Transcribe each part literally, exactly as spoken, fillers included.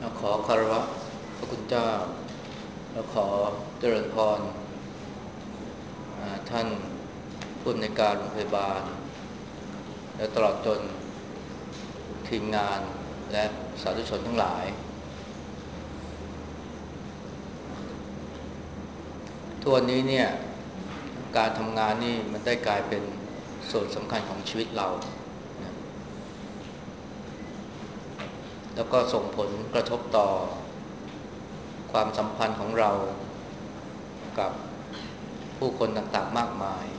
ขอคารวะพระคุณเจ้าแล้วขอเจริญพรท่านผู้อำนวยการโรงพยาบาลและตลอดจนทีมงานและสาธุชนทั้งหลายทุกวันนี้เนี่ยการทำงานนี่มันได้กลายเป็นส่วนสำคัญของชีวิตเรานะแล้วก็ส่งผลกระทบต่อความสัมพันธ์ของเรากับผู้คนต่างๆมากมาย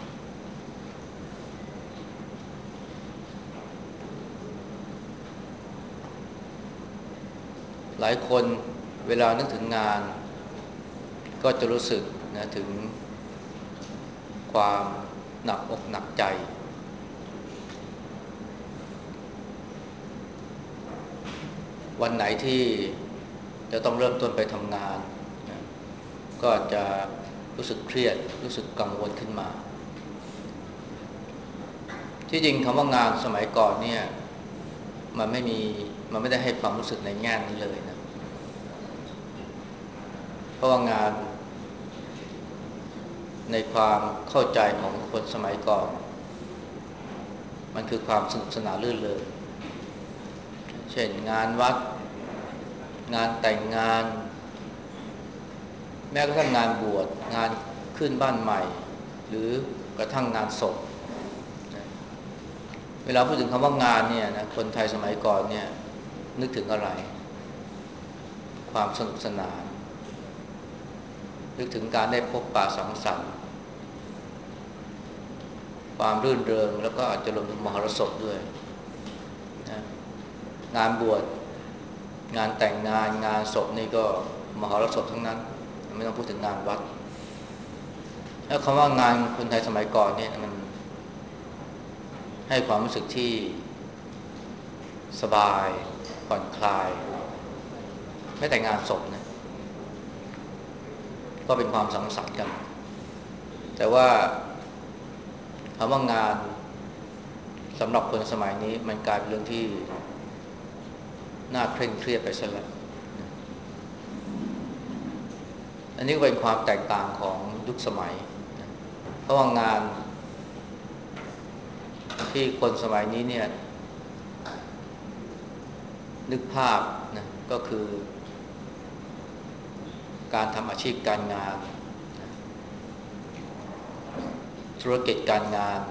หลายคนเวลานึกถึงงานก็จะรู้สึกนะถึงความหนักอกหนักใจวันไหนที่จะต้องเริ่มต้นไปทำงานนะก็จะรู้สึกเครียดรู้สึกกังวลขึ้นมาที่จริงคำว่างานสมัยก่อนเนี่ยมันไม่มีมันไม่ได้ให้ความรู้สึกในแง่นี้เลยนะเพราะว่างานในความเข้าใจของคนสมัยก่อนมันคือความสนุกสนานลื่นเริงเช่นงานวัดงานแต่งงานแม้กระทั่งงานบวชงานขึ้นบ้านใหม่หรือกระทั่งงานศพเวลาพูดถึงคำว่างานเนี่ยนะคนไทยสมัยก่อนเนี่ยนึกถึงอะไรความสนุกสนานนึกถึงการได้พบปะสังสรรค์ความรื่นเริงแล้วก็อาจจะรวมถึงมหรสพด้วยนะงานบวชงานแต่งงานงานศพนี่ก็มหรสพทั้งนั้นไม่ต้องพูดถึงงานวัดแล้วคำว่างานคนไทยสมัยก่อนเนี่ยมันให้ความรู้สึกที่สบายผ่อนคลายไม่แต่งานศพนะก็เป็นความสังสรรค์กันแต่ว่าคำว่างานสำหรับคนสมัยนี้มันกลายเป็นเรื่องที่น่าเคร่งเครียดไปซะแล้วอันนี้ก็เป็นความแตกต่างของยุคสมัยเพราะว่างานที่คนสมัยนี้เนี่ยนึกภาพนะก็คือการทำอาชีพการงานธุรกิจการงาน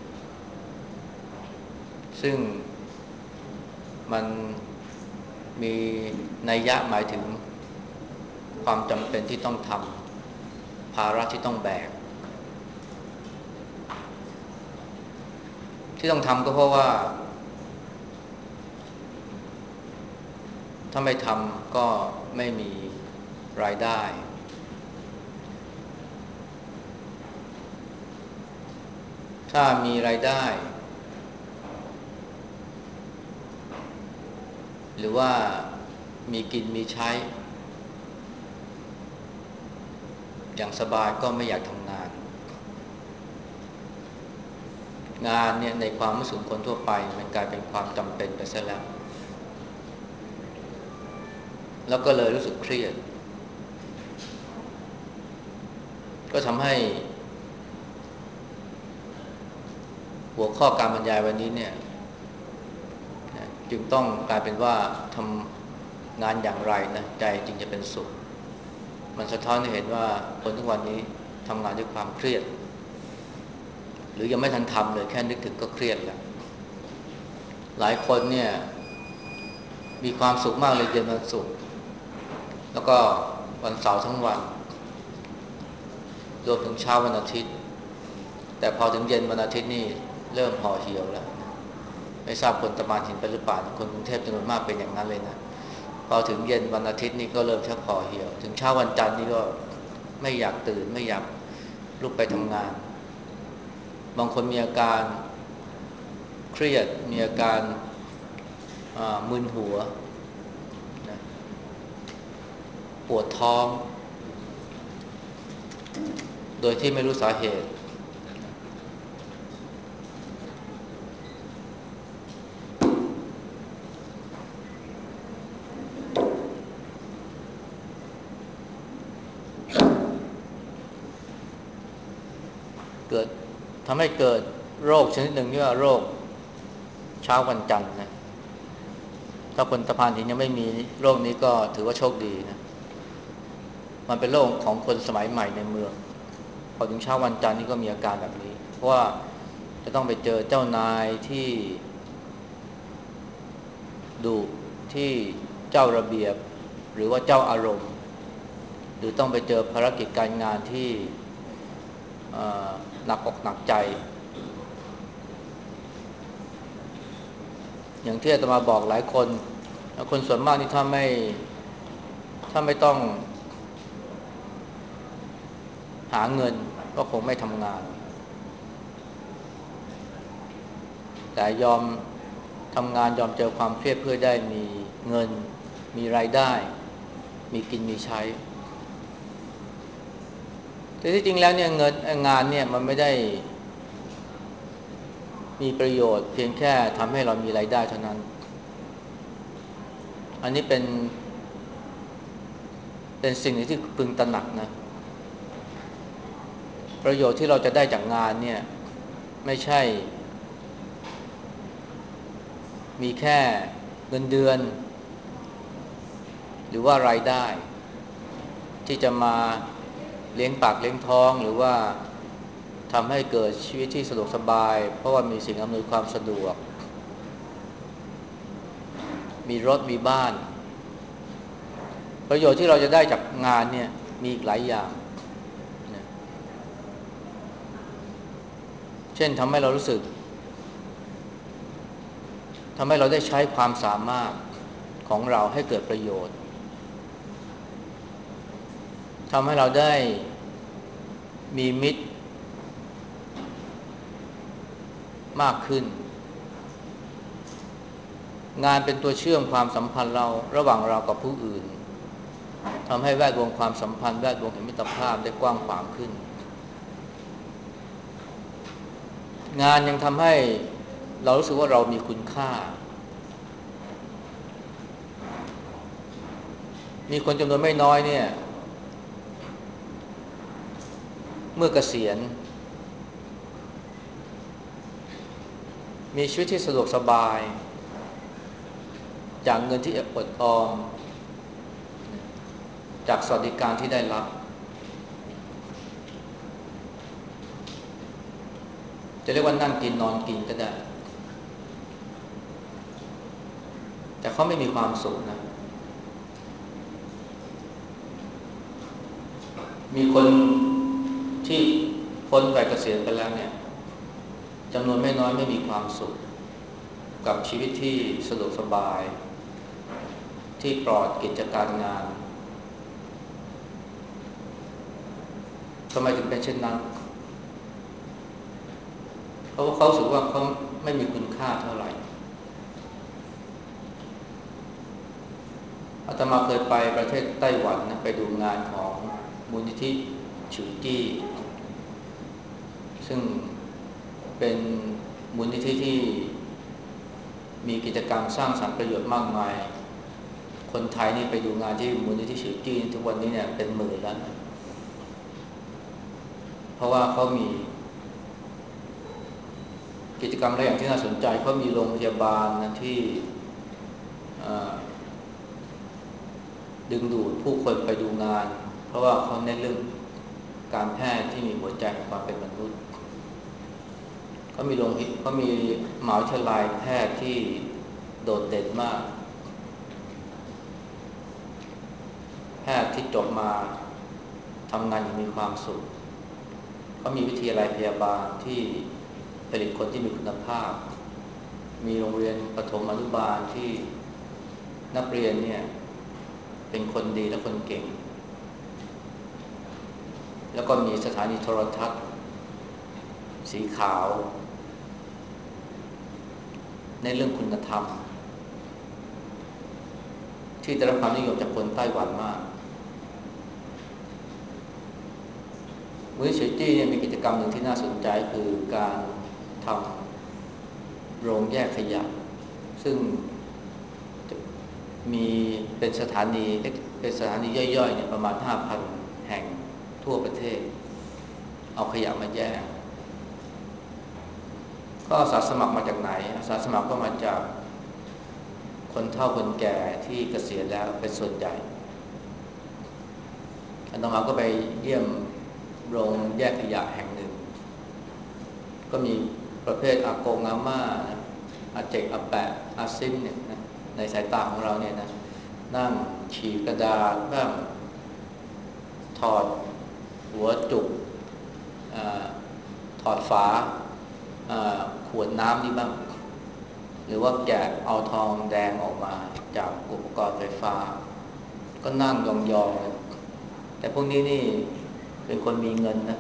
ซึ่งมันมีนัยยะหมายถึงความจำเป็นที่ต้องทำภาระที่ต้องแบกที่ต้องทำก็เพราะว่าถ้าไม่ทำก็ไม่มีรายได้ถ้ามีรายได้หรือว่ามีกินมีใช้อย่างสบายก็ไม่อยากทำงานงานเนี่ยในความรู้สึกคนทั่วไปมันกลายเป็นความจำเป็นไปซะแล้วแล้วก็เลยรู้สึกเครียดก็ทำให้หัวข้อการบรรยายวันนี้เนี่ยจึงต้องกลายเป็นว่าทำงานอย่างไรนะใจจึงจะเป็นสุขมันสะท้อนให้เห็นว่าคนทุกวันนี้ทำงานด้วยความเครียดหรือยังไม่ทันทำเลยแค่นึกถึงก็เครียดแล้วหลายคนเนี่ยมีความสุขมากเลยเย็นวันศุกร์แล้วก็วันเสาร์ทั้งวันรวมถึงเช้าวันอาทิตย์แต่พอถึงเย็นวันอาทิตย์นี่เริ่มห่อเหี่ยวแล้วไม่ทราบคนตะมานเห็นไปหรือเปล่าคนกรุงเทพจำนวนมากเป็นอย่างนั้นเลยนะพอถึงเย็นวันอาทิตย์นี่ก็เริ่มชักห่อเหี่ยวถึงเช้าวันจันทร์นี่ก็ไม่อยากตื่นไม่อยากลุกไปทำงานบางคนมีอาการเครียดมีอาการมึนหัวนะปวดท้องโดยที่ไม่รู้สาเหตุเกิดทำให้เกิดโรคชนิดหนึ่งที่ว่าโรคเช้าวันจันทร์นะถ้าคนตะพานหินยังไม่มีโรคนี้ก็ถือว่าโชคดีนะมันเป็นโรคของคนสมัยใหม่ในเมืองพอถึงเช้าวันจันทร์นี่ก็มีอาการแบบนี้เพราะว่าจะต้องไปเจอเจ้านายที่ดุที่เจ้าระเบียบหรือว่าเจ้าอารมณ์หรือต้องไปเจอภารกิจการงานที่หนักอกหนักใจอย่างที่อาตมาบอกหลายคนคนส่วนมากนี่ถ้าไม่ถ้าไม่ต้องหาเงินก็คงไม่ทำงานแต่ยอมทำงานยอมเจอความเครียดเพื่อได้มีเงินมีรายได้มีกินมีใช้แต่ที่จริงแล้วเนี่ยเงินงานเนี่ยมันไม่ได้มีประโยชน์เพียงแค่ทำให้เรามีรายได้เท่านั้นอันนี้เป็นเป็นสิ่งที่พึงตระหนักนะประโยชน์ที่เราจะได้จากงานเนี่ยไม่ใช่มีแค่เงินเดือนหรือว่ารายได้ที่จะมาเลี้ยงปากเลี้ยงท้องหรือว่าทำให้เกิดชีวิตที่สะดวกสบายเพราะว่ามีสิ่งอำนวยความสะดวกมีรถมีบ้านประโยชน์ที่เราจะได้จากงานเนี่ยมีอีกหลายอย่างนะเช่นทำให้เรารู้สึกทำให้เราได้ใช้ความสามารถของเราให้เกิดประโยชน์ทำให้เราได้มีมิตรมากขึ้นงานเป็นตัวเชื่อมความสัมพันธ์เราระหว่างเรากับผู้อื่นทำให้แวดวงความสัมพันธ์แวดวงแห่งมิตรภาพได้กว้างขวางขึ้นงานยังทำให้เรารู้สึกว่าเรามีคุณค่ามีคนจำนวนไม่น้อยเนี่ยเมื่อเกษียณมีชีวิตที่สะดวกสบายจากเงินที่อดออมจากสวัสดิการที่ได้รับจะเรียกว่านั่งกินนอนกินก็ได้แต่เขาไม่มีความสุขนะมีคนที่พ้นวัยเกษียณไปแล้วเนี่ยจำนวนไม่น้อยไม่มีความสุขกับชีวิตที่สะดวกสบายที่ปลอดกิจการงานทำไมถึงเป็นเช่นนั้นเพราะว่าเขาสึกว่าเขาไม่มีคุณค่าเท่าไหร่อาตมาเคยไปประเทศไต้หวันนะไปดูงานของมูลนิธิฉือจี้ซึ่งเป็นมูลนิธิที่มีกิจกรรมสร้างสรรค์ประโยชน์มากมายคนไทยนี่ไปดูงานที่มูลนิธิฉือจี้ทุกวันนี้เนี่ยเป็นหมื่นแล้วเพราะว่าเขามีกิจกรรมอะไรอย่างที่น่าสนใจเขามีโรงพยาบาลนะที่ดึงดูดผู้คนไปดูงานเพราะว่าเขาเน้นเรื่องการแพทย์ที่มีหัวใจของความเป็นมนุษย์เขามีโรงเขามีมหาวิทยาลัยแพทย์ที่โดดเด่นมากแพทย์ที่จบมาทำงานอย่างมีความสุขเขามีวิทยาลัยพยาบาลที่ผลิตคนที่มีคุณภาพมีโรงเรียนประถมอนุบาลที่นักเรียนเนี่ยเป็นคนดีและคนเก่งแล้วก็มีสถานีโทรทัศน์สีขาวในเรื่องคุณธรรมที่ได้รับความนิยมจากคนไต้หวันมากมูลนิธิจี้เนี่ยมีกิจกรรมหนึ่งที่น่าสนใจคือการทำโรงแยกขยะซึ่งมีเป็นสถานีเป็นสถานีย่อยๆเนี่ยประมาณ ห้าพัน แห่งทั่วประเทศเอาขยะมาแยกก็อาสาสมัครมาจากไหนอาสาสมัครก็มาจากคนเฒ่าคนแก่ที่เกษียณแล้วเป็นส่วนใหญ่อาตมาก็ไปเยี่ยมโรงแยกขยะแห่งหนึ่งก็มีประเภทอากงอาม่านะอาเจกอาแปะอาซิมเนี่ยนะในสายตาของเราเนี่ยนะนั่งฉีกกระดาษบ้างถอดหัวจุกถอดฝาขวดน้ำนี่บ้างหรือว่าแกะเอาทองแดงออกมาจากอุปกรณ์ไฟฟ้าก็นั่งยองๆเลยแต่พวกนี้นี่เป็นคนมีเงินนะ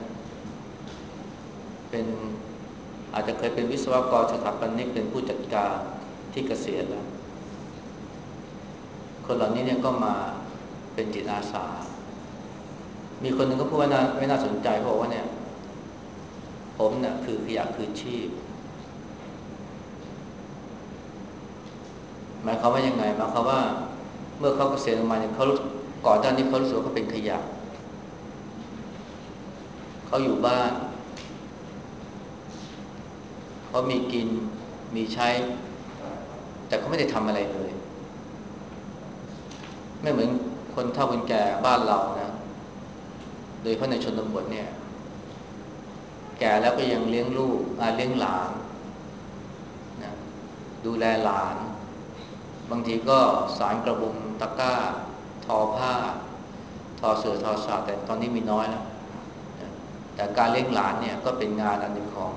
เป็นอาจจะเคยเป็นวิศวกรสถาปนิกเป็นผู้จัดการที่เกษียณแล้วคนเหล่านี้เนี่ยก็มาเป็นจิตอาสามีคนหนึ่งก็พูดว่าน่าไม่น่าสนใจเพราะว่าเนี่ยผมเนี่ยคือขยะคืนชีพหมายความว่ายังไงหมายความว่าเมื่อเขาเกษียณออกมาเนี่ยเขาก่อนหน้านี้เขารู้สึกว่าเขาเป็นขยะเขาอยู่บ้านเขามีกินมีใช้แต่เขาไม่ได้ทำอะไรเลยไม่เหมือนคนเฒ่าคนแก่บ้านเรานะโดยเฉพาะในชนบทเนี่ยแก่แล้วก็ยังเลี้ยงลูกเลี้ยงหลานนะดูแลหลานบางทีก็สารกระบุงตะกร้าทอผ้าทอเสื่อทอสาแต่ตอนนี้มีน้อยแล้วแต่การเลี้ยงหลานเนี่ยก็เป็นงานอันหนึ่งของ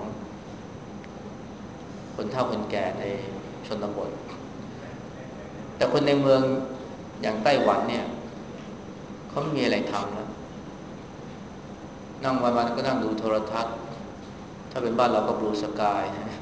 คนเฒ่าคนแก่ในชนบทแต่คนในเมืองอย่างไต้หวันเนี่ยเขาไม่มีอะไรทำนะนั่งวันๆก็นั่งดูโทรทัศน์ถ้าเป็นบ้านเราก็บลูสกายนะ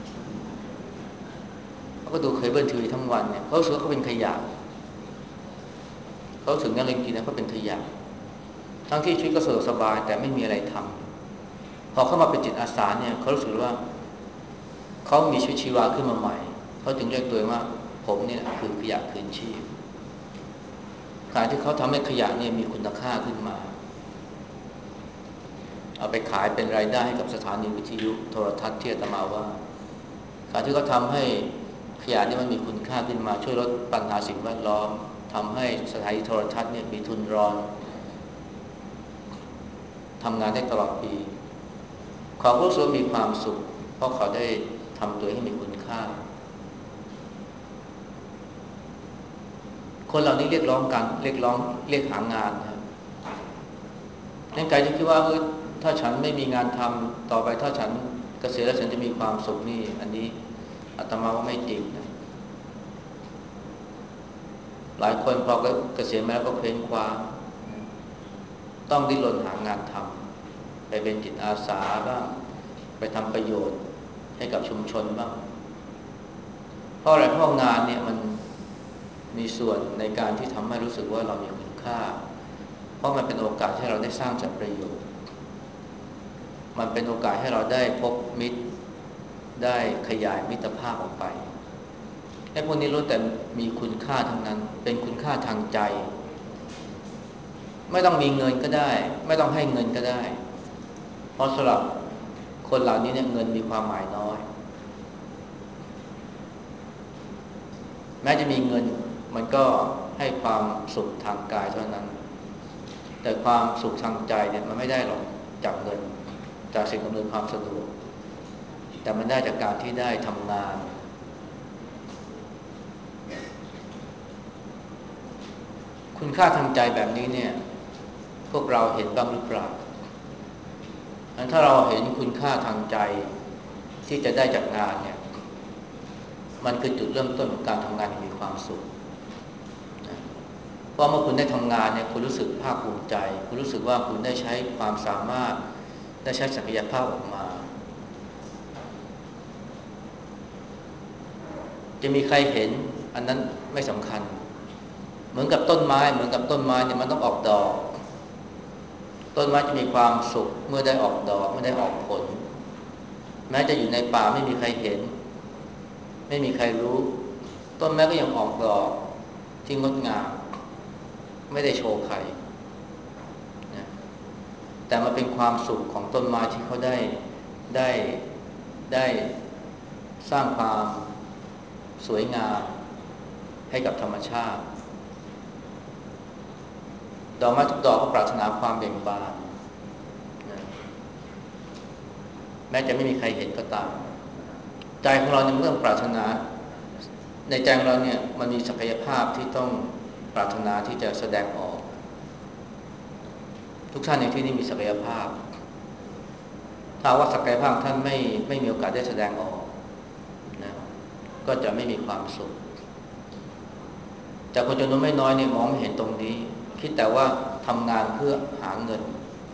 เขาก็ดูเคยเบิลทีวีทั้งวันเนี่ยเขารู้สึกว่าเขาเป็นขยะเขาถึงนั่นเลยจริงๆนะเขาเป็นขยะทั้งที่ชีวิตก็สะดวกสบายแต่ไม่มีอะไรทำพอเข้ามาเป็นจิตอาสาเนี่ยเขารู้สึกว่าเขามีชีวิตชีวาขึ้นมาใหม่เขาจึงเรียกตัวว่าผมเนี่ยคือขยะคืนชีพการที่เขาทำให้ขยะเนี่ยมีคุณค่าขึ้นมาเอาไปขายเป็นรายได้ให้กับสถานีวิทยุโทรทัศน์ที่อาตมาว่าการที่เขาทำให้ขยะนี่มันมีคุณค่าขึ้นมาช่วยลดปัญหาสิ่งแวดล้อมทำให้สถานีโทรทัศน์เนี่ยมีทุนรอนทำงานได้ตลอดปีเขาก็รู้สึกมีความสุขเพราะเขาได้ทำตัวให้มีคุณค่าคนเหล่านี้เรียกร้องกันเรียกร้องเรียกหางานนะครับนั่นกายจะคิดว่าถ้าฉันไม่มีงานทำต่อไปถ้าฉันเกษียณแล้วฉันจะมีความสุขนี่อันนี้อาตมาว่าไม่จริงนะหลายคนพอเกษียณมาแล้วก็เคว้งคว้างต้องดิ้นรนหางานทำไปเป็นจิตอาสาบ้างไปทำประโยชน์ให้กับชุมชนบ้างเพราะอะไรเพราะงานเนี่ยมันมีส่วนในการที่ทำให้รู้สึกว่าเรามีคุณค่าเพราะมันเป็นโอกาสให้เราได้สร้างสรรค์ประโยชน์มันเป็นโอกาสให้เราได้พบมิตรได้ขยายมิตรภาพออกไปไอ้พวกนี้ล้วนแต่มีคุณค่าทั้งนั้นเป็นคุณค่าทางใจไม่ต้องมีเงินก็ได้ไม่ต้องให้เงินก็ได้เพราะสำหรับคนเหล่านี้เนี่ยเงินมีความหมายน้อยแม้จะมีเงินมันก็ให้ความสุขทางกายเท่านั้นแต่ความสุขทางใจเนี่ยมันไม่ได้หรอกจากเงินจากสิ่งอำนวยความสะดวกแต่มันได้จากการที่ได้ทำงานคุณค่าทางใจแบบนี้เนี่ยพวกเราเห็นบ้างหรือเปล่าถ้าเราเห็นคุณค่าทางใจที่จะได้จากงานเนี่ยมันคือจุดเริ่มต้นของการทำงานที่มีความสุขเพราะเมื่อคุณได้ทำงานเนี่ยคุณรู้สึกภาคภูมิใจคุณรู้สึกว่าคุณได้ใช้ความสามารถได้ใช้ศักยภาพออกมาจะมีใครเห็นอันนั้นไม่สำคัญเหมือนกับต้นไม้เหมือนกับต้นไม้เนี่ยมันต้องออกดอกต้นไม้จะมีความสุขเมื่อได้ออกดอกเมื่อได้ออกผลแม้จะอยู่ในป่าไม่มีใครเห็นไม่มีใครรู้ต้นไม้ก็ยังออกดอกที่งดงามไม่ได้โชว์ใครนะแต่มันเป็นความสุขของต้นไม้ที่เขาได้ได้ได้สร้างความสวยงามให้กับธรรมชาติดอกไม้ทุกดอกก็ปรารถนาความเบ่งบานนะแม้จะไม่มีใครเห็นก็ตามใจของเราเนี่ยเมื่อปรารถนาในใจของเราเนี่ยมันมีศักยภาพที่ต้องปรารถนาที่จะแสดงออกทุกท่านในที่นี้มีศักยภาพถ้าว่าศักยภาพท่านไม่ไม่มีโอกาสได้แสดงออกนะก็จะไม่มีความสุขแต่คนจำนวนไม่น้อยเนี่ยมองไม่เห็นตรงนี้คิดแต่ว่าทำงานเพื่อหาเงิน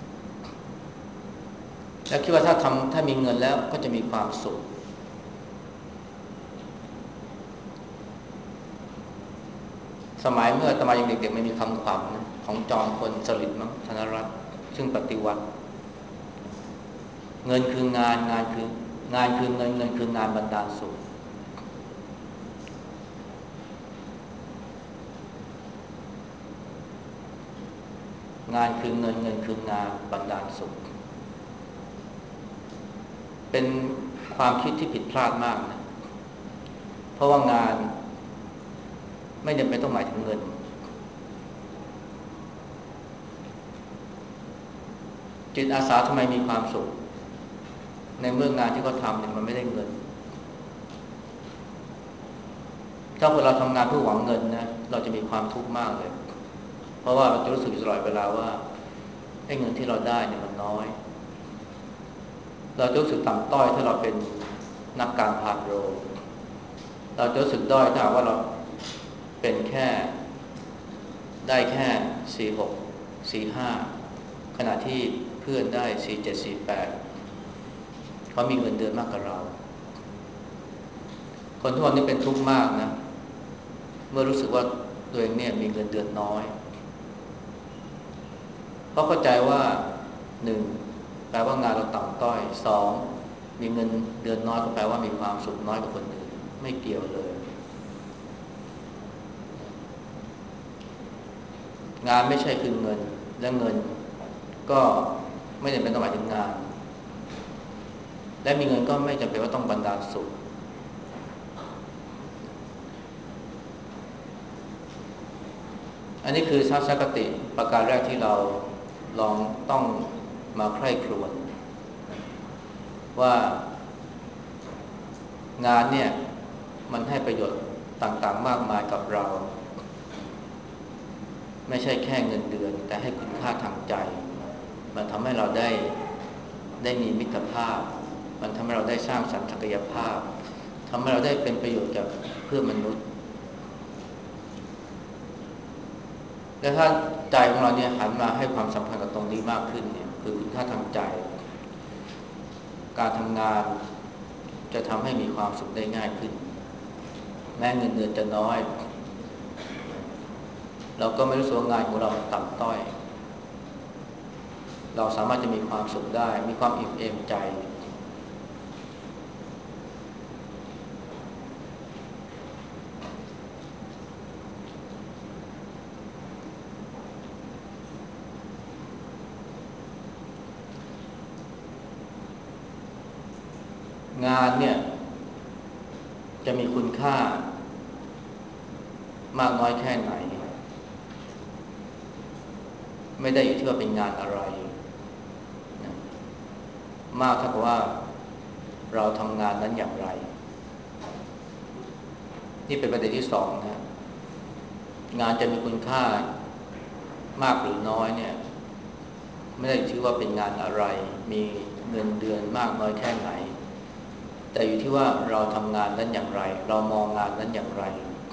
และคิดว่าถ้าทำถ้ามีเงินแล้วก็จะมีความสุขสมัยเมื่อตมายังเด็กๆไม่มีคำขวัญของจอมพลสฤษดิ์มั้งธนรัตน์ซึ่งปฏิวัติเงินคืองานงานคืองานคือเงินเงินคืองานบรรดาลสุขงานคือเงินเงินคืองานบรรดาลสุขเป็นความคิดที่ผิดพลาดมากนะเพราะว่างานไม่จำเป็นต้องหมายถึงเงินจิตอาสาทำไมมีความสุขในเมื่องานที่เขาทำเนี่ยมันไม่ได้เงินถ้าคนเราทำงานเพื่อหวังเงินนะเราจะมีความทุกข์มากเลยเพราะว่าเราจะรู้สึกอยู่ตลอดเวลาว่าไอ้เงินที่เราได้เนี่ยมันน้อยเราจะรู้สึกต่ำต้อยถ้าเราเป็นนักการพาโรงเราจะรู้สึกด้อยถ้าว่าเราเป็นแค่ได้แค่สี่หกสี่ห้าขณะที่เพื่อนได้สี่เจ็ดสี่แปดเขามีเงินเดือนมากกว่าเราคนทุกวันนี้เป็นทุกข์มากนะเมื่อรู้สึกว่าตัวเองเนี่ยมีเงินเดือนน้อยเพราะเข้าใจว่าหนึ่งแปลว่างานเราต่ำต้อยสองมีเงินเดือนน้อยก็แปลว่ามีความสุขน้อยกว่าคนอื่นไม่เกี่ยวเลยงานไม่ใช่คือเงินและเงินก็ไม่จำเป็นต้องหมายถึงงานและมีเงินก็ไม่จำเป็นว่าต้องบรรดาลสุขอันนี้คือทัศนคติประการแรกที่เราลองต้องมาใคร่ครวญว่างานเนี่ยมันให้ประโยชน์ต่างๆมากมายกับเราไม่ใช่แค่เงินเดือนแต่ให้คุณค่าทางใจมันทำให้เราได้ได้มีมิตรภาพมันทำให้เราได้สร้างสรรค์ศักยภาพทำให้เราได้เป็นประโยชน์กับเพื่อนมนุษย์และถ้าใจของเราเนี่ยหันมาให้ความสำคัญกับตรงนี้มากขึ้นเนี่ยคือคุณค่าทางใจการทำงานจะทำให้มีความสุขได้ง่ายขึ้นแม้เงินเดือนจะน้อยเราก็ไม่รู้สึกว่างานของเรามันต่ำต้อยเราสามารถจะมีความสุขได้มีความอิ่มเอมใจงานเนี่ยจะมีคุณค่ามากน้อยแค่ไหนไม่ได้อยู่ที่ว่าเป็นงานอะไรนะมากเท่ากับว่าเราทำงานนั้นอย่างไรนี่เป็นประเด็นที่สองนะงานจะมีคุณค่ามากหรือน้อยเนี่ยไม่ได้อยู่ที่ว่าเป็นงานอะไรมีเงินเดือนมากน้อยแค่ไหนแต่อยู่ที่ว่าเราทำงานนั้นอย่างไรเรามองงานนั้นอย่างไร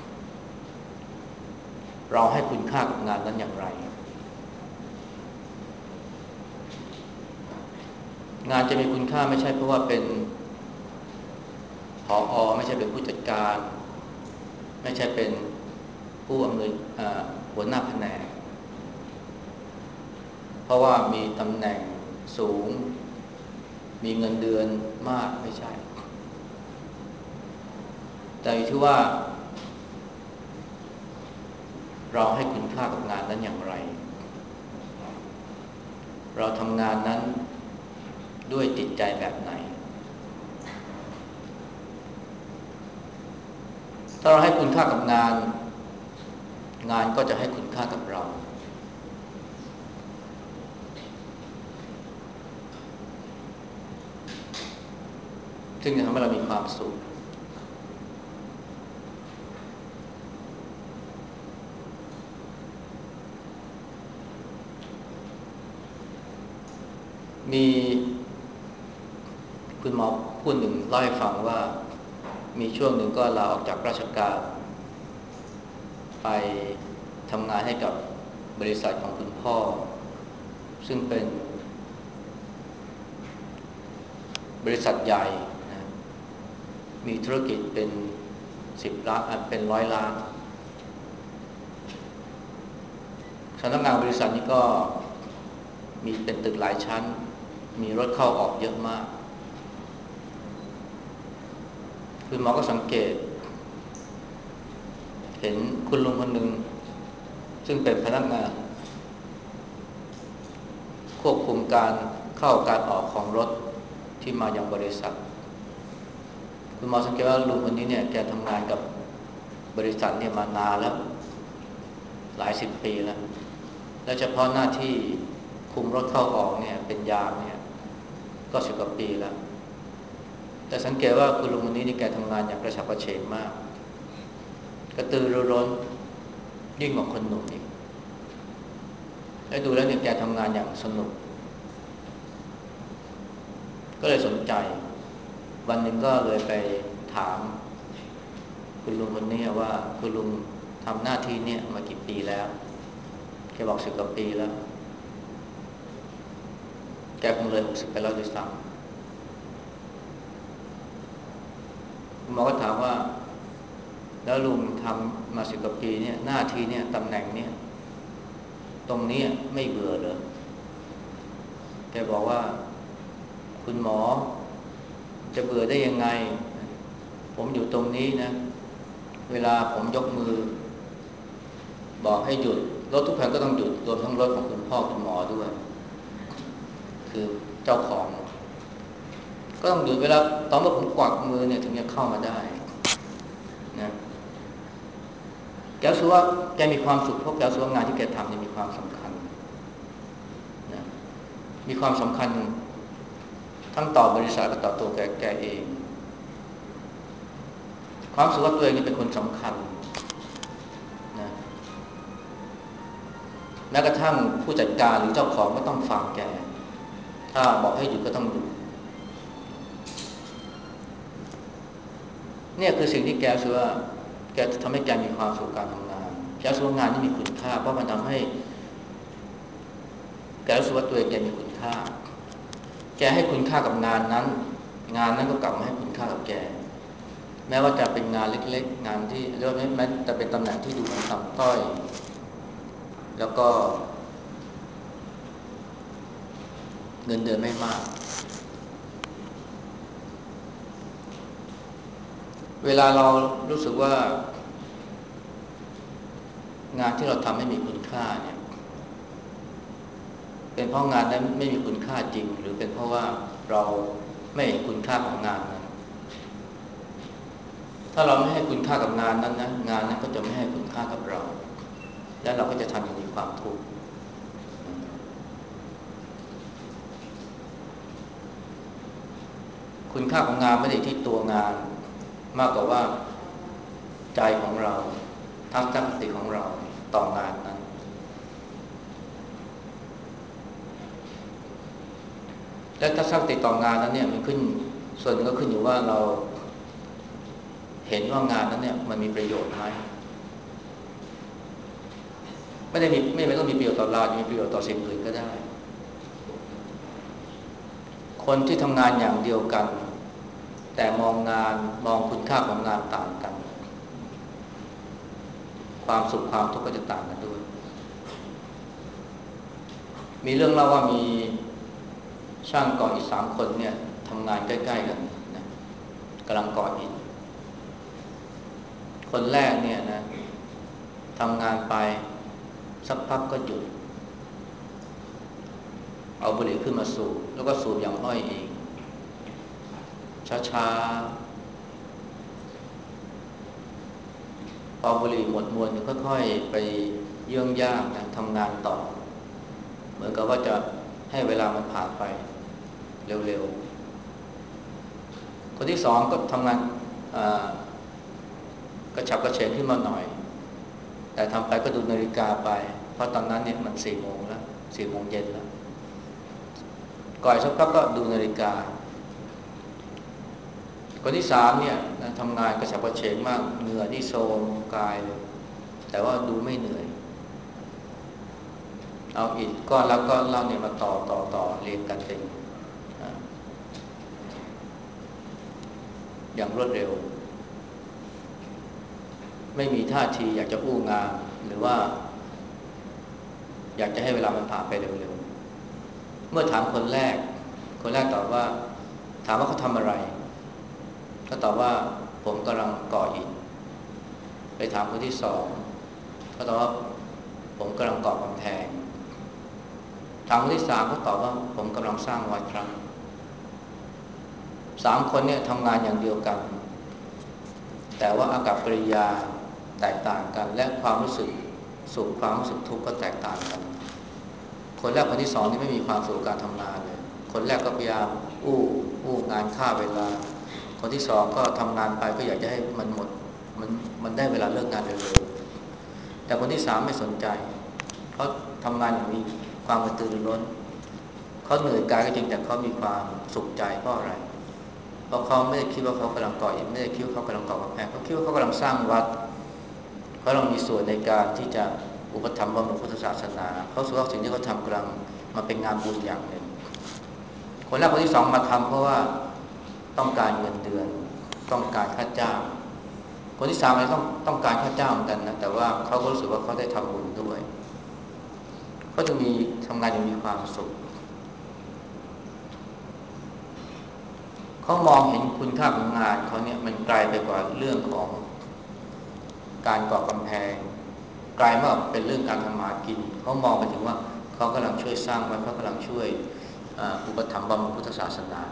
เราให้คุณค่ากับงานนั้นอย่างไรงานจะมีคุณค่าไม่ใช่เพราะว่าเป็นผอ.ไม่ใช่เป็นผู้จัดการไม่ใช่เป็นผู้อำนวยหัวหน้าแผนกเพราะว่ามีตำแหน่งสูงมีเงินเดือนมากไม่ใช่แต่อยู่ที่ว่าเราให้คุณค่ากับงานนั้นอย่างไรเราทำงานนั้นด้วยจิตใจแบบไหนถ้าเราให้คุณค่ากับงานงานก็จะให้คุณค่ากับเราซึ่งจะทำให้เรามีความสุขมีคุณหมอผู้หนึ่งเล่าให้ฟังว่ามีช่วงหนึ่งก็ลาออกจากราชการไปทำงานให้กับบริษัทของคุณพ่อซึ่งเป็นบริษัทใหญ่นะมีธุรกิจเป็นสิบล้านเป็นร้อยล้านสำนักงานบริษัทนี้ก็มีเป็นตึกหลายชั้นมีรถเข้าออกเยอะมากคุณหมอก็สังเกตเห็นคุณลุงคนหนึ่งซึ่งเป็นพนักงานควบคุมการเข้าการออกของรถที่มายังบริษัทคุณหมอสังเกตว่าลุงคนนี้เนี่ยแกทำงานกับบริษัทเนี่ยมานานแล้วหลายสิบปีแล้วและเฉพาะหน้าที่คุมรถเข้าออกเนี่ยเป็นยามเนี่ยก็สิบกว่าปีแล้วแต่สังเกตว่าคุณลุงคนนี้นี่แกทำงานอย่างกระฉับกระเฉงมากกระตือรือร้นยิ่งกว่าคนหนุ่มอีกและดูแล้วเนี่ยแกทำงานอย่างสนุกก็เลยสนใจวันหนึ่งก็เลยไปถามคุณลุงคนนี้ว่าคุณลุงทำหน้าที่เนี่ยมากี่ปีแล้วแกบอกสิบกว่าปีแล้วแกคงเลยหกสิบไปแล้วด้วยซ้ำคุณหมอก็ถามว่าแล้วลุงทำมาสิบกว่าปีเนี่ยหน้าที่เนี่ยตำแหน่งเนี่ยตรงนี้ไม่เบื่อเลยแกบอกว่าคุณหมอจะเบื่อได้ยังไงผมอยู่ตรงนี้นะเวลาผมยกมือบอกให้หยุดรถทุกคันก็ต้องหยุดรวมทั้งรถของคุณพ่อคุณหมอด้วยคือเจ้าของก็ต้องหยุดเวลาตอนเมื่อผมกวักมือเนี่ยถึงจะเข้ามาได้นะแกรู้สึกว่าแกมีความสุขเพราะแกรู้สึกว่างานที่แกทำเนี่ยมีความสำคัญนะมีความสำคัญทั้งต่อบริษัทและต่อตัวแกแกเองความรู้สึกว่าตัวเองนี่เป็นคนสำคัญนะแม้กระทั่งผู้จัดการหรือเจ้าของก็ต้องฟังแกถ้าบอกให้หยุดก็ต้องหยุดเนี่ยคือสิ่งที่แกรู้สึกว่าแกทำให้แกมีความสุขการทำงานแกรู้สึกว่างานที่มีคุณค่าเพราะมันทำให้แกรู้สึกว่าตัวเองแกมีคุณค่าแกให้คุณค่ากับงานนั้นงานนั้นก็กลับมาให้คุณค่ากับแกแม้ว่าจะเป็นงานเล็กๆงานที่เรียกว่าแม้จะเป็นตำแหน่งที่ดูเหมือนต่ำต้อยแล้วก็เงินเดือนไม่มากเวลาเรารู้สึกว่างานที่เราทำไม่มีคุณค่าเนี่ยเป็นเพราะงานนั้นไม่มีคุณค่าจริงหรือเป็นเพราะว่าเราไม่เห็นคุณค่าของงานนั้นถ้าเราไม่ให้คุณค่ากับงานนั้นนะงานนั้นก็จะไม่ให้คุณค่ากับเราและเราก็จะทำอย่างมีความทุกข์คุณค่าของงานไม่ได้ที่ตัวงานมากกว่าว่าใจของเราทัศนคติของเราต่องานนั้นและทัศนคติต่องานนั้นเนี่ยมันขึ้นส่วนนึงก็ขึ้นอยู่ว่าเราเห็นว่างานนั้นเนี่ยมันมีประโยชน์ไหมไม่ได้มีไม่ไม่ต้องมีประโยชน์ต่อเราจะมีประโยชน์ต่อสิ่งอื่นก็ได้คนที่ทำงานอย่างเดียวกันแต่มองงานมองคุณค่าของงานต่างกันความสุขความทุกข์ก็จะต่างกันด้วยมีเรื่องเล่าว่ามีช่างก่ออิฐสามคนเนี่ยทำงานใกล้ๆกันนะกำลังก่ออิฐคนแรกเนี่ยนะทำงานไปสักพักก็หยุดเอาบุหรี่ขึ้นมาสูบแล้วก็สูบอย่างอ้อยเองช้าอบุหรี่หมดมวนก็ค่อยไปเยื่องย่างนะทำงานต่อเหมือนกับว่าจะให้เวลามันผ่านไปเร็วๆคนที่สองก็ทำงานกระฉับกระเฉงขึ้นมาหน่อยแต่ทำไปก็ดูนาฬิกาไปเพราะตอนนั้นเนี่ยมันสี่โมงแล้วสี่โมงเย็นแล้วก่อนสักพักก็ดูนาฬิกาคนที่สามเนี่ยทำงานกระฉับกระเฉงมากเหงื่อที่โซมกายแต่ว่าดูไม่เหนื่อยเอาอิฐก้อนแล้วก็เล่าเนี่ยมาต่อต่อต่อเรียงกันเป็นอย่างรวดเร็วไม่มีท่าทีอยากจะอู้งานหรือว่าอยากจะให้เวลามันผ่านไปเร็วๆเมื่อถามคนแรกคนแรกตอบว่าถามว่าเขาทำอะไรก็ตอบว่าผมกำลังก่ออิฐไปถามคนที่สองเขาตอบว่าผมกำลังก่อกำแพงถามคนที่สามเขาตอบว่าผมกำลังสร้างวัดครับสามคนเนี่ยทำงานอย่างเดียวกันแต่ว่าอากับกิริยาแตกต่างกันและความรู้สึกสุขความรู้สึกทุกข์ก็แตกต่างกันคนแรกคนที่สองนี่ไม่มีความสุขการทำงานเลยคนแรกก็พยายามอู้อู้งานฆ่าเวลาคนที่สองก็ทำงานไปก็อยากจะให้มันหมดมันมันได้เวลาเลิกงานเร็วๆแต่คนที่สามไม่สนใจเขาทำงานอย่างมีความกระตือรือร้นเขาเหนื่อยกายก็จริงแต่เขามีความสุขใจเพราะอะไรเพราะเขาไม่ได้คิดว่าเขากำลังก่ออิฐไม่ได้คิดว่าเขากำลังก่อกำแพงเขาคิดว่าเขากำลังสร้างวัดเขากำลังมีส่วนในการที่จะอุปถัมภ์บำรุงพุทธศาสนาเขาสึกว่าสิ่งที่เขาทำกำลังมาเป็นงานบุญอย่างหนึ่งคนแรกคนที่สองมาทำเพราะว่าต้องการเงินเดือนต้องการค่าจ้างคนที่สามไม่ต้องต้องการค่าจ้างเหมือนกันนะแต่ว่าเขาก็รู้สึกว่าเขาได้ทำบุญด้วยเขาจะมีทำงานอย่างมีความสุขเขามองเห็นคุณค่าของงานเขาเนี่ยมันไกลไปกว่าเรื่องของการก่อกำแพงกลายมาเป็นเรื่องการทำมากินเขามองไปถึงว่าเขากำลังช่วยสร้างวัดเขากำลังช่วยอุปถัมภ์บำรุงพุทธศาสนา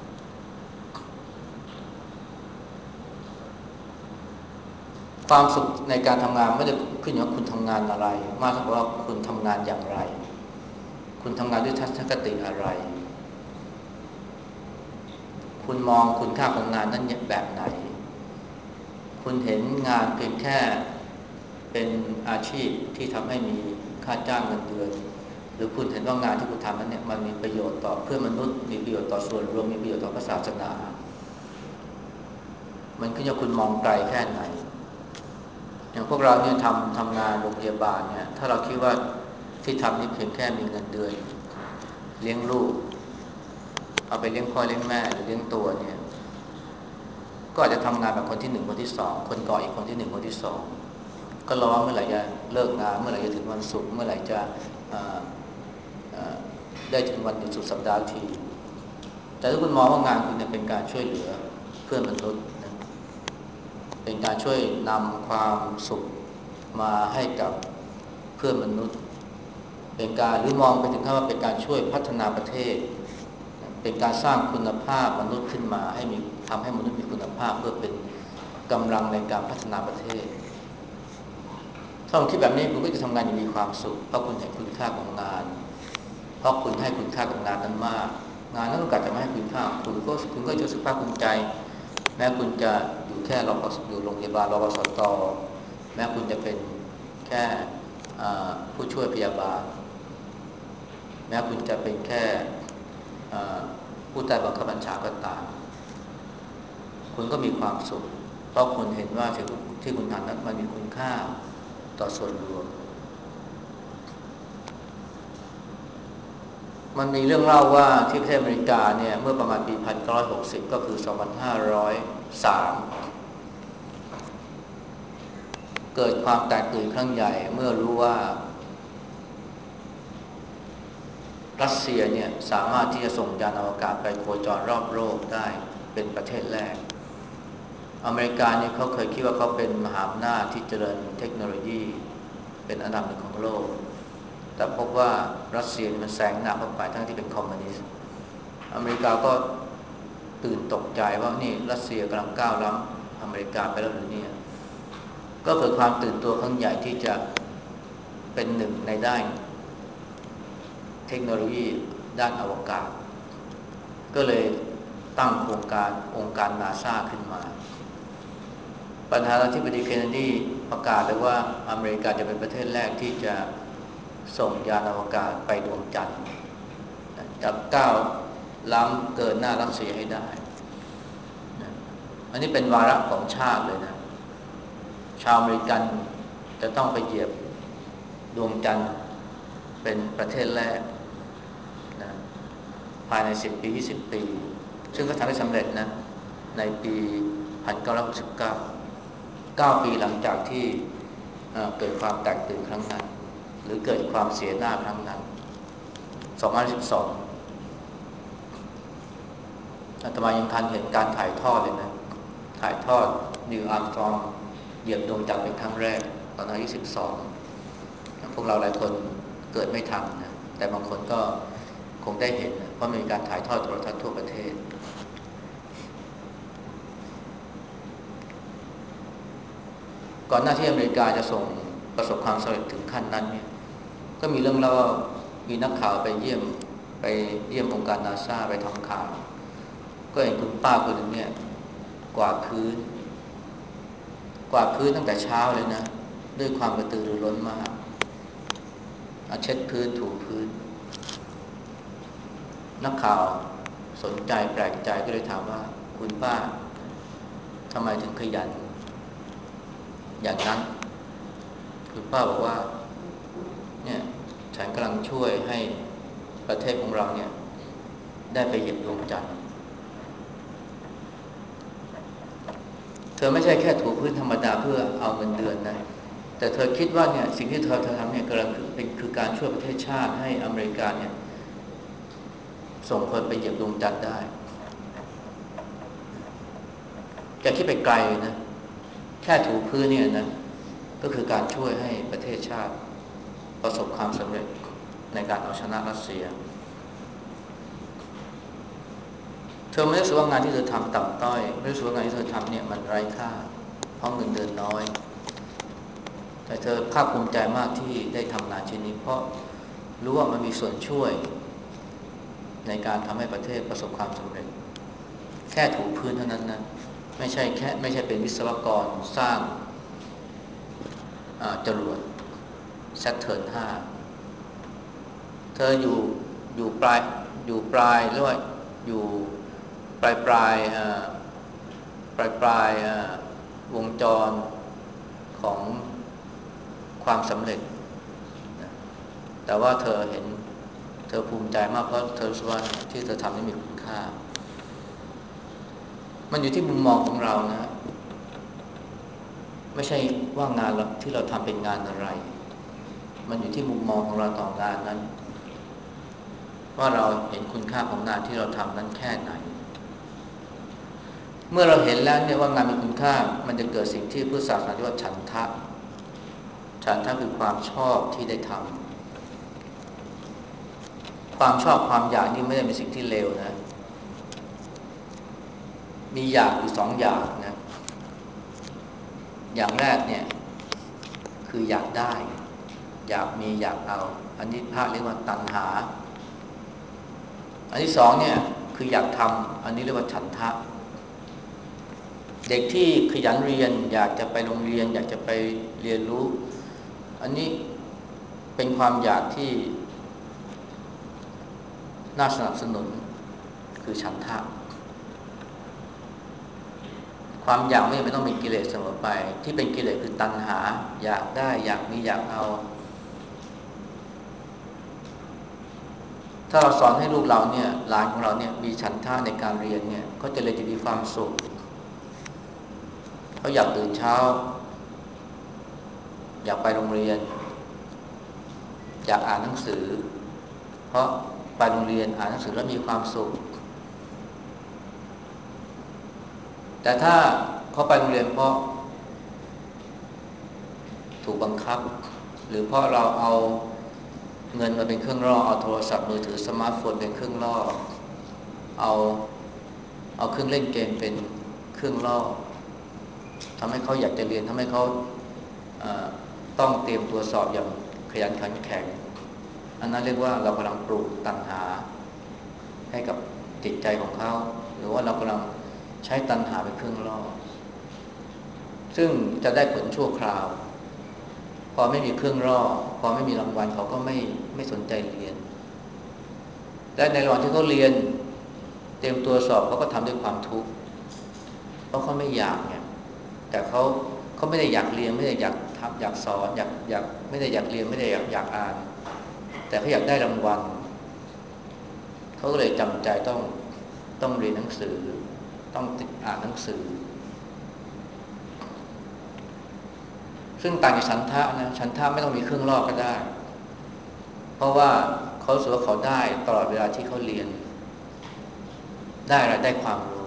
ความสุขในการทำงานไม่ได้ขึ้นอยู่ว่าคุณทำงานอะไรมากกว่าคุณทำงานอย่างไรคุณทำงานด้วยทัศนคติอะไรคุณมองคุณค่าของงานนั้นแบบไหนคุณเห็นงานเพียงแค่เป็นอาชีพที่ทำให้มีค่าจ้างเงินเดือนหรือคุณเห็นว่างานที่คุณทำนั้นเนี่ยมันมีประโยชน์ต่อเพื่อนมนุษย์มีประโยชน์ต่อส่วนรวมมีประโยชน์ต่อศาสนามันขึ้นอยู่กับคุณมองไกลแค่ไหนอย่างพวกเราเนี่ยทำทำงานโรงพยาบาลเนี่ยถ้าเราคิดว่าที่ทำนี่เพียงแค่มีเงินเดือนเลี้ยงลูกเอาไปเลี้ยงพ่อเลี้ยงแม่หรือเลี้ยงตัวเนี่ยก็อาจจะทำงานแบบคนที่หนึ่งคนที่สองคนก่ออีกคนที่หนึ่งคนที่สองก็รอเมื่อไหร่จะเลิกงานเมื่อไหร่จะถึงวันศุกร์เมื่อไหร่จะได้ถึงวันหยุดสุดสัปดาห์ทีแต่ถ้าคุณมองว่างานคุณเนี่ยเป็นการช่วยเหลือเพื่อนมนุษย์นะเป็นการช่วยนำความสุขมาให้กับเพื่อนมนุษย์เป็นการหรือมองไปถึงขั้นว่าเป็นการช่วยพัฒนาประเทศเป็นการสร้างคุณภาพมนุษย์ขึ้นมาให้มีทำให้มนุษย์มีคุณภาพเพื่อเป็นกำลังในการพัฒนาประเทศถ้าคุณคิดแบบนี้คุณก็จะทำงานอย่างมีความสุขเพราะคุณเห็นคุณค่าของงานเพราะคุณให้คุณค่ากับงานนั้นมากงานนั้นโอกาสจะไม่ให้คุณค่าคุณก็คุณก็จะรู้สึกภาคภูมิใจแม้คุณจะอยู่แค่รปอยู่โรงพยาบาลรปสตแม้คุณจะเป็นแค่ผู้ช่วยพยาบาลแม้คุณจะเป็นแค่ผู้ใต้บังคับบัญชาก็ตามคุณก็มีความสุขเพราะคุณเห็นว่าสิ่งที่คุณทำนั้นมันมีคุณค่าต่อส่วนรวมมันมีเรื่องเล่าว่าที่ประเทศอเมริกาเนี่ยเมื่อประมาณปีหนึ่งพันเก้าร้อยหกสิบก็คือสองพันห้าร้อยสามเกิดความแตกตื่นครั้งใหญ่เมื่อรู้ว่ารัสเซียเนี่ยสามารถที่จะส่งยานอวกาศไปโคจรรอบโลกได้เป็นประเทศแรกอเมริกาเนี่ยเขาเคยคิดว่าเขาเป็นมหาอำนาจที่เจริญเทคโนโลยีเป็นอันดับหนึ่งของโลกแต่พบว่ารัสเซียมันแซงหน้าเข้าไปทั้งที่เป็นคอมมิวนิสต์อเมริกาก็ตื่นตกใจว่านี่รัสเซียกำลังก้าวล้ำอเมริกาไปแล้วหรือเนี่ยก็เกิดความตื่นตัวครั้งใหญ่ที่จะเป็นหนึ่งในด้านเทคโนโลยีด้านอวกาศก็เลยตั้งโครงการองค์การนาซาขึ้นมาประธานาธิบดีเคนเนดีประกาศเลยว่าอเมริกาจะเป็นประเทศแรกที่จะส่งยานอวกาศไปดวงจันทร์จะก้าวล้ำเกินหน้ารัสเซียให้ได้อันนี้เป็นวาระของชาติเลยนะชาวอเมริกันจะต้องไปเหยียบดวงจันทร์เป็นประเทศแรกนะภายในสิบปียี่สิบปีซึ่งก็ทำได้สำเร็จนะในปีหนึ่งพันเก้าร้อยหกสิบเก้า เก้าปีหลังจากที่เกิดความแตกตื่นครั้งนั้นหรือเกิดความเสียหน้าครั้งนั้นสองพันสิบสองอาตมายังทันเห็นการถ่ายทอดเลยนะถ่ายทอดนิวอาร์มสตรองเหยียบดวงจันทร์เป็นครั้งแรกตอนอายุสิบสองพวกเราหลายคนเกิดไม่ทันนะแต่บางคนก็คงได้เห็นนะเพราะมีการถ่ายทอดโทรทัศน์ทั่วประเทศก่อนหน้าที่อเมริกาจะส่งประสบความสำเร็จถึงขั้นนั้นเนี่ยก็มีเรื่องเล่าว่ามีนักข่าวไปเยี่ยมไปเยี่ยมองค์การนาซาไปทำข่าวก็เห็นคุณป้าคนหนึ่งเนี่ยกวาดพื้นกวาดพื้นตั้งแต่เช้าเลยนะด้วยความกระตือรือร้นมากเอาเช็ดพื้นถูพื้นนักข่าวสนใจแปลกใจก็เลยถามว่าคุณป้าทำไมถึงขยันอย่างนั้นคุณป้าบอกว่าเนี่ยฉันกำลังช่วยให้ประเทศของเราเนี่ยได้ไปเหยียบดวงจันทร์เธอไม่ใช่แค่ถูพื้นธรรมดาเพื่อเอาเงินเดือนนะแต่เธอคิดว่าเนี่ยสิ่งที่เธอทำเนี่ยกำลังเป็นคือการช่วยประเทศชาติให้อเมริกาเนี่ยส่งคนไปเหยียบดวงจันทร์ได้แกคิดไปไกลนะแค่ถูพื้นเนี่ยนะก็คือการช่วยให้ประเทศชาติประสบความสำเร็จในการเอาชนะรัสเซียเธอไม่รู้สึกว่างานที่เธอทำต่ำต้อยไม่รู้สึกว่างานที่เธอทำเนี่ยมันไร้ค่าเพราะเงินเดือนน้อยแต่เธอภาคภูมิใจมากที่ได้ทำงานชิ้นนี้เพราะรู้ว่ามันมีส่วนช่วยในการทำให้ประเทศประสบความสำเร็จแค่ถูพื้นเท่านั้นนะไม่ใช่แค่ไม่ใช่เป็นวิศวกรสร้างจรวดแซตเทิร์นห้าเธออยู่อยู่ปลายอยู่ปลายหรือว่าอยู่ปลายปลายปลายปลายวงจรของความสำเร็จแต่ว่าเธอเห็นเธอภูมิใจมากเพราะเธอรู้ว่าที่เธอทำนี่มีคุณค่ามันอยู่ที่มุมมองของเรานะไม่ใช่ว่างานที่เราทำเป็นงานอะไรมันอยู่ที่มุมมองของเราต่องานนั้นว่าเราเห็นคุณค่าของงานที่เราทำนั้นแค่ไหนเมื่อเราเห็นแล้วเนี่ยว่างานมีคุณค่ามันจะเกิดสิ่งที่พุทธศาสนาเรียกว่าฉันทะฉันทะคือความชอบที่ได้ทำความชอบความอยากนี่ไม่ได้เป็นสิ่งที่เลวนะมีอยากอยู่สองอย่างนะอย่างแรกเนี่ยคืออยากได้อยากมีอยากเอาอันนี้พระเรียกว่าตัณหาอันที่สองเนี่ยคืออยากทำอันนี้เรียกว่าฉันทะเด็กที่ขยันเรียนอยากจะไปโรงเรียนอยากจะไปเรียนรู้อันนี้เป็นความอยากที่น่าสนับสนุนคือฉันทะความอยากไม่จำเป็นต้องเป็นกิเลสเสมอไปที่เป็นกิเลสคือตัณหาอยากได้อยากมีอยากเอาถ้าเราสอนให้ลูกเราเนี่ยหลานของเราเนี่ยมีฉันทะในการเรียนเนี่ยเขาจะเรียนจะมีความสุขเขาอยากตื่นเช้าอยากไปโรงเรียนอยากอ่านหนังสือเพราะไปโรงเรียนอ่านหนังสือแล้วมีความสุขแต่ถ้าเขาไปโรงเรียนเพราะถูกบังคับหรือเพราะเราเอาเงินมาเป็นเครื่องล่อเอาโทรศัพท์มือถือสมาร์ทโฟนเป็นเครื่องล่อเอาเอาเครื่องเล่นเกมเป็นเครื่องล่อทำให้เขาอยากจะเรียนทำให้เขาต้องเตรียมตัวสอบอย่างขยันขันแข็งอันนั้นเรียกว่าเรากำลังปลูกตัณหาให้กับจิตใจของเขาหรือว่าเรากำลังใช้ตัณหาเป็นเครื่องล่อซึ่งจะได้ผลชั่วคราวพอไม่มีเครื่องล่อพอไม่มีรางวัลเขาก็ไม่ไม่สนใจเรียนและในระหว่างที่เขาเรียนเตรียมตัวสอบเขาก็ทำด้วยความทุกข์เพราะเขาไม่อยากเนี่ยแต่เขาเขาไม่ได้อยากเรียนไม่ได้อยากทำอยากสอนอยากอยากไม่ได้อยากเรียนไม่ได้อยากอยากอ่านแต่เขาอยากได้รางวัลเขาก็เลยจำใจต้องต้องเรียนหนังสือต้องอ่านหนังสือซึ่งต่างจากฉันทะนะฉันทะไม่ต้องมีเครื่องล่อก็ได้เพราะว่าเขาสึกว่าเขาได้ตลอดเวลาที่เขาเรียนได้อะไรได้ความรู้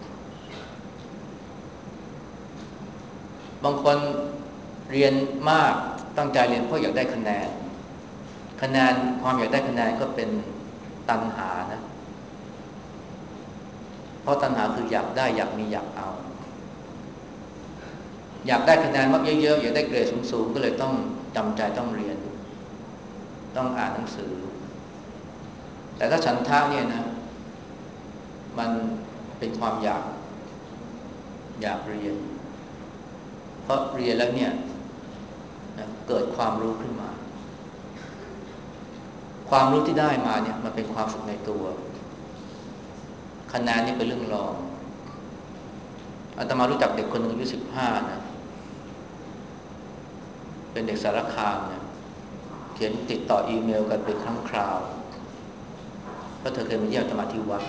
บางคนเรียนมากตั้งใจเรียนเพราะอยากได้คะแนนคะแนนความอยากได้คะแนนก็เป็นตัณหานะเพราะตัณหาคืออยากได้อยากมีอยากเอาอยากได้คะแนนมากเยอะๆอยากได้เกรดสูงๆก็เลยต้องจำใจต้องเรียนต้องอ่านหนังสือแต่ถ้าฉันทะเนี่ยนะมันเป็นความอยากอยากเรียนเพราะเรียนแล้วเนี่ยเกิดความรู้ขึ้นมาความรู้ที่ได้มาเนี่ยมันเป็นความสุขในตัวคะแนนนี่เป็นเรื่องรองอาตมารู้จักเด็กคนหนึ่งอายุสิบห้านะเป็นเด็กสารคามเนี่ยเขียนติดต่ออีเมลกันเป็นครั้งคราวเพราะเธอเคยมาเยี่ยมอาตมาที่วัด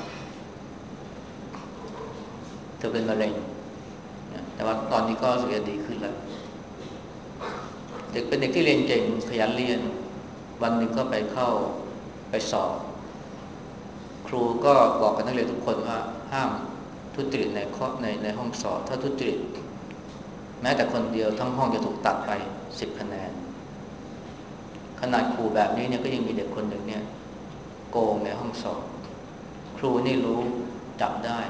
เธอเป็นมะเร็งแต่ว่าตอนนี้ก็สุขภาพดีขึ้นแล้วเด็กเป็นเด็กที่เรียนเก่งขยันเรียนวันหนึ่งก็ไปเข้าไปสอบครูก็บอกกับนักเรียนทุกคนว่าห้ามทุจริตในข้อในในห้องสอบถ้าทุจริตแม้แต่คนเดียวทั้งห้องจะถูกตัดไปสิบคะแนนขนาดครูแบบนี้เนี่ยก็ยังมีเด็กคนหนึ่งเนี่ยโกงในห้องสอบครูนี่รู้จับได้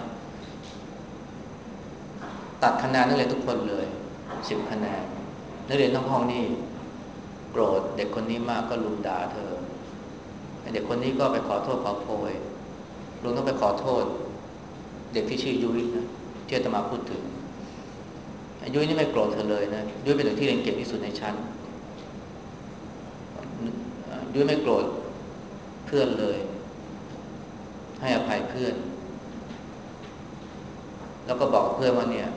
ตัดคะแนนนักเรียนทุกคนเลยสิบคะแนนนักเรียนทั้งห้องนี่โกรธเด็กคนนี้มากก็ลุมด่าเธอเด็กคนนี้ก็ไปขอโทษขอโพยลุงต้องไปขอโทษเด็กที่ชื่อยุ้ยนะที่อาตมาพูดถึงยุ้ยนี่ไม่โกรธเธอเลยนะยุ้ยเป็นเด็กที่เรียนเก่งที่สุดในชั้นยุ้ยไม่โกรธเพื่อนเลยให้อภัยเพื่อนแล้วก็บอกเพื่อนว่าเนี่ย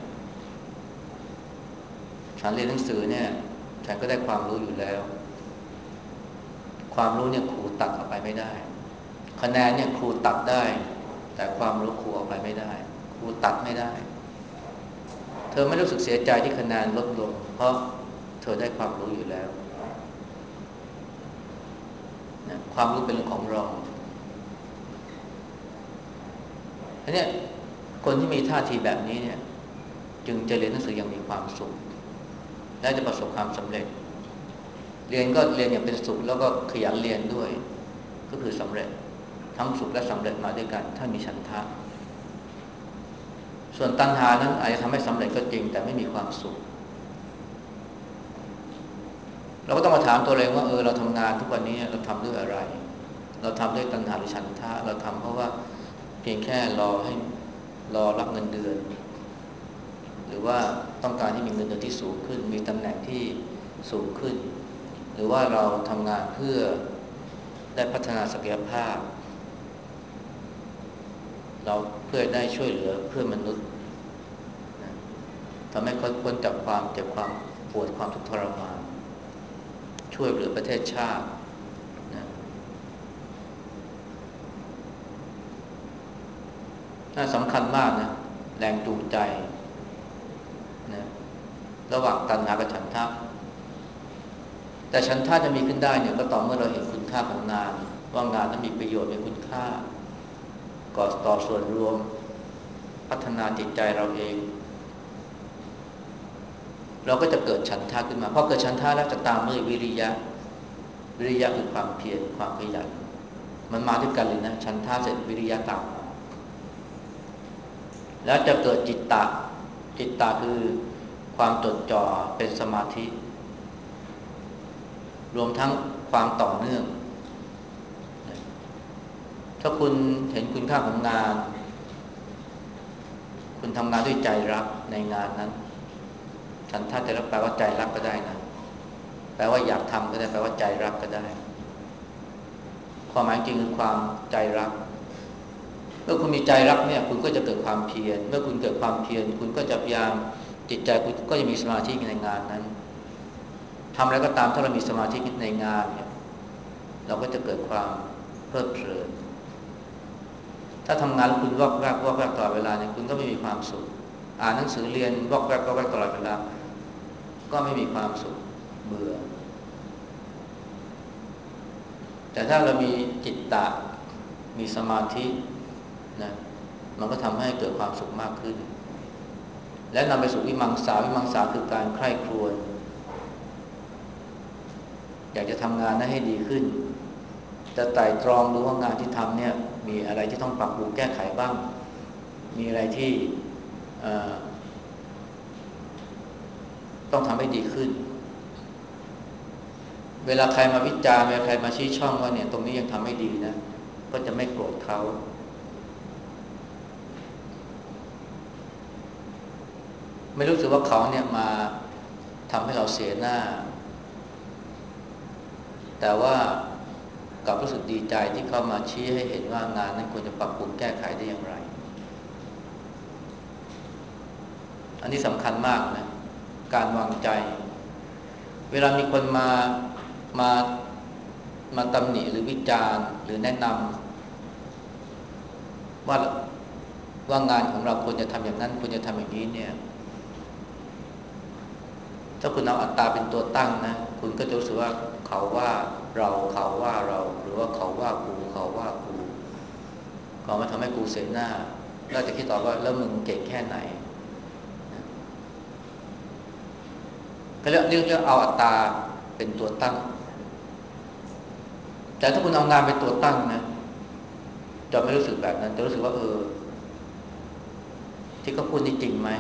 ฉันเรียนหนังสือเนี่ยฉันก็ได้ความรู้อยู่แล้วความรู้เนี่ยครูตัดออกไปไม่ได้คะแนนเนี่ยครูตัดได้แต่ความรู้ครูออกไปไม่ได้ครูตัดไม่ได้เธอไม่รู้สึกเสียใจที่คะแนนลดลงเพราะเธอได้ความรู้อยู่แล้วนะความรู้เป็นเรื่องของรองอันนี้คนที่มีท่าทีแบบนี้เนี่ยจึงจะเรียนหนังสืออย่างมีความสุขและจะประสบความสำเร็จเรียนก็เรียนอย่างเป็นสุขแล้วก็ขยันเรียนด้วยก็คือสำเร็จทั้งสุขและสำเร็จมาด้วยกันถ้ามีฉันทะส่วนตัณหานั้นอาจจะทำให้สำเร็จก็จริงแต่ไม่มีความสุขเราก็ต้องมาถามตัวเองว่าเออเราทำงานทุกวันนี้เราทำด้วยอะไรเราทำด้วยตัณหาหรือฉันทะเราทำเพราะว่าเพียงแค่รอให้รอรับเงินเดือนหรือว่าต้องการที่มีเงินเดือนที่สูงขึ้นมีตำแหน่งที่สูงขึ้นหรือว่าเราทำงานเพื่อได้พัฒนาศักยภาพเราเพื่อได้ช่วยเหลือเพื่อนมนุษย์นะทำให้เขาพ้นจากความเจ็บความปวดความทุกข์ทรมานช่วยเหลือประเทศชาตินะน่าสำคัญมากนะแรงจูงใจนะระหว่างตัณหากับฉันทะแต่ฉันทะจะมีขึ้นได้เนี่ยก็ต่อเมื่อเราเห็นคุณค่าของงานว่างานนั้นมีประโยชน์มีคุณค่าก่อต่อส่วนรวมพัฒนาจิตใจเราเองเราก็จะเกิดฉันทะขึ้นมาพอเกิดฉันทะแล้วจะตามด้วยวิริยะวิริยะคือความเพียรความขยันมันมาด้วยกันเลยนะฉันทะเสร็จวิริยะตามมาแล้วจะเกิดจิตตะจิตตะคือความจดจ่อเป็นสมาธิรวมทั้งความต่อเนื่องถ้าคุณเห็นคุณค่าของงานคุณทำงานด้วยใจรักในงานนั้นฉันถ้าจะรับแปลว่าใจรักก็ได้นะแปลว่าอยากทำก็ได้แปลว่าใจรักก็ได้ความหมายจริงคือความใจรักเมื่อคุณมีใจรักเนี่ยคุณก็จะเกิดความเพียรเมื่อคุณเกิดความเพียรคุณก็จะพยายามจิตใจคุณก็จะมีสมาธิในงานนั้นทำอะไรก็ตามถ้าเรามีสมาธิในงานเนี่ยเราก็จะเกิดความเพลิดเพลินถ้าทำงานแล้วคุณวอกแวกวอกแวกตลอดเวลาเนี่ยคุณก็ไม่มีความสุขอ่านหนังสือเรียนวอกแวกวอกแวกตลอดเวลาก็ไม่มีความสุขเบื่อแต่ถ้าเรามีจิตตะมีสมาธินะมันก็ทำให้เกิดความสุขมากขึ้นและนำไปสู่วิมังสาวิมังสาคือการใคร่ครวญอยากจะทำงานนั้นให้ดีขึ้นจะไตร่ตรองดูว่างานที่ทำเนี่ยมีอะไรที่ต้องปรับปรุงแก้ไขบ้างมีอะไรที่ต้องทำให้ดีขึ้นเวลาใครมาวิจารณ์เวลาใครมาชี้ช่องว่าเนี่ยตรงนี้ยังทำไม่ดีนะก็จะไม่โกรธเขาไม่รู้สึกว่าเขาเนี่ยมาทำให้เราเสียหน้าแต่ว่ากลับรู้สึกดีใจที่เขามาชี้ให้เห็นว่างานนั้นควรจะปรับปรุงแก้ไขได้อย่างไรอันนี้สำคัญมากนะการวางใจเวลามีคนมามามาตำหนิหรือวิจารณ์หรือแนะนำว่าว่างานของเราควรจะทำอย่างนั้นควรจะทำอย่างนี้เนี่ยถ้าคุณเอาอัตตาเป็นตัวตั้งนะคุณก็จะรู้สึกว่าเขาว่าเราเขาว่าเราหรือว่าเขาว่ากูเขาว่ากูก็มาทำให้กูเสียหน้าเราจะคิดต่อว่าแล้วมึงเก่งแค่ไหนก็เรื่องเรื่องเอาอัตตาเป็นตัวตั้งแต่ถ้าคุณเอางานเป็นตัวตั้งนะจะไม่รู้สึกแบบนั้นจะรู้สึกว่าเออที่เขาพูดนี่จริงไหม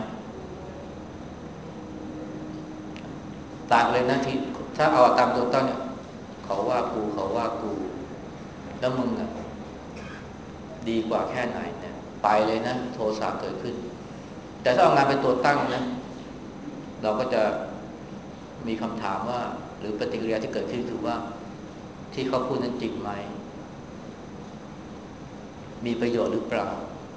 ต่างเลยนะที่ถ้าเอาตามตัวตั้งเนี่ยเขาว่ากูเขาว่ากูแล้วมึงอ่ะดีกว่าแค่ไหนเนี่ยไปเลยนะโทสะเกิดขึ้นแต่ถ้าเอางานเป็นตัวตั้งนะเราก็จะมีคำถามว่าหรือปฏิกิริยาที่เกิดขึ้นคือว่าที่เขาพูดนั้นจริงไหมมีประโยชน์หรือเปล่า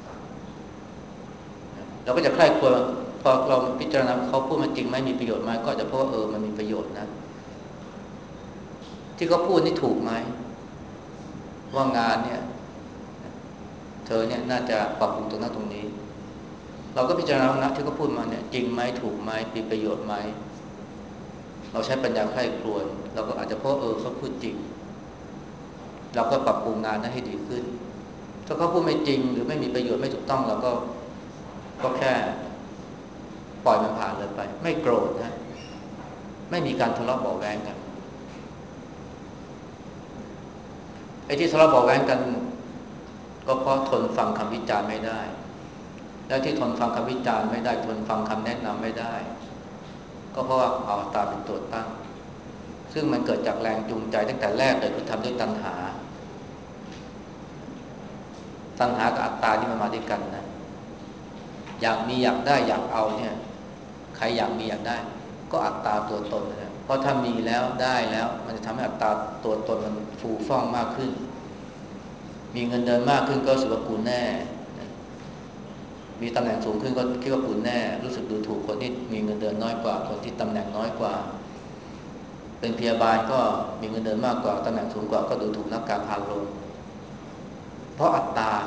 เราก็จะใคร่ครวญพอเราพิจารณาเขาพูดมันจริงไหมมีประโยชน์ไหมก็จะเพราะว่าเออมันมีประโยชน์นะที่เขาพูดนี่ถูกไหมว่างานเนี่ยเธอเนี่ยน่าจะปรับปรุงตรงนั้นตรงนี้เราก็พิจารณาว่าที่เขาพูดมาเนี่ยจริงไหมถูกไหมมีประโยชน์ไหมเราใช้ปัญญาใคร่ครวญเราก็อาจจะเพราะเออเขาพูดจริงเราก็ปรับปรุงงานนั้นให้ดีขึ้นถ้าเขาพูดไม่จริงหรือไม่มีประโยชน์ไม่ถูกต้องเราก็ก็แค่ปล่อยมันผ่านเลยไปไม่โกรธนะไม่มีการทะเลาะเบาะแว้งกันไอ้ที่ทะเลาะเบาะแว้งกันก็เพราะทนฟังคำวิจารณ์ไม่ได้และที่ทนฟังคำวิจารณ์ไม่ได้ทนฟังคำแนะนำไม่ได้ก็เพราะว่าเอาตาเป็นตัวตั้งซึ่งมันเกิดจากแรงจูงใจตั้งแต่แรกเลยคือทำด้วยตัณหาตัณหากับอัตตาที่มันมาด้วยกันนะอยากมีอยากได้อยากเอาเนี่ยใครอยากมีอยากได้ก็อัตตาตัวตนนะเพราะถ้ามีแล้วได้แล้วมันจะทำให้อัตตาตัวตนมันฟูฟ่องมากขึ้นมีเงินเดือนมากขึ้นก็รู้สึกว่ากูแน่มีตำแหน่งสูงขึ้นก็คิดว่ากูแน่รู้สึกดูถูกคนที่มีเงินเดือนน้อยกว่าคนที่ตำแหน่งน้อยกว่าเป็นพยาบาลก็มีเงินเดือนมากกว่าตำแหน่งสูงกว่าก็ดูถูกนักการพาลงเพราะอัตตา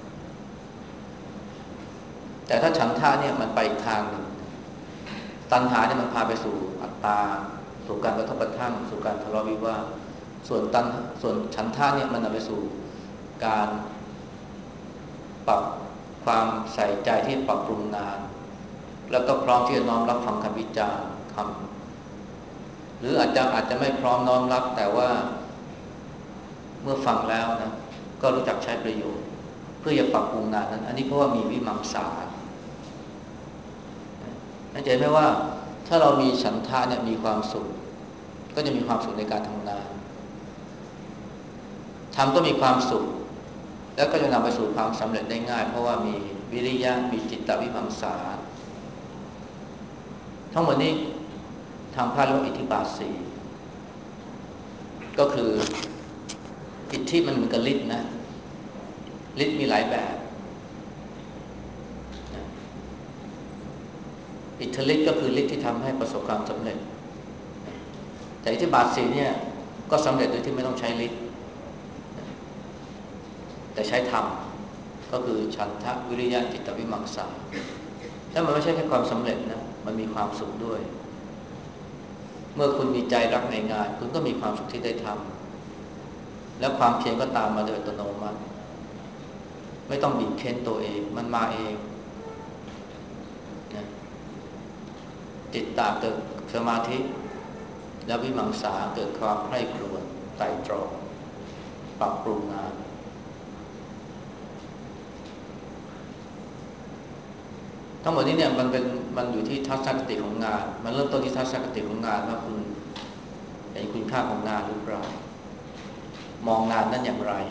แต่ถ้าฉันทะเนี่ยมันไปอีกทางหนึ่งตัณหาเนี่ยมันพาไปสู่อัตตาสู่การกระทบกระทั่งสู่การทะเลาะวิวาทส่วนตัณส่วนฉันทะเนี่ยมันนำไปสู่การปรับความใส่ใจที่ปรับปรุงงานแล้วก็พร้อมที่จะน้อมรับฟังคำวิจารณ์คำหรืออาจจะอาจจะไม่พร้อมน้อมรับแต่ว่าเมื่อฟังแล้วนะก็รู้จักใช้ประโยชน์เพื่อจะปรับปรุงงานนั้นอันนี้เพราะว่ามีวิมังสาเข้าใจไหมว่าถ้าเรามีฉันทะเนี่ยมีความสุขก็จะมีความสุขในการทำงานทำก็มีความสุขแล้วก็จะนำไปสู่ความสำเร็จได้ง่ายเพราะว่ามีวิริยะมีจิตวิมังสาทั้งหมดนี้ทางพระเรียกว่าอิทธิบาทสี่ก็คืออิทธิมันเหมือนกับฤทธิ์นะฤทธิ์มีหลายแบบอิทธิฤทธิ์ก็คือฤทธิ์ที่ทำให้ประสบความสำเร็จแต่อิทธิบาทสี่เนี่ยก็สำเร็จโดยที่ไม่ต้องใช้ฤทธิ์แต่ใช้ธรรมก็คือฉันทะวิริยะจิตวิมังสาแล้วมันไม่ใช่แค่ความสำเร็จนะมันมีความสุขด้วยเมื่อคุณมีใจรักในงานคุณก็มีความสุขที่ได้ทำแล้วความเพียรก็ตามมาโดยอัตโนมัติไม่ต้องบีบเค้นตัวเองมันมาเองนะจิตตาเกิดสมาธิแล้ววิมังสาเกิดความใคร่ครวญไตร่ตรองปรับปรุงงานทั้งหมดนี้เนี่ยมันเป็นมันอยู่ที่ทัศนคติของงานมันเริ่มต้นที่ทัศนคติของงานว่าคุณเห็นคุณค่าของงานหรือเปล่ามองงานนั้นอย่างไร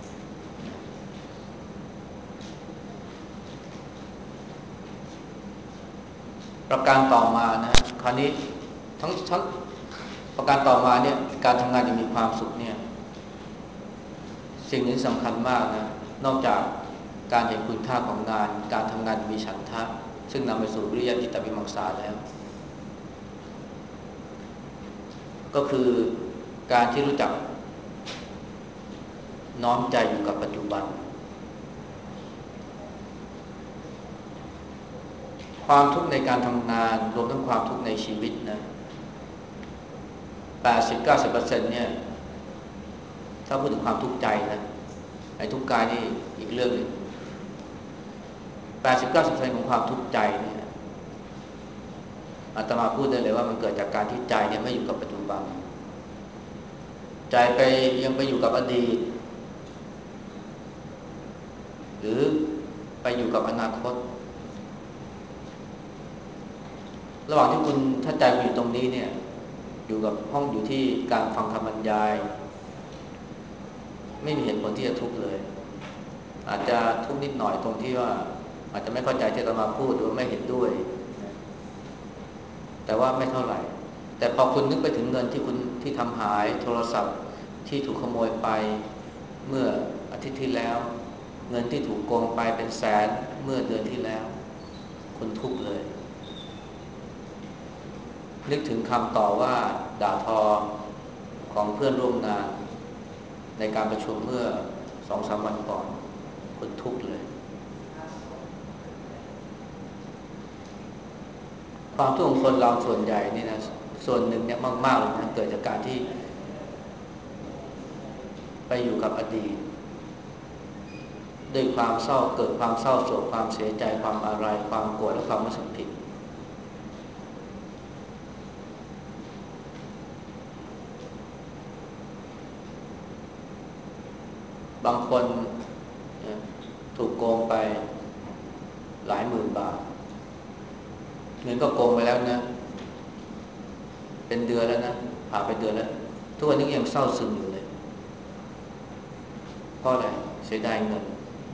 ประการต่อมานะคราวนี้ทั้งทั้งประการต่อมาเนี่ยการทำงานจะมีความสุขเนี่ยสิ่งนี้สำคัญมากนะนอกจากการเห็นคุณค่าของงานการทำงานมีฉันทะซึ่งนำไปสู่วิริยะจิตวิมังสาแล้วก็คือการที่รู้จักน้อมใจอยู่กับปัจจุบันความทุกข์ในการทำงานรวมทั้งความทุกข์ในชีวิตนะ แปดสิบถึงเก้าสิบเปอร์เซ็นต์ เนี่ยถ้าพูดถึงความทุกข์ใจนะไอ้ทุกข์กายนี่อีกเรื่องนึง แปดสิบถึงเก้าสิบเปอร์เซ็นต์ ของความทุกข์ใจเนี่ยอาตมาพูดได้เลยว่ามันเกิดจากการที่ใจเนี่ยไม่อยู่กับปัจจุบันใจไปยังไปอยู่กับอดีตหรือไปอยู่กับอนาคตระหว่างที่คุณถ้าใจคุณอยู่ตรงนี้เนี่ยอยู่กับห้องอยู่ที่การฟังธรรมบรรยายไม่มีเหตุผลที่จะทุกข์เลยอาจจะทุกข์นิดหน่อยตรงที่ว่าอาจจะไม่เข้าใจที่อาตมาพูดหรือว่าไม่เห็นด้วยแต่ว่าไม่เท่าไหร่แต่พอคุณนึกไปถึงเงินที่คุณที่ทำหายโทรศัพท์ที่ถูกขโมยไปเมื่ออาทิตย์ที่แล้วเงินที่ถูกโกงไปเป็นแสนเมื่อเดือนที่แล้วคุณทุกข์เลยนึกถึงคำต่อว่าด่าทอของเพื่อนร่วมงานในการประชุมเมื่อสองสามวันก่อนคุณทุกข์เลยความทุกข์ของคนเราส่วนใหญ่นี่นะส่วนหนึ่งเนี่ยมากๆเลยนะเกิดจากการที่ไปอยู่กับอดีตด้วยความเศร้าเกิดความเศร้าโศกความเสียใจความอะไรความโกรธและความรู้สึกผิดบางคนถูกโกงไปหลายหมื่นบาทเงินก็โกงไปแล้วนะเป็นเดือนแล้วนะผ่านไปเดือนแล้วทุกวันนี้ยังเศร้าซึมอยู่เลยเพราะอะไรเสียดายเงิน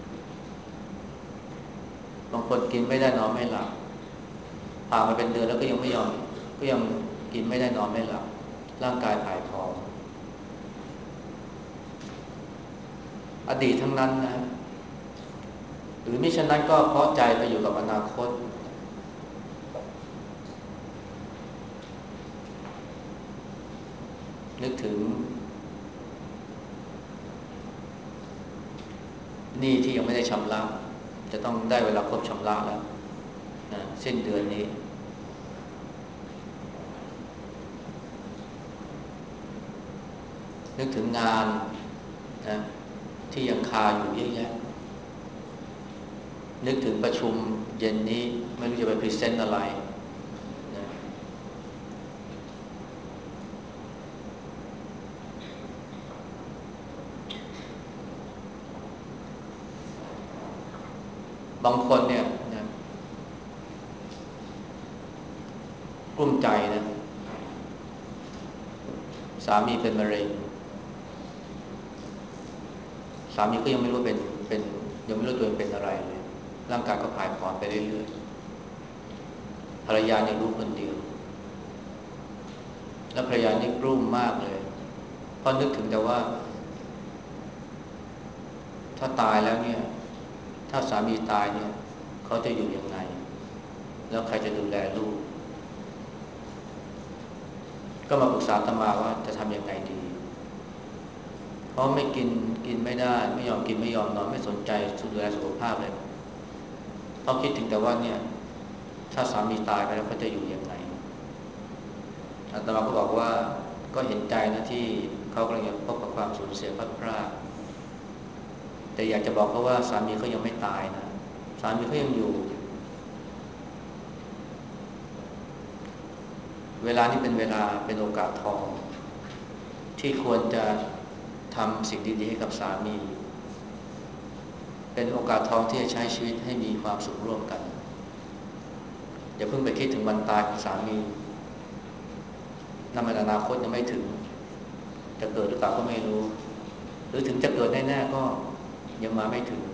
บางคนกินไม่ได้นอนไม่หลับผ่านมาเป็นเดือนแล้วก็ยังไม่ยอมก็ยังกินไม่ได้นอนไม่หลับร่างกายผายผอมอดีตทั้งนั้นนะหรือมิฉะนั้นก็เพราะใจไปอยู่กับอนาคตนึกถึงหนี้ที่ยังไม่ได้ชำระจะต้องได้เวลาครบชำระแล้วนะสิ้นเดือนนี้นึกถึงงานนะที่ยังคาอยู่เยอะแยะนึกถึงประชุมเย็นนี้ไม่รู้จะไปพรีเซนต์อะไรนะบางคนเนี่ยนะกลุ้มใจนะสามีเป็นมะเร็งสามีก็ยังไม่รู้เป็นเป็นยังไม่รู้ตัวเองเป็นอะไรเลยร่างกายก็ผายผอมไปเรื่อยๆภรรยาเนี่ยรู้คนเดียวแล้วภรรยานี่กลุ้มมากเลยเพราะนึกถึงแต่ว่าถ้าตายแล้วเนี่ยถ้าสามีตายเนี่ยเขาจะอยู่ยังไงแล้วใครจะดูแลลูกก็มาปรึกษาอาตมาว่าจะทำยังไงดีเพราะไม่กินกินไม่ได้ไม่ยอมกินไม่ยอมนอนไม่สนใจดูแลสุขภาพเลยเพราะคิดถึงแต่ว่าเนี่ยถ้าสามีตายไปแล้วเขาจะอยู่ยังไงอาตมาก็บอกว่าก็เห็นใจนะที่เขากำลังจะพบกับความสูญเสียพลัดพรากแต่อยากจะบอกเขาว่าสามีเขายังไม่ตายนะสามีเขายังอยู่เวลานี้เป็นเวลาเป็นโอกาสทองที่ควรจะทำสิ่งดีๆให้กับสามีเป็นโอกาสทองที่จะใช้ชีวิตให้มีความสุขร่วมกันอย่าเพิ่งไปคิดถึงวันตายของสามีนั่นมันอนาคตยังไม่ถึงจะเกิดหรือเปล่าก็ไม่รู้หรือถึงจะเกิดแน่ๆก็ยังมาไม่ถึง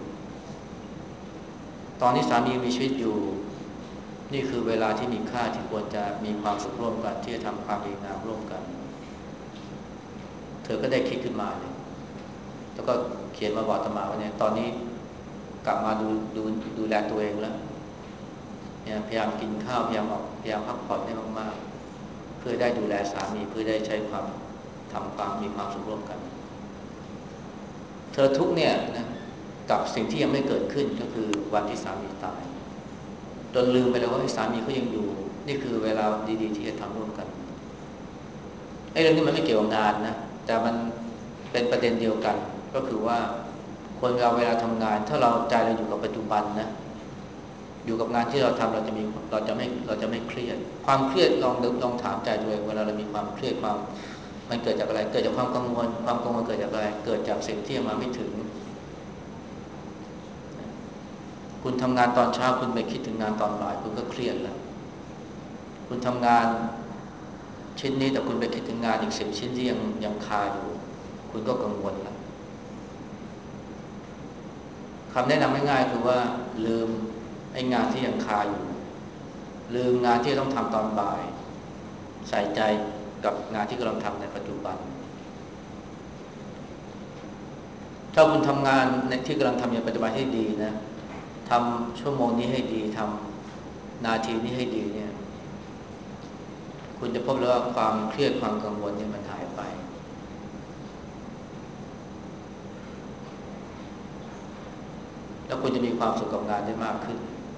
ตอนนี้สามีมีชีวิตอยู่นี่คือเวลาที่มีค่าที่ควรจะมีความสุขร่วมกันที่จะทำความดีงามร่วมกันเธอก็ได้คิดขึ้นมาเลยแล้วก็เขียนมาบอกอาตมาว่าเนี่ยตอนนี้กลับมาดูดูดูแลตัวเองแล้วเนี่ยพยายามกินข้าวพยายามออกพยายามพักผ่อนให้มากๆเพื่อได้ดูแลสามีเพื่อได้ใช้ความทำความมีความสุขร่วมกันเธอทุกเนี่ยนะกับสิ่งที่ยังไม่เกิดขึ้นก็คือวันที่สามีตายจนลืมไปแล้วว่าสามีเขายังอยู่นี่คือเวลาดีๆที่จะทำร่วมกันไอ้เรื่องนี้มันไม่เกี่ยวกับงานนะแต่มันเป็นประเด็นเดียวกันก็คือว่าคนเราเวลาทำงานถ้าเราใจเราอยู่กับปัจจุบันนะอยู่กับงานที่เราทำเราจะมีเราจะไม่เราจะไม่เครียดความเครียดลองลองถามใจตัวเองเวลาเรามีความเครียดความมันเกิดจากอะไรเกิดจากความกังวลความกังวลเกิดจากอะไรเกิดจากสิ่งที่ยังมาไม่ถึงคุณทำงานตอนเช้าคุณไปคิดถึงงานตอนบ่ายคุณก็เครียดแล้วคุณทำงานชิ้นนี้แต่คุณไปคิดถึงงานอีกสิบชิ้นที่ยังยังคาอยู่คุณก็กังวลแล้วคำแนะนำง่ายๆคือว่าลืมไอ้งานที่ยังคาอยู่ลืมงานที่ต้องทำตอนบ่ายใส่ใจกับงานที่กำลังทำในปัจจุบันถ้าคุณทำงานในที่กำลังทำในปัจจุบันให้ดีนะทำชั่วโมงนี้ให้ดีทำนาทีนี้ให้ดีเนี่ยคุณจะพบเลยว่าความเครียดความกังวลเนี่ยมันหายไปแล้วคุณจะมีความสุขกับงานได้มากขึ้น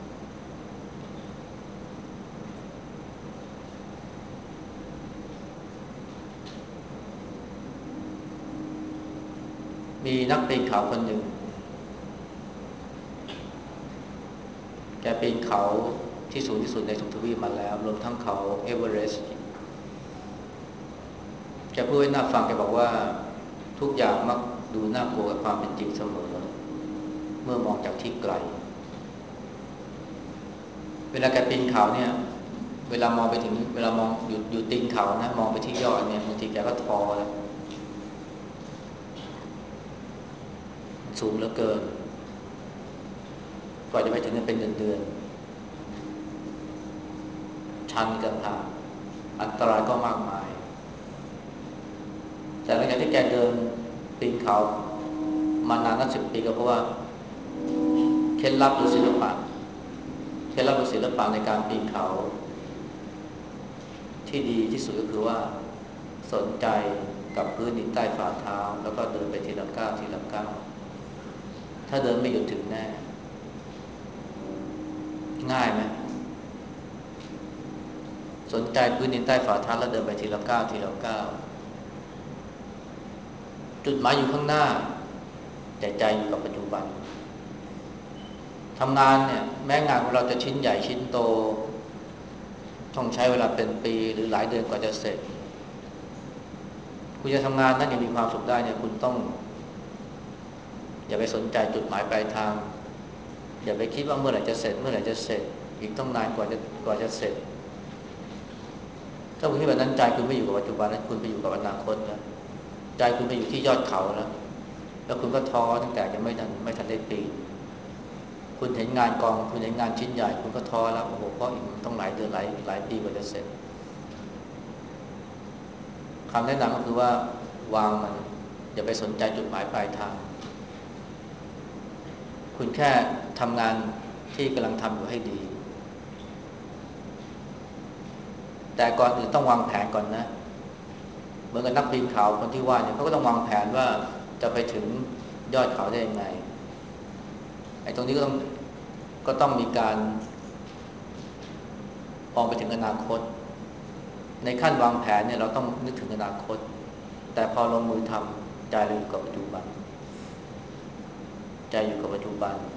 มีนักปีนเขาคนหนึ่งแกปีนเขาที่สูงที่สุดในทุกทวีปมาแล้วรวมทั้งเขาเอเวอเรสต์แกพูดให้น่าฟังแกบอกว่าทุกอย่างมักดูน่ากลัวกับความเป็นจริงเสมอเมื่อมองจากที่ไกลเวลาแกปีนเขาเนี่ยเวลามองไปถึงเวลามองอยู่อยู่ตีนเขานะมองไปที่ยอดเนี่ยบางทีแกก็ท้อแล้วสูงเหลือเกินกว่าจะไปถึงนั้นเป็นเดือนๆชันกันทางอันตรายก็มากมายแต่หลังจากที่แกเดินปีนเขามานานนับสิบปีก็เพราะว่าเคล็ดลับหรือศิลปะเคล็ดลับหรือศิลปะในการปีนเขาที่ดีที่สุดก็คือว่าสนใจกับพื้นดินใต้ฝ่าเท้าแล้วก็เดินไปทีละก้าวทีละก้าวถ้าเดินไม่หยุดถึงแน่ง่ายไหมสนใจพื้นดินใต้ฝ่าเท้าแล้วเดินไปทีละก้าวทีละก้าวจุดหมายอยู่ข้างหน้าแต่ใจอยู่กับปัจจุบันทำงานเนี่ยแม้งานของเราจะชิ้นใหญ่ชิ้นโตต้องใช้เวลาเป็นปีหรือหลายเดือนกว่าจะเสร็จคุณจะทำงานนั้นยังมีความสุขได้เนี่ยคุณต้องอย่าไปสนใจจุดหมายปลายทางอย่าไปคิดว่าเมื่อไหร่จะเสร็จเมื่อไหร่จะเสร็จอีกต้องนานกว่าจะกว่าจะเสร็จถ้าคุณคิดแบบนั้นใจคุณไม่อยู่กับปัจจุบันแล้วคุณไปอยู่กับอนาคตแล้วใจคุณไปอยู่ที่ยอดเขาแล้วแล้วคุณก็ท้อตั้งแต่ยังไม่ทันไม่ทันได้ปีนคุณเห็นงานกองคุณเห็นงานชิ้นใหญ่คุณก็ท้อแล้วโอ้โหเพราะอีกต้องหลายเดือนหลายหลายปีกว่าจะเสร็จคำแนะนำก็คือว่าวางมันอย่าไปสนใจจุดหมายปลายทางคุณแค่ทำงานที่กำลังทำอยู่ให้ดีแต่ก่อนอื่นต้องวางแผนก่อนนะเหมือนกับนักปีนเขาคนที่ว่าเนี่ยเขาก็ต้องวางแผนว่าจะไปถึงยอดเขาได้ยังไงไอ้ตรงนี้ก็ต้องก็ต้องมีการมองไปถึงอนาคตในขั้นวางแผนเนี่ยเราต้องนึกถึงอนาคตแต่พอลงมือทำใจเราอยู่กับปัจจุบันใจอยู่กับปัจจุบัน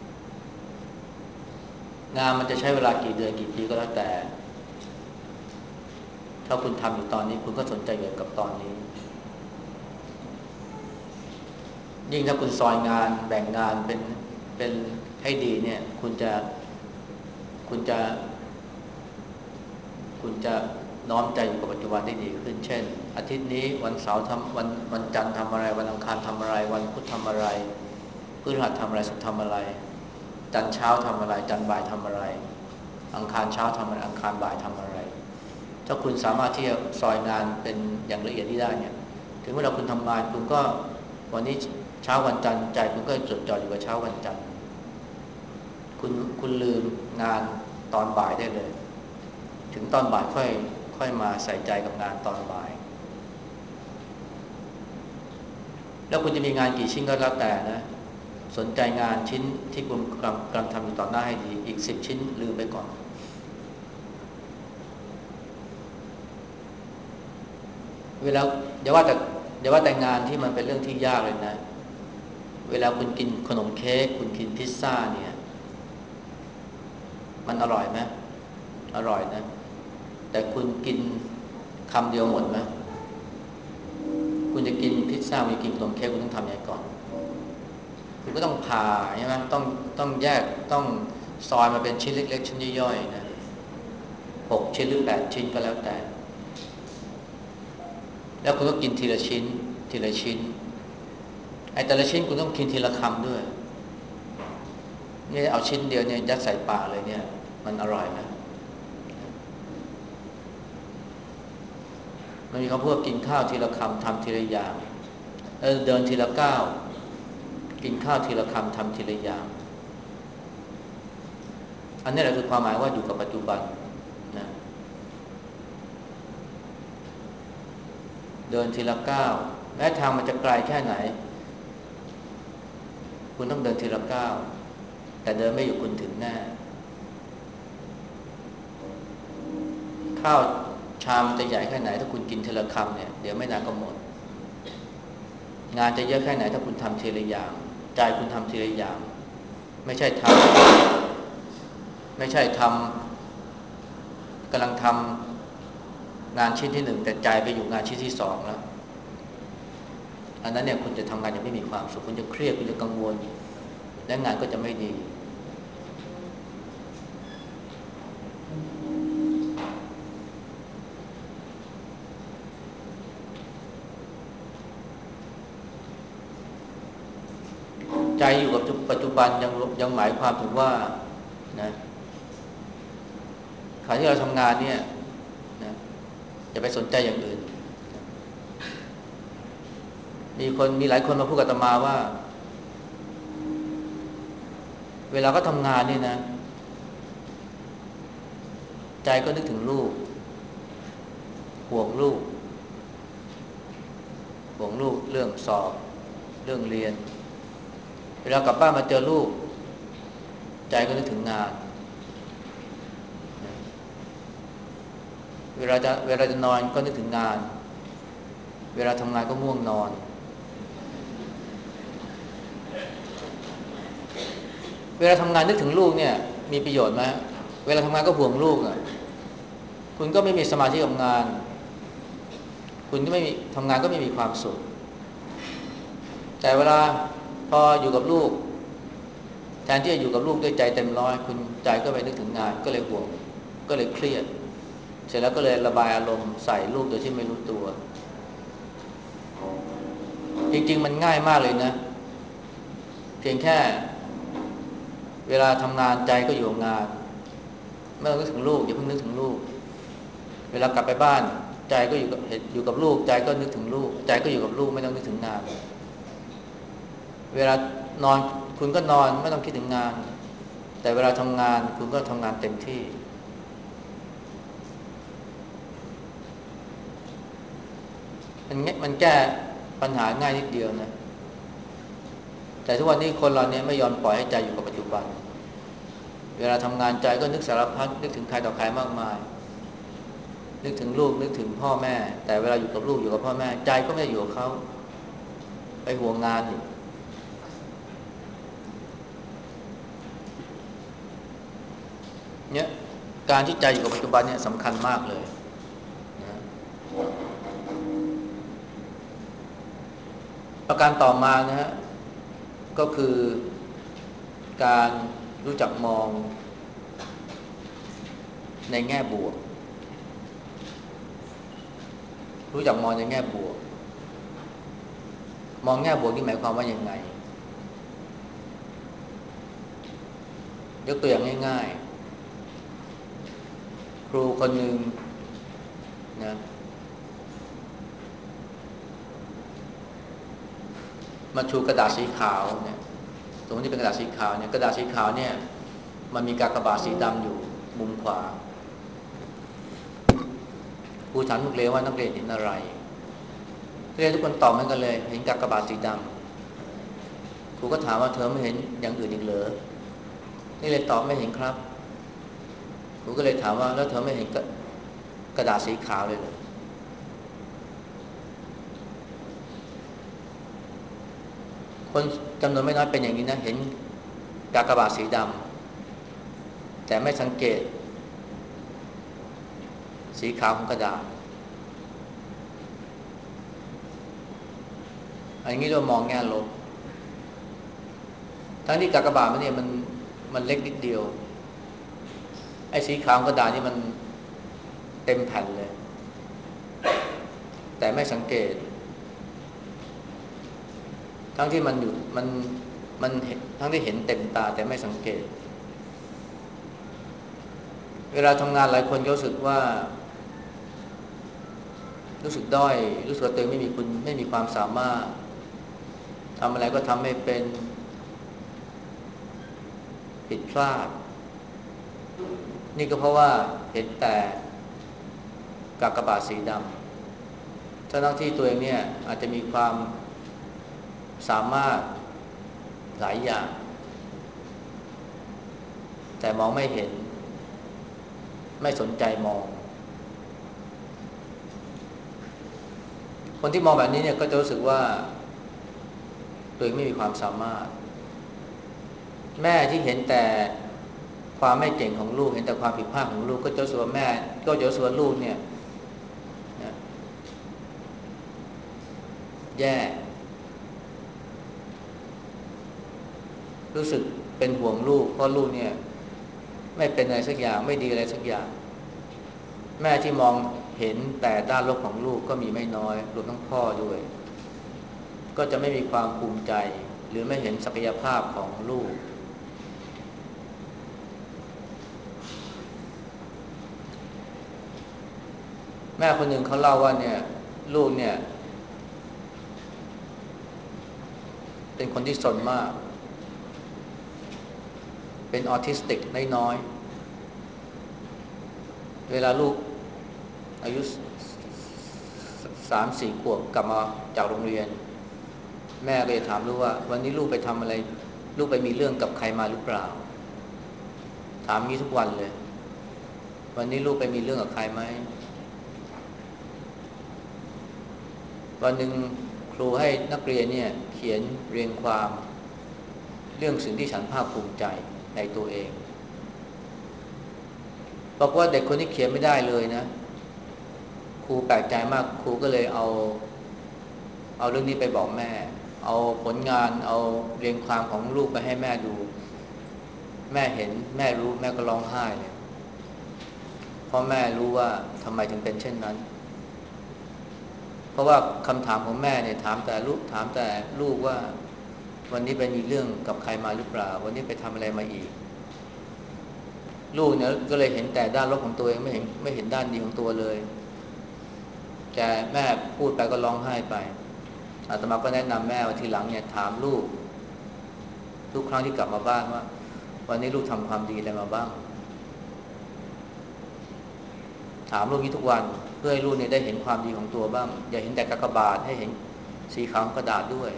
งานมันจะใช้เวลากี่เดือนกี่ปีก็แล้วแต่ถ้าคุณทำอยู่ตอนนี้คุณก็สนใจอยู่กับตอนนี้ยิ่งถ้าคุณซอยงานแบ่งงานเป็นเป็นให้ดีเนี่ยคุณจะคุณจะคุณจะน้อมใจอยู่กับปัจจุบันได้ดีขึ้นเช่นอาทิตย์นี้วันเสาร์ทำวันวันจันทร์ทำอะไรวันอังคารทำอะไรวันพุธทำอะไรพฤหัสทำอะไรศุกร์ทำอะไรจันทร์เช้าทำอะไรจันทร์บ่ายทำอะไรอังคารเช้าทำอะไรอังคารบ่ายทำอะไรถ้าคุณสามารถที่จะซอยงานเป็นอย่างละเอียดที่ได้เนี่ยถึงเวลาคุณทำงานคุณก็วันนี้เช้าวันจันทร์ใจคุณก็จดจ่ออยู่กับเช้าวันจันทร์คุณคุณลืมงานตอนบ่ายได้เลยถึงตอนบ่ายค่อยค่อยมาใส่ใจกับงานตอนบ่ายแล้วคุณจะมีงานกี่ชิ้นก็แล้วแต่นะสนใจงานชิ้นที่คุณกำลังกำลังทำอยู่ต่อหน้าให้ดีอีกสิบชิ้นลืมไปก่อนเวลาอย่าว่าแต่อย่าว่าแต่งานที่มันเป็นเรื่องที่ยากเลยนะเวลาคุณกินขนมเค้กคุณกินพิซซ่าเนี่ยมันอร่อยไหมอร่อยนะแต่คุณกินคำเดียวหมดไหมคุณจะกินพิซซ่าคุณจะกินขนมเค้กคุณต้องทำยังไงก่อนคุณก็ต้องผ่าใช่ไหมต้องต้องแยกต้องซอยมาเป็นชิ้นเล็กๆชิ้นย่อยๆนะหกชิ้นหรือแปดชิ้นก็แล้วแต่แล้วคุณก็กินทีละชิ้นทีละชิ้นไอ้แต่ละชิ้นคุณต้องกินทีละคำด้วยนี่เอาชิ้นเดียวเนี่ยยัดใส่ปากเลยเนี่ยมันอร่อยไหมมันมีคำพูดกินข้าวทีละคำทำทีละอย่างเออเดินทีละก้าวกินข้าวทีละคำทำทีละอย่างอันนี้แหละคือความหมายว่าอยู่กับปัจจุบันนะเดินทีละก้าวแม้ทางมันจะไกลแค่ไหนคุณต้องเดินทีละก้าวแต่เดินไม่อยู่คุณถึงแน่ข้าวชามจะใหญ่แค่ไหนถ้าคุณกินทีละคำเนี่ยเดี๋ยวไม่นานก็หมดงานจะเยอะแค่ไหนถ้าคุณทำทีละอย่างใจคุณทำทีละอย่างไม่ใช่ทำไม่ใช่ทำกำลังทำงานชิ้นที่หนึ่งแต่ใจไปอยู่งานชิ้นที่สองแล้วอันนั้นเนี่ยคุณจะทำงานอย่างไม่มีความสุขคุณจะเครียดคุณจะกังวลและงานก็จะไม่ดีใจอยู่กับปัจจุบันยังยังหมายความถึงว่านะขณะที่เราทำงานเนี่ยนะอย่าไปสนใจอย่างอื่นมีคนมีหลายคนมาพูดกับอาตมาว่าเวลาก็ทำงานนี่นะใจก็นึกถึงลูกห่วงลูกห่วงลูกเรื่องสอบเรื่องเรียนเวลากลับบ้านมาเจอลูกใจก็นึกถึงงานเวลาจะเวลาจะนอนก็นึกถึงงานเวลาทำงานก็ง่วงนอนเวลาทำงานนึกถึงลูกเนี่ยมีประโยชน์ไหมเวลาทำงานก็ห่วงลูกอ่ะคุณก็ไม่มีสมาธิกับงานคุณก็ไม่มีทำงานก็ไม่มีความสุขแต่เวลาพออยู่กับลูกแทนที่จะอยู่กับลูกด้วยใจเต็มร้อยคุณใจก็ไปนึกถึงงานก็เลยห่วงก็เลยเครียดร็จแล้วก็เลยระบายอารมณ์ใส่ลูกโดยที่ไม่รู้ตัวจริงๆมันง่ายมากเลยนะเพียงแค่เวลาทำงานใจก็อยู่กับงานไม่ต้องนึกถึงลูกอย่าเพิ่งนึกถึงลูกเวลากลับไปบ้านใจก็อยู่กับอยู่กับลูกใจก็นึกถึงลูกใจก็อยู่กับลูกไม่ต้องนึกถึงงานเวลานอนคุณก็นอนไม่ต้องคิดถึงงานแต่เวลาทำงานคุณก็ทำงานเต็มที่มันมันแก้ปัญหาง่ายนิดเดียวนะแต่ทุกวันนี้คนเราเนี่ยไม่ยอมปล่อยให้ใจอยู่กับปัจจุบันเวลาทำงานใจก็นึกสารพัดนึกถึงใครต่อใครมากมายนึกถึงลูกนึกถึงพ่อแม่แต่เวลาอยู่กับลูกอยู่กับพ่อแม่ใจก็ไม่ได้อยู่กับเขาไปห่วงงานอีกเนี่ยการที่ใจอยู่กับปัจจุบันเนี่ยสำคัญมากเลยนะประการต่อมานะฮะก็คือการรู้จักมองในแง่บวกรู้จักมองในแง่บวกมองแง่บวกนี่หมายความว่ายังไงยกตัวอย่างง่ายๆครูคนหนึ่งนะมาชูกระดาษสีขาวเนี่ยตรงนี้เป็นกระดาษสีขาวเนี่ยกระดาษสีขาวเนี่ยมันมีกากบาทสีดำอยู่มุมขวาครูถามนักเรียนว่านักเรียนเห็นอะไรนักเรียนทุกคนตอบเหมือนกันเลยเห็นกากบาทสีดำครูก็ถามว่าเธอไม่เห็นอย่างอื่นอีกเหรอนักเรียนตอบไม่เห็นครับครูก็เลยถามว่าแล้วเธอไม่เห็นกระดาษสีขาวเลยเหรอคนจำนวนไม่น้อยเป็นอย่างนี้นะเห็นกากบาทสีดำแต่ไม่สังเกตสีขาวของกระดาษอันนี้เรามองแง่ลบทั้งที่กากบาทมันเนี่ยมันมันเล็กนิดเดียวไอ้สีขาวของกระดาษนี่มันเต็มแผ่นเลยแต่ไม่สังเกตทั้งที่มันอยู่มันมันทั้งที่เห็นเต็มตาแต่ไม่สังเกตเวลาทำงานหลายคนก็รู้สึกว่ารู้สึกด้อยรู้สึกว่าตัวเองไม่มีคุณไม่มีความสามารถทำอะไรก็ทำไม่เป็นผิดพลาดนี่ก็เพราะว่าเห็นแต่กากบาทสีดำทั้งที่ตัวเองเนี่ยอาจจะมีความสามารถหลายอย่างแต่มองไม่เห็นไม่สนใจมองคนที่มองแบบนี้เนี่ยก็จะรู้สึกว่าตัวเองไม่มีความสามารถแม่ที่เห็นแต่ความไม่เก่งของลูกเห็นแต่ความผิดพลาดของลูกก็จะรู้สึกว่าแม่ก็จะรู้สึกว่าลูกเนี่ยนะแย่รู้สึกเป็นห่วงลูกเพราะลูกเนี่ยไม่เป็นอะไรสักอย่างไม่ดีอะไรสักอย่างแม่ที่มองเห็นแต่ด้านลบของลูกก็มีไม่น้อยรวมทั้งพ่อด้วยก็จะไม่มีความภูมิใจหรือไม่เห็นศักยภาพของลูกแม่คนหนึ่งเขาเล่าว่าเนี่ยลูกเนี่ยเป็นคนที่สนมากเป็นออทิสติกน้อยๆเวลาลูกอายุสามสี่ขวบกลับมาจากโรงเรียนแม่ก็จะถามลูกว่าวันนี้ลูกไปทำอะไรลูกไปมีเรื่องกับใครมาหรือเปล่าถามงี้ทุกวันเลยวันนี้ลูกไปมีเรื่องกับใครไหมวันหนึ่งครูให้นักเรียนเนี่ยเขียนเรียงความเรื่องสิ่งที่ฉันภาคภูมิใจในตัวเองบอกว่าเด็กคนนี้เขียนไม่ได้เลยนะครูแปลกใจมากครูก็เลยเอาเอาเรื่องนี้ไปบอกแม่เอาผลงานเอาเรียงความของลูกไปให้แม่ดูแม่เห็นแม่รู้แม่ก็ร้องไห้เลยพ่อแม่รู้ว่าทำไมถึงเป็นเช่นนั้นเพราะว่าคำถามของแม่เนี่ยถามแต่ลูกถามแต่ลูกว่าวันนี้ไปมีเรื่องกับใครมาหรือเปล่าวันนี้ไปทำอะไรมาอีกลูกเนี่ยก็เลยเห็นแต่ด้านลบของตัวเองไม่เห็นไม่เห็นด้านดีของตัวเลยแต่แม่พูดไปก็ร้องไห้ไปอาตมาก็แนะนำแม่ว่าทีหลังเนี่ยถามลูกทุกครั้งที่กลับมาบ้านว่าวันนี้ลูกทำความดีอะไรมาบ้างถามลูกนี้ทุกวันเพื่อให้ลูกเนี่ยได้เห็นความดีของตัวบ้างอย่าเห็นแต่กากบาทให้เห็นสีขาวกระดาษด้วย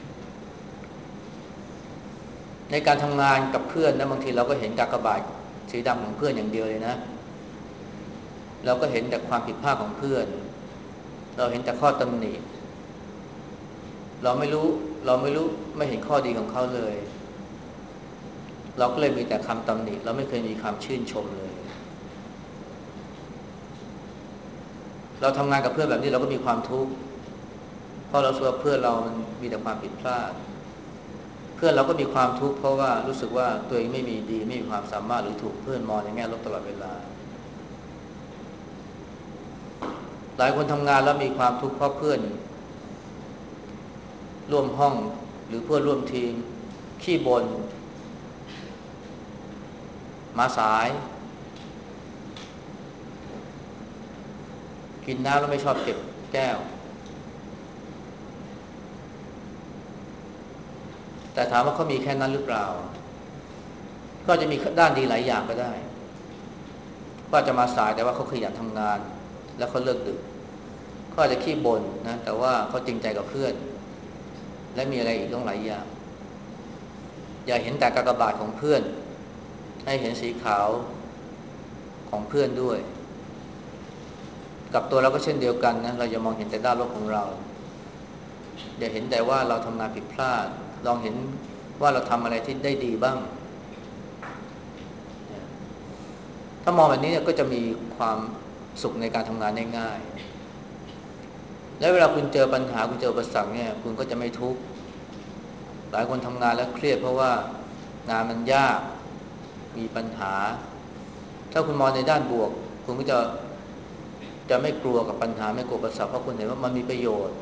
ในการทำงานกับเพื่อนนะบางทีเราก็เห็นกากบาทสีดำของเพื่อนอย่างเดียวเลยนะเราก็เห็นแต่ความผิดพลาดของเพื่อนเราเห็นแต่ข้อตำหนิเราไม่รู้เราไม่รู้ไม่เห็นข้อดีของเขาเลยเราก็เลยมีแต่คำตำหนิเราไม่เคยมีคำชื่นชมเลยเราทำงานกับเพื่อนแบบนี้เราก็มีความทุกข์เพราะเราเชื่อเพื่อนเรามันมีแต่ความผิดพลาดเพื่อนเราก็มีความทุกข์เพราะว่ารู้สึกว่าตัวเองไม่มีดีไม่มีความสามารถหรือถูกเพื่อนมองในแง่ลบตลอดเวลาหลายคนทำงานแล้วมีความทุกข์เพราะเพื่อนร่วมห้องหรือเพื่อนร่วมทีมขี้บ่นมาสายกินน้ำแล้วไม่ชอบเก็บแก้วแต่ถามว่าเขามีแค่นั้นหรือเปล่าก็จะมีด้านดีหลายอย่างก็ได้ก็จะมาสายแต่ว่าเขาขยันทำงานแล้วเขาเลิกดึกเขาอาจจะขี้บ่นนะแต่ว่าเขาจริงใจกับเพื่อนและมีอะไรอีกต้องหลายอย่างอย่าเห็นแต่กากบาทของเพื่อนให้เห็นสีขาวของเพื่อนด้วยกับตัวเราก็เช่นเดียวกันนะเราอย่ามองเห็นแต่ด้านลบของเราอย่าเห็นแต่ว่าเราทำงานผิดพลาดลองเห็นว่าเราทำอะไรที่ได้ดีบ้างถ้ามองแบบนี้เนี่ยก็จะมีความสุขในการทำงานได้ง่ายและเวลาคุณเจอปัญหาคุณเจออุปสรรคเนี่ยคุณก็จะไม่ทุกข์หลายคนทำงานแล้วเครียดเพราะว่างานมันยากมีปัญหาถ้าคุณมองในด้านบวกคุณก็จะจะไม่กลัวกับปัญหาไม่กลัวอุปสรรคเพราะคุณเห็นว่ามันมีประโยชน์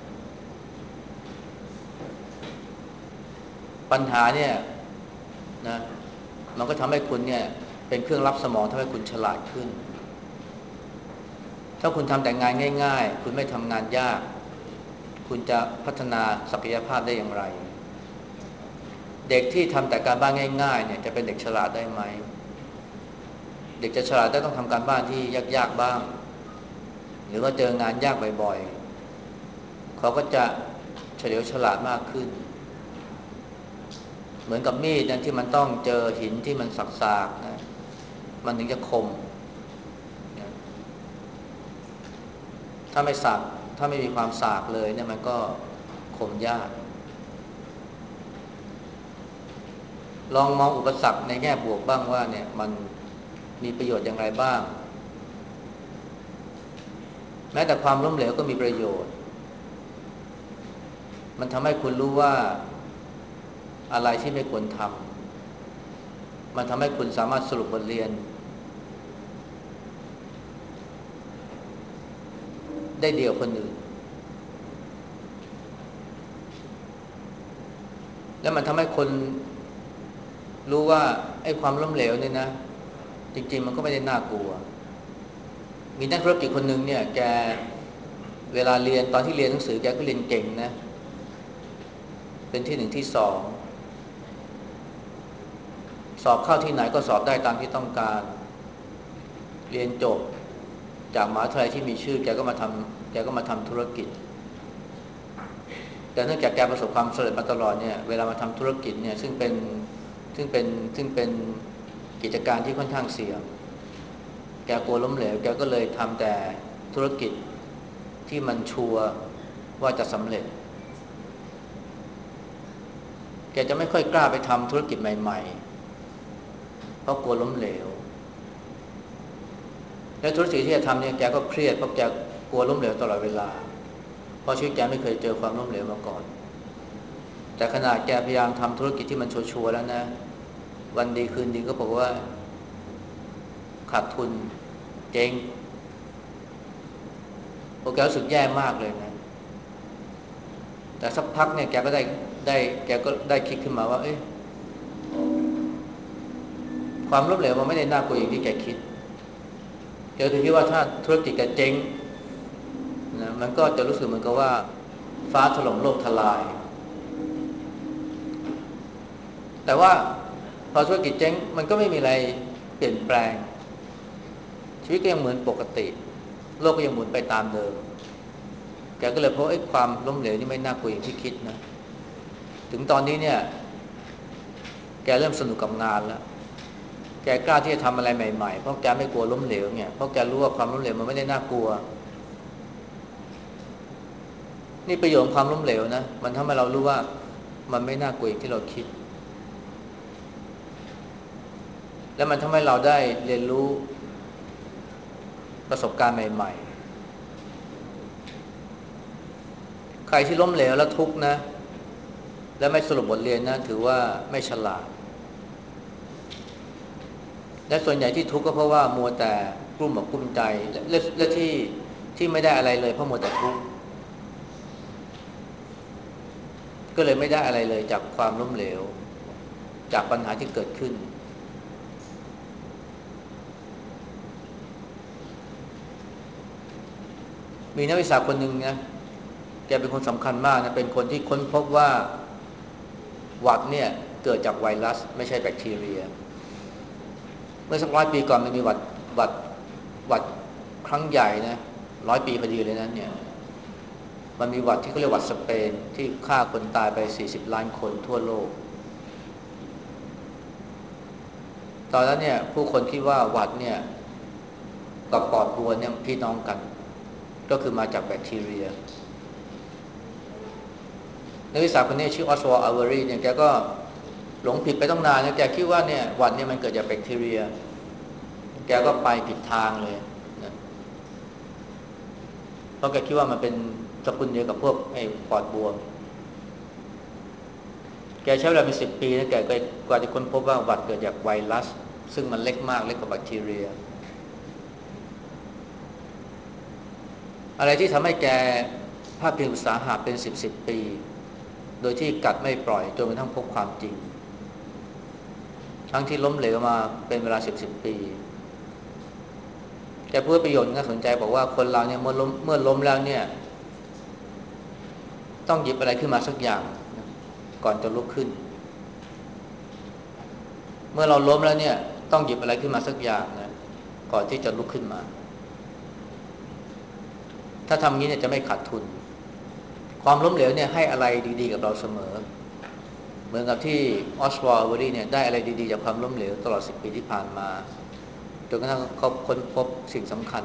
ปัญหาเนี่ยนะมันก็ทำให้คุณเนี่ยเป็นเครื่องรับสมองทำให้คุณฉลาดขึ้นถ้าคุณทำแต่งานง่ายๆคุณไม่ทำงานยากคุณจะพัฒนาศักยภาพได้อย่างไรเด็กที่ทำแต่การบ้านง่ายๆเนี่ยจะเป็นเด็กฉลาดได้ไหมเด็กจะฉลาดได้ต้องทำการบ้านที่ยากๆบ้างหรือว่าเจองานยากบ่อยๆเขาก็จะเฉลียวฉลาดมากขึ้นเหมือนกับมีดนั้นที่มันต้องเจอหินที่มันสักๆนะมันถึงจะคมนะถ้าไม่สักถ้าไม่มีความสากเลยเนี่ยมันก็คมยากลองมองอุปสรรคในแง่บวกบ้างว่าเนี่ยมันมีประโยชน์อย่างไรบ้างแม้แต่ความล้มเหลวก็มีประโยชน์มันทำให้คุณรู้ว่าอะไรที่ไม่ควรทำมันทำให้คุณสามารถสรุปบทเรียนได้เดียวคนอื่นแล้วมันทำให้คนรู้ว่าไอ้ความล้มเหลวเนี่ยนะจริงๆมันก็ไม่ได้น่ากลัวมีนักธุรกิจคนหนึ่งเนี่ยแกเวลาเรียนตอนที่เรียนหนังสือแกก็เรียนเก่งนะเป็นที่หนึ่งที่สองสอบเข้าที่ไหนก็สอบได้ตามที่ต้องการเรียนจบจากมหาวิทยาลัยที่มีชื่อแกก็มาทำแกก็มาทำธุรกิจแต่เนื่องจากแกประสบความสำเร็จมาตลอดเนี่ยเวลามาทำธุรกิจเนี่ยซึ่งเป็นซึ่งเป็นซึ่งเป็นกิจการที่ค่อนข้างเสี่ยงแกกลัวล้มเหลวแกก็เลยทำแต่ธุรกิจที่มันชัวร์ว่าจะสำเร็จแกจะไม่ค่อยกล้าไปทำธุรกิจใหม่ๆเพราะกลัวล้มเหลวและธุรกิจที่จะทำเนี่ยแกก็เครียดเพราะแกกลัวล้มเหลวตลอดเวลาเพราะชีวิตแกไม่เคยเจอความล้มเหลวมาก่อนแต่ขณะแกพยายามทำธุรกิจที่มันชัวร์ๆแล้วนะวันดีคืนดีก็บอกว่าขาดทุนเจ๊งโอ้แกรู้สึกแย่มากเลยนะแต่สักพักเนี่ยแกก็ได้ได้แกก็ได้คิดขึ้นมาว่าเอ้ยความล้มเหลวมันไม่ได้น่ากลัวอย่างที่แกคิดแกคือคิดว่าถ้าธุรกิจแกเจ๊งนะมันก็จะรู้สึกเหมือนกับว่าฟ้าถล่มโลกทลายแต่ว่าพอธุรกิจเจ๊งมันก็ไม่มีอะไรเปลี่ยนแปลงชีวิตก็ยังเหมือนปกติโลกก็ยังหมุนไปตามเดิมแกก็เลยพบว่าไอ้ความล้มเหลวนี่ไม่น่ากลัวอย่างที่คิดนะถึงตอนนี้เนี่ยแกเริ่มสนุกกับงานแล้วแกกล้าที่จะทำอะไรใหม่ๆเพราะแกไม่กลัวล้มเหลวเนี่ยเพราะแกรู้ว่าความล้มเหลวมันไม่ได้น่ากลัวนี่ประโยชน์ของความล้มเหลวนะมันทำให้เรารู้ว่ามันไม่น่ากลัวอย่างที่เราคิดและมันทำให้เราได้เรียนรู้ประสบการณ์ใหม่ๆใครที่ล้มเหลวแล้วทุกข์นะและไม่สรุปบทเรียนนะถือว่าไม่ฉลาดและส่วนใหญ่ที่ทุกข์ก็เพราะว่ามัวแต่กลุ้มอกกลุ้มใจและและและที่ที่ไม่ได้อะไรเลยเพราะมัวแต่ทุกข์ก็เลยไม่ได้อะไรเลยจากความล้มเหลวจากปัญหาที่เกิดขึ้นมีนักวิทยาศาสตร์คนหนึ่งนะแกเป็นคนสำคัญมากนะเป็นคนที่ค้นพบว่าหวัดเนี่ยเกิดจากไวรัสไม่ใช่แบคทีเรียเมื่อสักร้อยปีก่อนมันมีหวัดหวัดหวัดครั้งใหญ่นะร้อยปีพอดีเลยนะเนี่ยมันมีหวัดที่เขาเรียกหวัดสเปนที่ฆ่าคนตายไปสี่สิบล้านคนทั่วโลกตอนนั้นเนี่ยผู้คนคิดว่าหวัดเนี่ยกับปอดบวมเนี่ยพี่น้องกันก็คือมาจากแบคทีเรียนักวิทยาศาสตร์คนนี้ชื่อออสวอลด์อัลเวอรีเนี่ยแกก็หลงผิดไปตั้งนานแล้วแกคิดว่าเนี่ยหวัดเนี่ยมันเกิดจากแบคทีเรียแกก็ไปผิดทางเลยนะเพราะแกคิดว่ามันเป็นสกุลเดียวกับพวกไอ้ปอดบวมแกใช้เวลาเป็นสิบปีนะแกก็กว่าจะค้นพบว่าหวัดเกิดจากไวรัสซึ่งมันเล็กมากเล็กกว่าแบคทีเรียอะไรที่ทำให้แกภาคเพียรอุตสาหะเป็นสิบสิบปีโดยที่กัดไม่ปล่อยจนกระทั่งพบความจริงทั้งที่ล้มเหลวมาเป็นเวลาสิบสิบปีแกพูดประโยชน์น่าสนใจบอกว่าคนเราเนี่ยเมื่อล้มเมื่อล้มแล้วเนี่ยต้องหยิบอะไรขึ้นมาสักอย่างก่อนจะลุกขึ้นเมื่อเราล้มแล้วเนี่ยต้องหยิบอะไรขึ้นมาสักอย่างนะก่อนที่จะลุกขึ้นมาถ้าทำงี้เนี่ยจะไม่ขาดทุนความล้มเหลวเนี่ยให้อะไรดีๆกับเราเสมอเหมือนกับที่ออสวอลด์อัลเวอรีเนี่ยได้อะไรดีๆจากความล้มเหลวตลอดสิบปีที่ผ่านมาจนกระทั่งเขาค้นพบสิ่งสำคัญ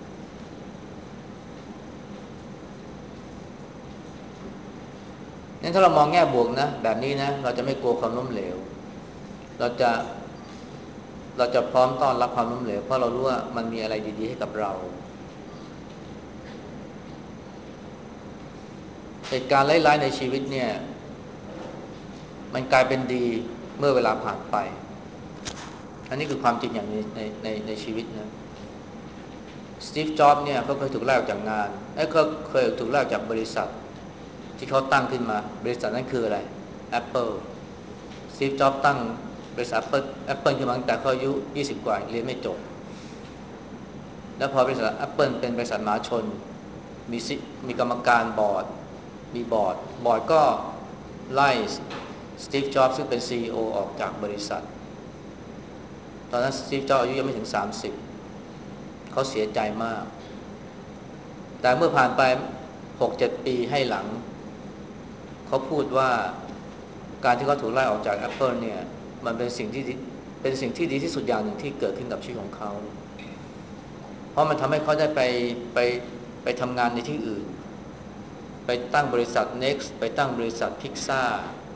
งั้นถ้าเรามองแง่บวกนะแบบนี้นะเราจะไม่กลัวความล้มเหลวเราจะเราจะพร้อมต้อนรับความล้มเหลวเพราะเรารู้ว่ามันมีอะไรดีๆให้กับเราเหตุการณ์ร้ายๆในชีวิตเนี่ยมันกลายเป็นดีเมื่อเวลาผ่านไปอันนี้คือความจริงอย่างในในในในชีวิตนะสตีฟจ็อบส์เนี่ยเขาเคยถูกไล่ออกจากงานไอ้เขาเคยถูกไล่ออกจากบริษัทที่เขาตั้งขึ้นมาบริษัทนั้นคืออะไร Apple สตีฟจ็อบส์ตั้งบริษัท Apple Apple ขึ้นมาตั้งแต่เขาอายุยี่สิบกว่าเรียนไม่จบแล้วพอบริษัท Apple เป็นบริษัทมหาชนมีมีกรรมการบอร์ดมีบอร์ดบอร์ดก็ไล่สตีฟจ็อบส์ซึ่งเป็น ซี อี โอ ออกจากบริษัทตอนนั้นสตีฟจ็อบส์อายุยังไม่ถึงสามสิบเขาเสียใจมากแต่เมื่อผ่านไป หกเจ็ด ปีให้หลังเขาพูดว่าการที่เขาถูกไล่ออกจาก Apple เนี่ยมันเป็นสิ่งที่เป็นสิ่งที่ดีที่สุดอย่างหนึ่งที่เกิดขึ้นกับชีวิตของเขาเพราะมันทำให้เขาได้ไปไปไปทำงานในที่อื่นไปตั้งบริษัท Next ไปตั้งบริษัท Pixar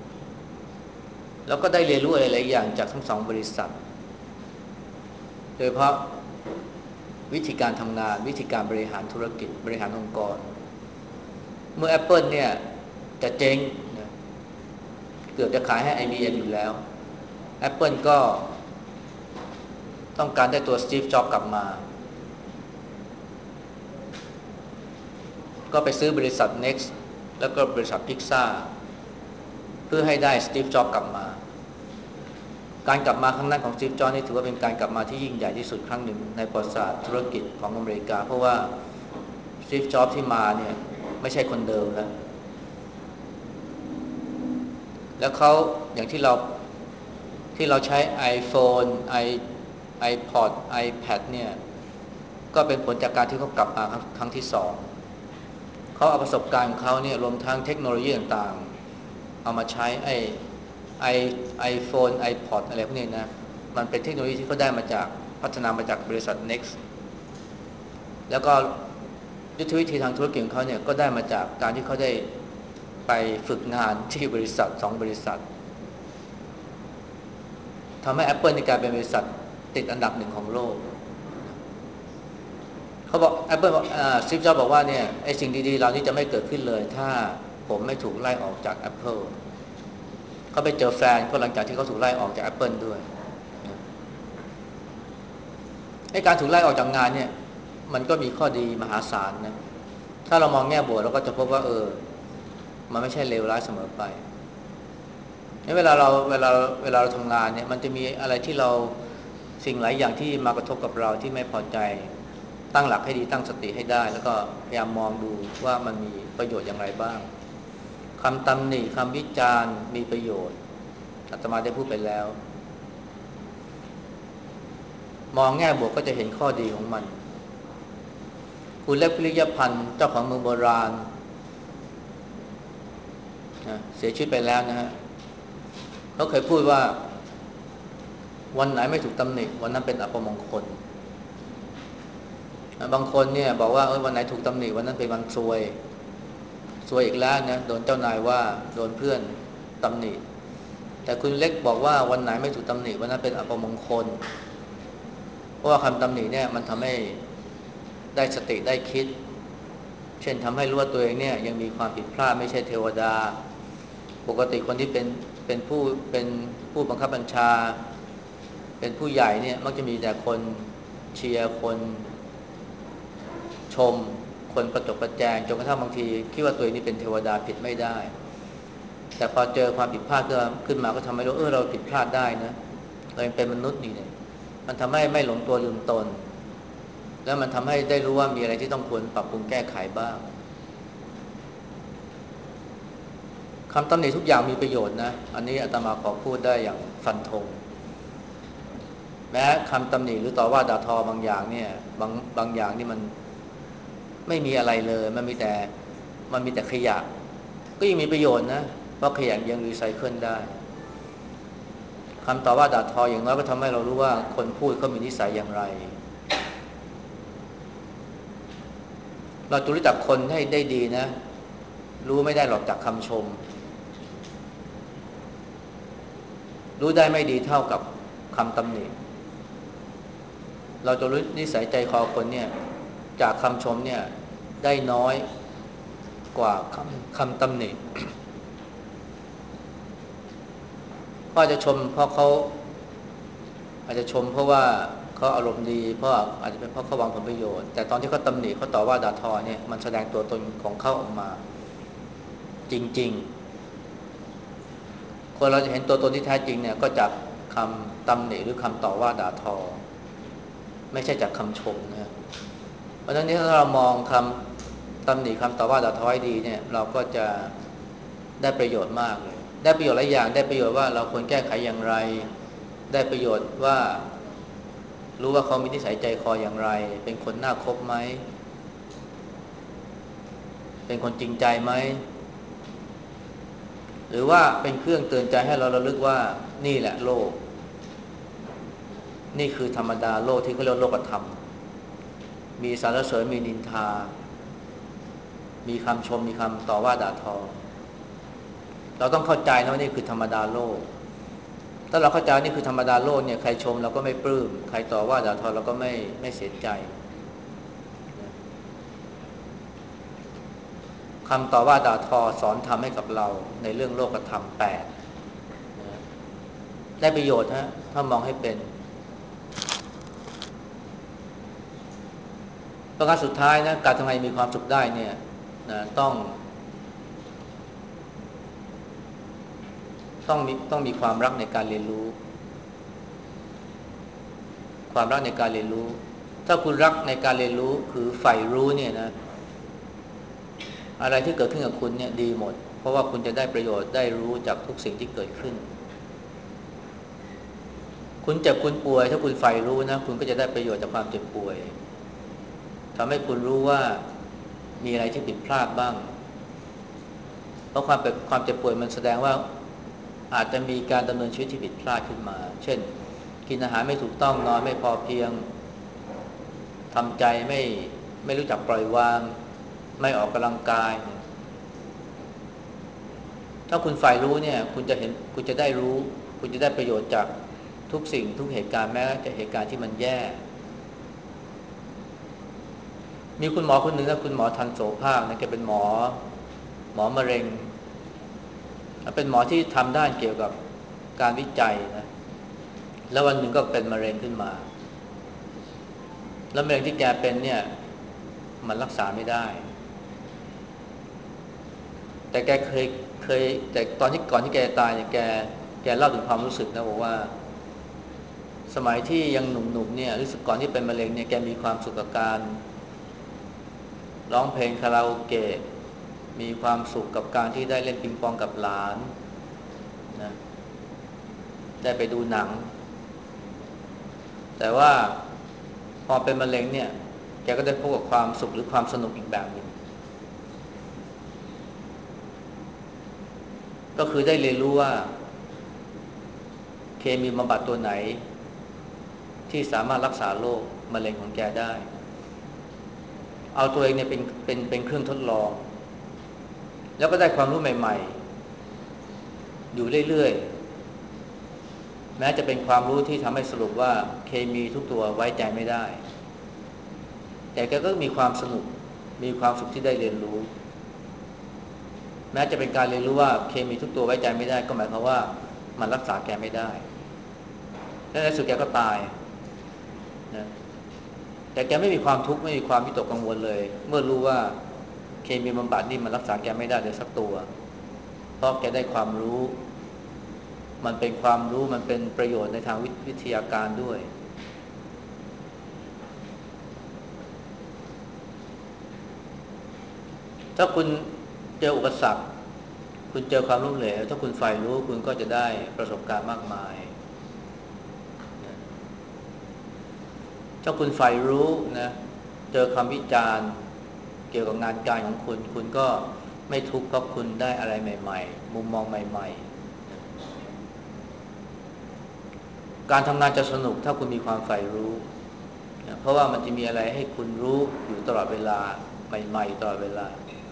แล้วก็ได้เรียนรู้อะไรหลายอย่างจากทั้งสองบริษัทโดยเฉพาะวิธีการทำงานวิธีการบริหารธุรกิจบริหารองค์กรเมื่อ Apple เนี่ยจะเจ๊งนะเกือบจะขายให้ ไอ บี เอ็ม อยู่แล้ว Apple ก็ต้องการได้ตัว Steve Jobs กลับมาก็ไปซื้อบริษัท Next แล้วก็บริษัท Pixar เพื่อให้ได้สตีฟจ็อบส์กลับมาการกลับมาครั้งนั้นของสตีฟจ็อบส์นี่ถือว่าเป็นการกลับมาที่ยิ่งใหญ่ที่สุดครั้งหนึ่งในประวัติศาสตร์ธุรกิจของอเมริกาเพราะว่าสตีฟจ็อบส์ที่มาเนี่ยไม่ใช่คนเดิมแล้วแล้วเขาอย่างที่เราที่เราใช้ iPhone i iPod iPad เนี่ยก็เป็นผลจากการที่เขากลับมาครั้งที่สองเขาเอาประสบการณ์ของเขาเนี่ยรวมทั้งเทคโนโลยีต่างๆเอามาใช้ไอ้ไอไอโฟน iPod อะไรพวกนี้นะมันเป็นเทคโนโลยีที่เขาได้มาจากพัฒนามาจากบริษัท Next แล้วก็ยุทธวิธีทางธุรกิจของเขาเนี่ยก็ได้มาจากการที่เขาได้ไปฝึกงานที่บริษัทสองบริษัททำให้ Apple ในการเป็นบริษัทติดอันดับหนึ่งของโลกเขาบอก Apple บอกอ่า Steve Jobs บอกว่าเนี่ยไอ้สิ่งดีๆเหล่านี้จะไม่เกิดขึ้นเลยถ้าผมไม่ถูกไล่ออกจาก Apple เขาไปเจอแฟนก็หลังจากที่เขาถูกไล่ออกจาก Apple ด้วยไอ้การถูกไล่ออกจากงานเนี่ยมันก็มีข้อดีมหาศาลนะถ้าเรามองแง่บวกเราก็จะพบว่าเออมันไม่ใช่เลวร้ายเสมอไปเวลาเราเวลาเวลาเราทำงานเนี่ยมันจะมีอะไรที่เราสิ่งหลายอย่างที่มากระทบกับเราที่ไม่พอใจตั้งหลักให้ดีตั้งสติให้ได้แล้วก็พยายามมองดูว่ามันมีประโยชน์อย่างไรบ้างคำตำหนิคำวิจารณ์มีประโยชน์อาตมาได้พูดไปแล้วมองแง่บวกก็จะเห็นข้อดีของมันคุณเล็กพิริยพันธ์เจ้าของเมืองโบราณนะเสียชีวิตไปแล้วนะฮะเขาเคยพูดว่าวันไหนไม่ถูกตำหนิวันนั้นเป็นอัปมงคลบางคนเนี่ยบอกว่าวันไหนถูกตำหนิวันนั้นเป็นวันซวยซวยอีกแล้วนะโดนเจ้านายว่าโดนเพื่อนตำหนิแต่คุณเล็กบอกว่าวันไหนไม่ถูกตำหนิวันนั้นเป็นอัปมงคลเพราะว่าคำตำหนิเนี่ยมันทำให้ได้สติได้คิดเช่นทำให้รู้ว่าตัวเองเนี่ยยังมีความผิดพลาดไม่ใช่เทวดาปกติคนที่เป็นเป็นผู้เป็นผู้บังคับบัญชาเป็นผู้ใหญ่เนี่ยมักจะมีแต่คนเชียร์คนชมคนประจบประแจงจนกระทั่งบางทีคิดว่าตัวเองนี่เป็นเทวดาผิดไม่ได้แต่พอเจอความผิดพลาดขึ้นมาก็ทำให้รู้เออเราผิดพลาดได้นะเราเป็นมนุษย์นี่เนี่ยมันทำให้ไม่หลงตัวลืมตนแล้วมันทำให้ได้รู้ว่ามีอะไรที่ต้องควรปรับปรุงแก้ไขบ้างคำตำหนิทุกอย่างมีประโยชน์นะอันนี้อาตมาขอพูดได้อย่างฟันธงแม้คำตำหนิหรือต่อว่าด่าทอบางอย่างเนี่ยบางบางอย่างนี่มันไม่มีอะไรเลยมันมีแต่มันมีแต่ขยะก็ยังมีประโยชน์นะเพราะขยะยังรีไซเคิลได้คำต่อว่าด่าทออย่างน้อยก็ทำให้เรารู้ว่าคนพูดเขามีนิสัยอย่างไรเราจะรู้จักคนให้ได้ดีนะรู้ไม่ได้หรอกจากคำชมรู้ได้ไม่ดีเท่ากับคำตำหนิเราจะรู้นิสัยใจคอคนเนี่ยจากคำชมเนี่ยได้น้อยกว่าคำคำตำหนิก็อาจจะชมเพราะเขาอาจจะชมเพราะว่าเขาอารมณ์ดีเพราะอาจจะเป็นเพราะเขาหวังผลประโยชน์แต่ตอนที่เขาตำหนิเขาต่อว่าด่าทอเนี่ยมันแสดงตัวตนของเขาออกมาจริงๆคนเราจะเห็นตัวตนที่แท้จริงเนี่ยก็จากคำตำหนิหรือคำต่อว่าด่าทอไม่ใช่จากคำชมนะเพราะฉะนั้นถ้าเรามองคำตำหนิคำต่อว่าด่าทอให้ดีเนี่ยเราก็จะได้ประโยชน์มากเลยได้ประโยชน์หลายอย่างได้ประโยชน์ว่าเราควรแก้ไขอย่างไรได้ประโยชน์ว่ารู้ว่าเขามีนิสัยใจคออย่างไรเป็นคนน่าคบไหมเป็นคนจริงใจไหมหรือว่าเป็นเครื่องเตือนใจให้เราระลึกว่านี่แหละโลกนี่คือธรรมดาโลกที่เขาเรียกโลกธรรมมีสรรเสริญมีนินทามีคำชมมีคำต่อว่าด่าทอเราต้องเข้าใจนะว่านี่คือธรรมดาโลกถ้าเราเข้าใจนี่คือธรรมดาโลกเนี่ยใครชมเราก็ไม่ปลื้มใครต่อว่าด่าทอเราก็ไม่ไม่เสียใจคำต่อว่าด่าทอสอนทำให้กับเราในเรื่องโลกธรรมแปดได้ประโยชน์ฮะถ้ามองให้เป็นประการสุดท้ายนะการทำไมมีความสุขได้เนี่ยนะต้องต้องมีต้องมีความรักในการเรียนรู้ความรักในการเรียนรู้ถ้าคุณรักในการเรียนรู้คือใฝ่รู้เนี่ยนะอะไรที่เกิดขึ้นกับคุณเนี่ยดีหมดเพราะว่าคุณจะได้ประโยชน์ได้รู้จากทุกสิ่งที่เกิดขึ้นคุณเจ็บคุณป่วยถ้าคุณใฝ่รู้นะคุณก็จะได้ประโยชน์จากความเจ็บป่วยทำให้คุณรู้ว่ามีอะไรที่ผิดพลาดบ้างเพราะความเป็นความเจ็บป่วยมันแสดงว่าอาจจะมีการดำเนินชีวิตที่ผิดพลาดขึ้นมาเช่นกินอาหารไม่ถูกต้องนอนไม่พอเพียงทำใจไม่ไม่รู้จักปล่อยวางไม่ออกกำลังกายถ้าคุณใฝ่รู้เนี่ยคุณจะเห็นคุณจะได้รู้คุณจะได้ประโยชน์จากทุกสิ่งทุกเหตุการณ์แม้แต่เหตุการณ์ที่มันแย่มีคุณหมอคนหนึ่งนะคุณหมอทันโสภาคนะแกเป็นหมอหมอมะเร็งเป็นหมอที่ทำด้านเกี่ยวกับการวิจัยนะแล้ววันหนึ่งก็เป็นมะเร็งขึ้นมาแล้วมะเร็งที่แกเป็นเนี่ยมันรักษาไม่ได้แต่แกเคยเคยแต่ตอนที่ก่อนที่แกตายเนี่ยแกแกเล่าถึงความรู้สึกนะบอกว่าสมัยที่ยังหนุ่มๆเนี่ยรู้สึกก่อนที่เป็นมะเร็งเนี่ยแกมีความสุขกับการร้องเพลงคาราโอเกะมีความสุขกับการที่ได้เล่นปิงปองกับหลานนะได้ไปดูหนังแต่ว่าพอเป็นมะเร็งเนี่ยแกก็ได้พบกับความสุขหรือความสนุกอีกแบบหนึ่งก็คือได้เรียนรู้ว่าเคมีบำบัดตัวไหนที่สามารถรักษาโรคมะเร็งของแกได้เอาตัวเองเนี่ยเป็นเป็นเป็นเครื่องทดลองแล้วก็ได้ความรู้ใหม่ๆอยู่เรื่อยๆแม้จะเป็นความรู้ที่ทำให้สรุปว่าเคมีทุกตัวไว้ใจไม่ได้แต่แกก็มีความสนุกมีความสุขที่ได้เรียนรู้แม้จะเป็นการเรียนรู้ว่าเคมีทุกตัวไว้ใจไม่ได้ก็หมายความว่ามันรักษาแกไม่ได้และในสุดแกก็ตายนะแต่แกไม่มีความทุกข์ไม่มีความวิตกกังวลเลยเมื่อรู้ว่าเคมีบำบัดนี่มันรักษาแกไม่ได้เลยสักตัวเพราะแกได้ความรู้มันเป็นความรู้มันเป็นประโยชน์ในทางวิทยาการด้วยถ้าคุณเจออุปสรรคคุณเจอความล้มเหลวถ้าคุณใฝ่รู้คุณก็จะได้ประสบการณ์มากมายถ้าคุณใฝ่รู้นะเจอคำวิจารณ์เกี่ยวกับงานการของคุณคุณก็ไม่ทุกข์เพราะคุณได้อะไรใหม่ๆมุมมองใหม่ๆการทำงานจะสนุกถ้าคุณมีความใฝ่รู้นะเพราะว่ามันจะมีอะไรให้คุณรู้อยู่ตลอดเวลาใหม่ๆตลอดเวลา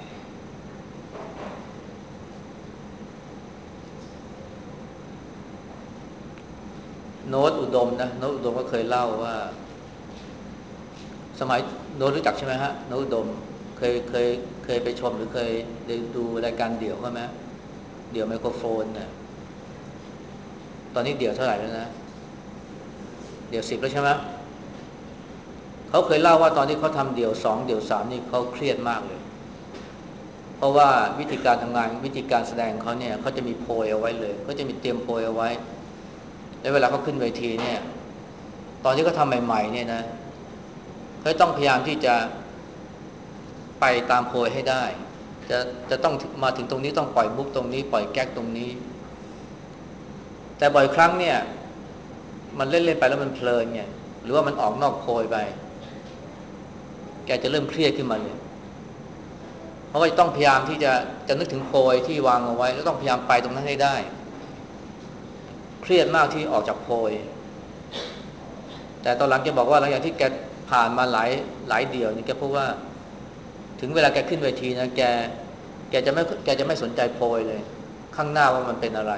โน้ตอุดมนะโน้ตอุดมก็เคยเล่าว่าสมัยโน้ตรู้จักใช่ไหมฮะโน้ตอุดมเคยเคยเคยไปชมหรือเคยได้ดูรายการเดี่ยวเขาไหมเดี่ยวไมโครโฟนนะตอนนี้เดี่ยวเท่าไหร่แล้วนะเดี่ยวสิบแล้วใช่ไหมเขาเคยเล่าว่าตอนที่เขาทำเดี่ยวสองเดี่ยวสามนี่เขาเครียดมากเลยเพราะว่าวิธีการทำงานวิธีการแสดงเขาเนี่ยเขาจะมีโพยเอาไว้เลยเขาจะมีเตรียมโพยเอาไว้แล้วเวลาเขาขึ้นเวทีเนี่ยตอนที่เขาทำใหม่ๆเนี่ยนะเขาต้องพยายามที่จะไปตามโพยให้ได้จะจะต้องมาถึงตรงนี้ต้องปล่อยมุกตรงนี้ปล่อยแก๊กตรงนี้แต่บ่อยครั้งเนี่ยมันเล่นเล่นไปแล้วมันเพลินไงหรือว่ามันออกนอกโพยไปแกจะเริ่มเครียดขึ้นมาเลยเพราะว่าต้องพยายามที่จะจะนึกถึงโพยที่วางเอาไว้แล้วต้องพยายามไปตรงนั้นให้ได้เครียดมากที่ออกจากโพยแต่ตอนหลังแกบอกว่าหลังจากที่แกผ่านมาหลายหลายเดี่ยวนี่แกพบว่าถึงเวลาแกขึ้นเวทีนะแกแกจะไม่แกจะไม่สนใจโพยเลยข้างหน้าว่ามันเป็นอะไร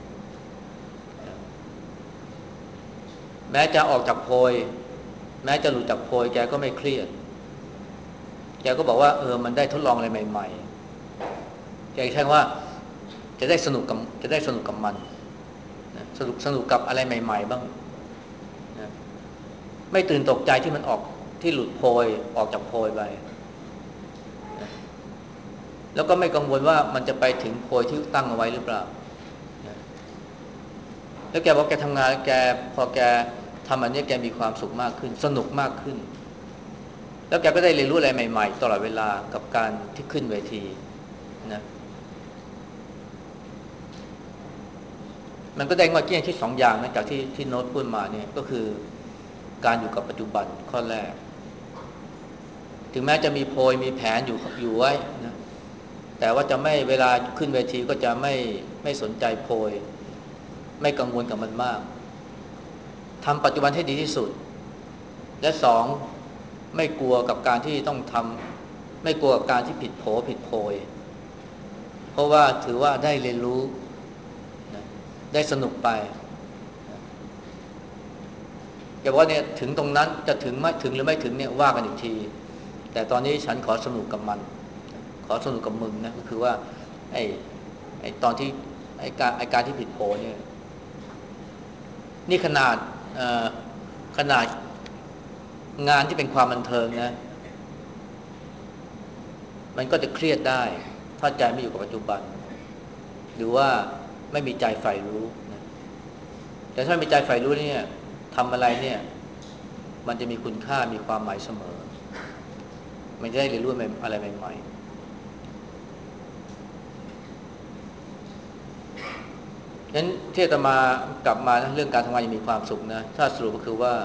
แม้จะออกจากโพยแม้จะหลุดจากโพยแกก็ไม่เครียดแกก็บอกว่าเออมันได้ทดลองอะไรใหม่ๆแกใช่ว่าจะได้สนุกกับจะได้สนุกกับมันนะสนุกสนุกกับอะไรใหม่ๆบ้างนะไม่ตื่นตกใจที่มันออกที่หลุดโพยออกจากโพยไปนะแล้วก็ไม่กังวลว่ามันจะไปถึงโพยที่ตั้งเอาไว้หรือเปล่านะแล้วแกบอกแกทำงานแกพอแกทำอันนี้แกมีความสุขมากขึ้นสนุกมากขึ้นแล้วแกก็ได้เรียนรู้อะไรใหม่ๆตลอดเวลากับการที่ขึ้นเวทีนะมันก็ได้มาเกี่ยงที่สองอย่างนะจากที่ที่โน้ตพูดมาเนี่ยก็คือการอยู่กับปัจจุบันข้อแรกถึงแม้จะมีโพยมีแผนอยู่อยู่ไว้นะแต่ว่าจะไม่เวลาขึ้นเวทีก็จะไม่ไม่สนใจโพยไม่กังวลกับมันมากทำปัจจุบันให้ดีที่สุดและสองไม่กลัวกับการที่ต้องทำไม่กลัวกับการที่ผิดโผผิดโพยเพราะว่าถือว่าได้เรียนรู้นะได้สนุกไปอย่าว่าเนี่ยถึงตรงนั้นจะถึงไม่ถึงหรือไม่ถึงเนี่ยว่ากันอีกทีแต่ตอนนี้ฉันขอสนุกกับมันขอสนุกกับมึงนะก็คือว่าไอ้ไอ้ตอนที่ไอ้การไอ้การที่ผิดโผเนี่ยนี่ขนาดขนาดงานที่เป็นความบันเทิงนะมันก็จะเครียดได้ถ้าใจไม่อยู่กับปัจจุบันหรือว่าไม่มีใจใฝ่รู้นะแต่ถ้ามีใจใฝ่รู้เนี่ยทำอะไรเนี่ยมันจะมีคุณค่ามีความหมายเสมอมันจะได้เรียนรู้อะไรใหม่ๆงั้นที่จะมากลับมาเรื่องการทำงานยังมีความสุขนะถ้าสรุปก็คือว่า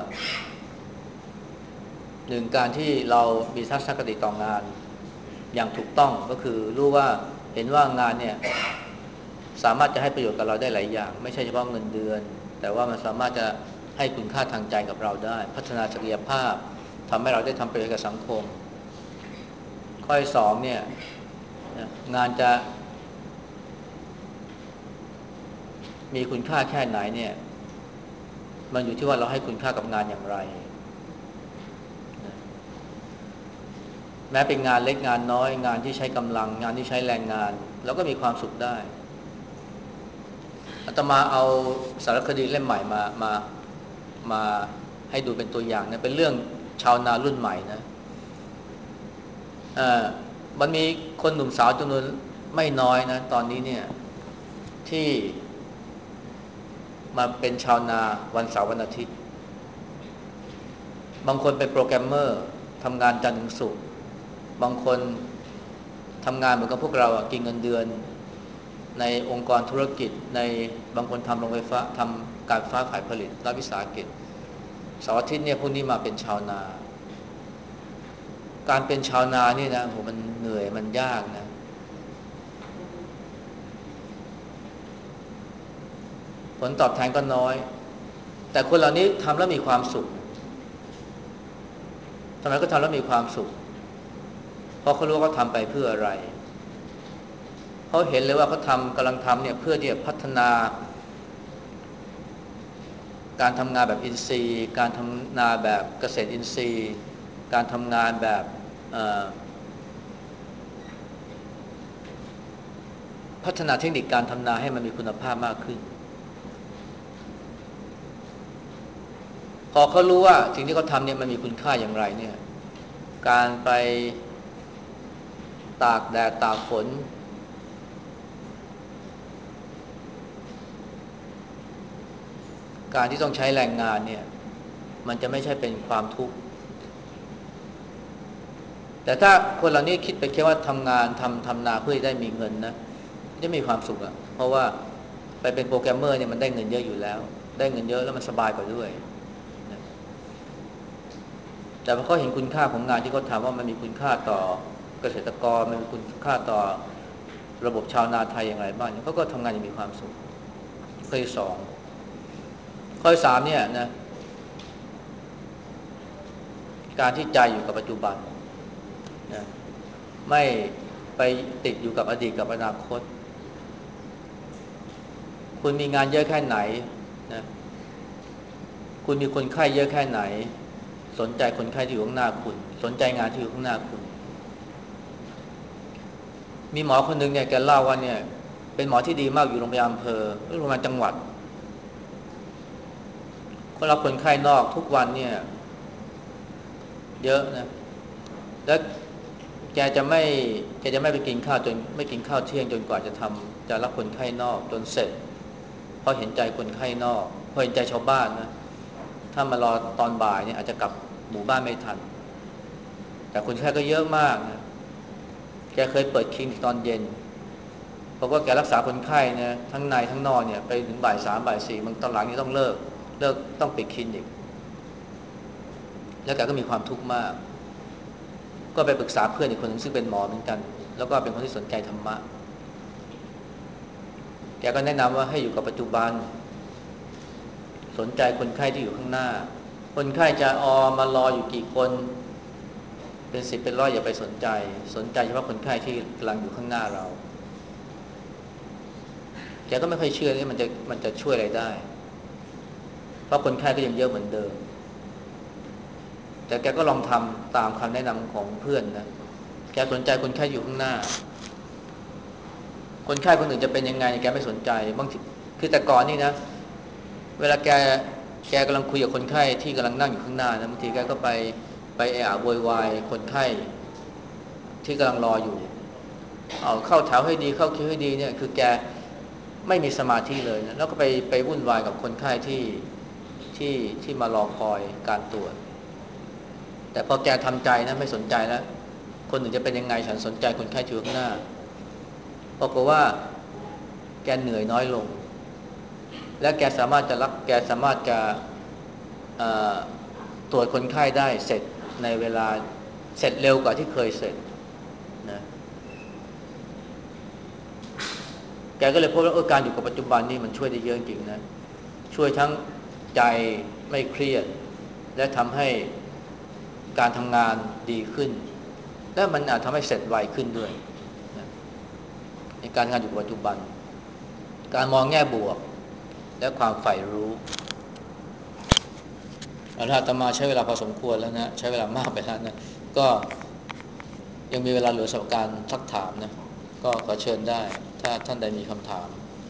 หนึ่งการที่เรามีทัศนคติต่องานอย่างถูกต้องก็คือรู้ว่าเห็นว่างานเนี่ยสามารถจะให้ประโยชน์กับเราได้หลายอย่างไม่ใช่เฉพาะเงินเดือนแต่ว่ามันสามารถจะให้คุณค่าทางใจกับเราได้พัฒนาศักยภาพทำให้เราได้ทำประโยชน์กับสังคมข้อที่สองเนี่ยงานจะมีคุณค่าแค่ไหนเนี่ยมันอยู่ที่ว่าเราให้คุณค่ากับงานอย่างไรแม้เป็นงานเล็กงานน้อยงานที่ใช้กำลังงานที่ใช้แรงงานเราก็มีความสุขได้อาตมาเอาสารคดีเล่มใหม่มามามาให้ดูเป็นตัวอย่างนะเป็นเรื่องชาวนารุ่นใหม่นะอ่ามันมีคนหนุ่มสาวจำนวนไม่น้อยนะตอนนี้เนี่ยที่มาเป็นชาวนาวันเสาร์วันอาทิตย์บางคนเป็นโปรแกรมเมอร์ทำงานจันทร์ถึงศุกร์บางคนทำงานเหมือนกับพวกเรากินเงินเดือนในองค์กรธุรกิจในบางคนทำโรงไฟฟ้าทำการฟ้าฝ่ายผลิตรัฐวิสาหกิจเสาร์อาทิตย์เนี่ยพวกนี้มาเป็นชาวนาการเป็นชาวนานี่นะโหมันเหนื่อยมันยากนะผลตอบแทนก็น้อยแต่คนเหล่านี้ทำแล้วมีความสุขทำไมก็ทำแล้วมีความสุขเพราะเขารู้ว่าเขาทำไปเพื่ออะไรเขาเห็นเลยว่าเขาทำกำลังทำเนี่ยเพื่อที่จะพัฒนาการทำงานแบบอินทรีย์การทำนาแบบเกษตรอินทรีย์การทำงานแบบพัฒนาเทคนิคการทำนาให้มันมีคุณภาพมากขึ้นพอเขารู้ว่าสิ่งที่เขาทำเนี่ยมันมีคุณค่าอย่างไรเนี่ยการไปตากแดดตากฝนการที่ต้องใช้แรงงานเนี่ยมันจะไม่ใช่เป็นความทุกข์แต่ถ้าคนเหล่านี้คิดไปแค่ว่าทำงานทำทำนาเพื่อได้มีเงินนะจะมีความสุขอะเพราะว่าไปเป็นโปรแกรมเมอร์เนี่ยมันได้เงินเยอะอยู่แล้วได้เงินเยอะแล้วมันสบายกว่าด้วยนะแต่พอเขาเห็นคุณค่าของงานที่เขาทำว่ามันมีคุณค่าต่อเกษตรกรมันมีคุณค่าต่อระบบชาวนาไทยอย่างไรบ้างเขาก็ทำงานอย่างมีความสุขข้อที่สองข้อที่สามเนี่ยนะการที่ใจอยู่กับปัจจุบันนะไม่ไปติดอยู่กับอดีตกับอนาคตคุณมีงานเยอะแค่ไหนนะคุณมีคนไข้เยอะแค่ไหนสนใจคนไข้ที่อยู่ข้างหน้าคุณสนใจงานที่อยู่ข้างหน้าคุณมีหมอคนหนึ่งเนี่ยแกเล่าว่าเนี่ยเป็นหมอที่ดีมากอยู่โรงพยาบาลอำเภอหรือโรงพยาบาลจังหวัดคนรับคนไข้นอกทุกวันเนี่ยเยอะนะและแกจะไม่แกจะไม่ไปกินข้าวจนไม่กินข้าวเที่ยงจนกว่าจะทำจะรับคนไข้นอกจนเสร็จเพราะเห็นใจคนไข้นอกเพราะเห็นใจชาวบ้านนะถ้ามารอตอนบ่ายเนี่ยอาจจะกลับหมู่บ้านไม่ทันแต่คนไข้ก็เยอะมากนะแกเคยเปิดคลินิกตอนเย็นเพราะว่าแกรักษาคนไข้นะทั้งในทั้งนอกเนี่ยไปถึงบ่ายสามบ่ายสี่บางตอนหลังนี่ต้องเลิกเลิกต้องปิดคลินิกแล้วแกก็มีความทุกข์มากก็ไปปรึกษาเพื่อนอีกคนหนึ่งซึ่งเป็นหมอเหมือนกันแล้วก็เป็นคนที่สนใจธรรมะแกก็แนะนำว่าให้อยู่กับปัจจุบันสนใจคนไข้ที่อยู่ข้างหน้าคนไข้จะออมารออยู่กี่คนเป็นสิบเป็นร้อยอย่าไปสนใจสนใจเฉพาะคนไข้ที่กำลังอยู่ข้างหน้าเราแกก็ไม่ค่อยเชื่อว่ามันจะมันจะช่วยอะไรได้เพราะคนไข้ก็ยังเยอะเหมือนเดิมแต่แกก็ลองทำตามคำแนะนำของเพื่อนนะแกสนใจคนไข้อยู่ข้างหน้าคนไข้คนอื่นจะเป็นยังไงแกไม่สนใจบางทีคือแต่ก่อนนี่นะเวลาแกแกกำลังคุยกับคนไข้ที่กำลังนั่งอยู่ข้างหน้านะบางทีแกก็ไปไปเอะอะโวยวายคนไข้ที่กำลังรออยู่เอาเข้าแถวให้ดีเข้าคิวให้ดีเนี่ยคือแกไม่มีสมาธิเลยนะแล้วก็ไปไปวุ่นวายกับคนไข้ที่ที่ที่มารอคอยการตรวจแต่พอแกทำใจนะไม่สนใจแล้วคนอื่นจะเป็นยังไงฉันสนใจคนไข้ที่อยู่ข้างหน้าปรากฏว่าแกเหนื่อยน้อยลงและแกสามารถจะรับแกสามารถจะตรวจคนไข้ได้เสร็จในเวลาเสร็จเร็วกว่าที่เคยเสร็จนะแกก็เลยพบว่าการอยู่กับปัจจุบันนี่มันช่วยได้เยอะจริงนะช่วยทั้งใจไม่เครียดและทำให้การทำงานดีขึ้นและมันอาจทำให้เสร็จไวขึ้นด้วยนะในการทำงานอยู่กับปัจจุบันการมองแง่บวกและความใฝ่รู้อาตมาใช้เวลาพอสมควรแล้วนะใช้เวลามากไปแล้วนะก็ยังมีเวลาเหลือสำหรับการทักถามนะก็ขอเชิญได้ถ้าท่านใดมีคำถาม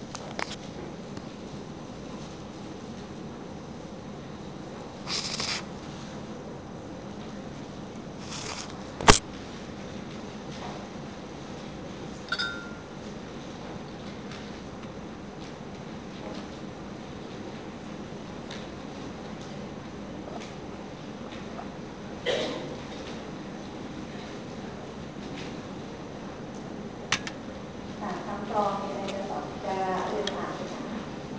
คำกรองมีอะไรจะสอบจะเรียนถามไหมคะ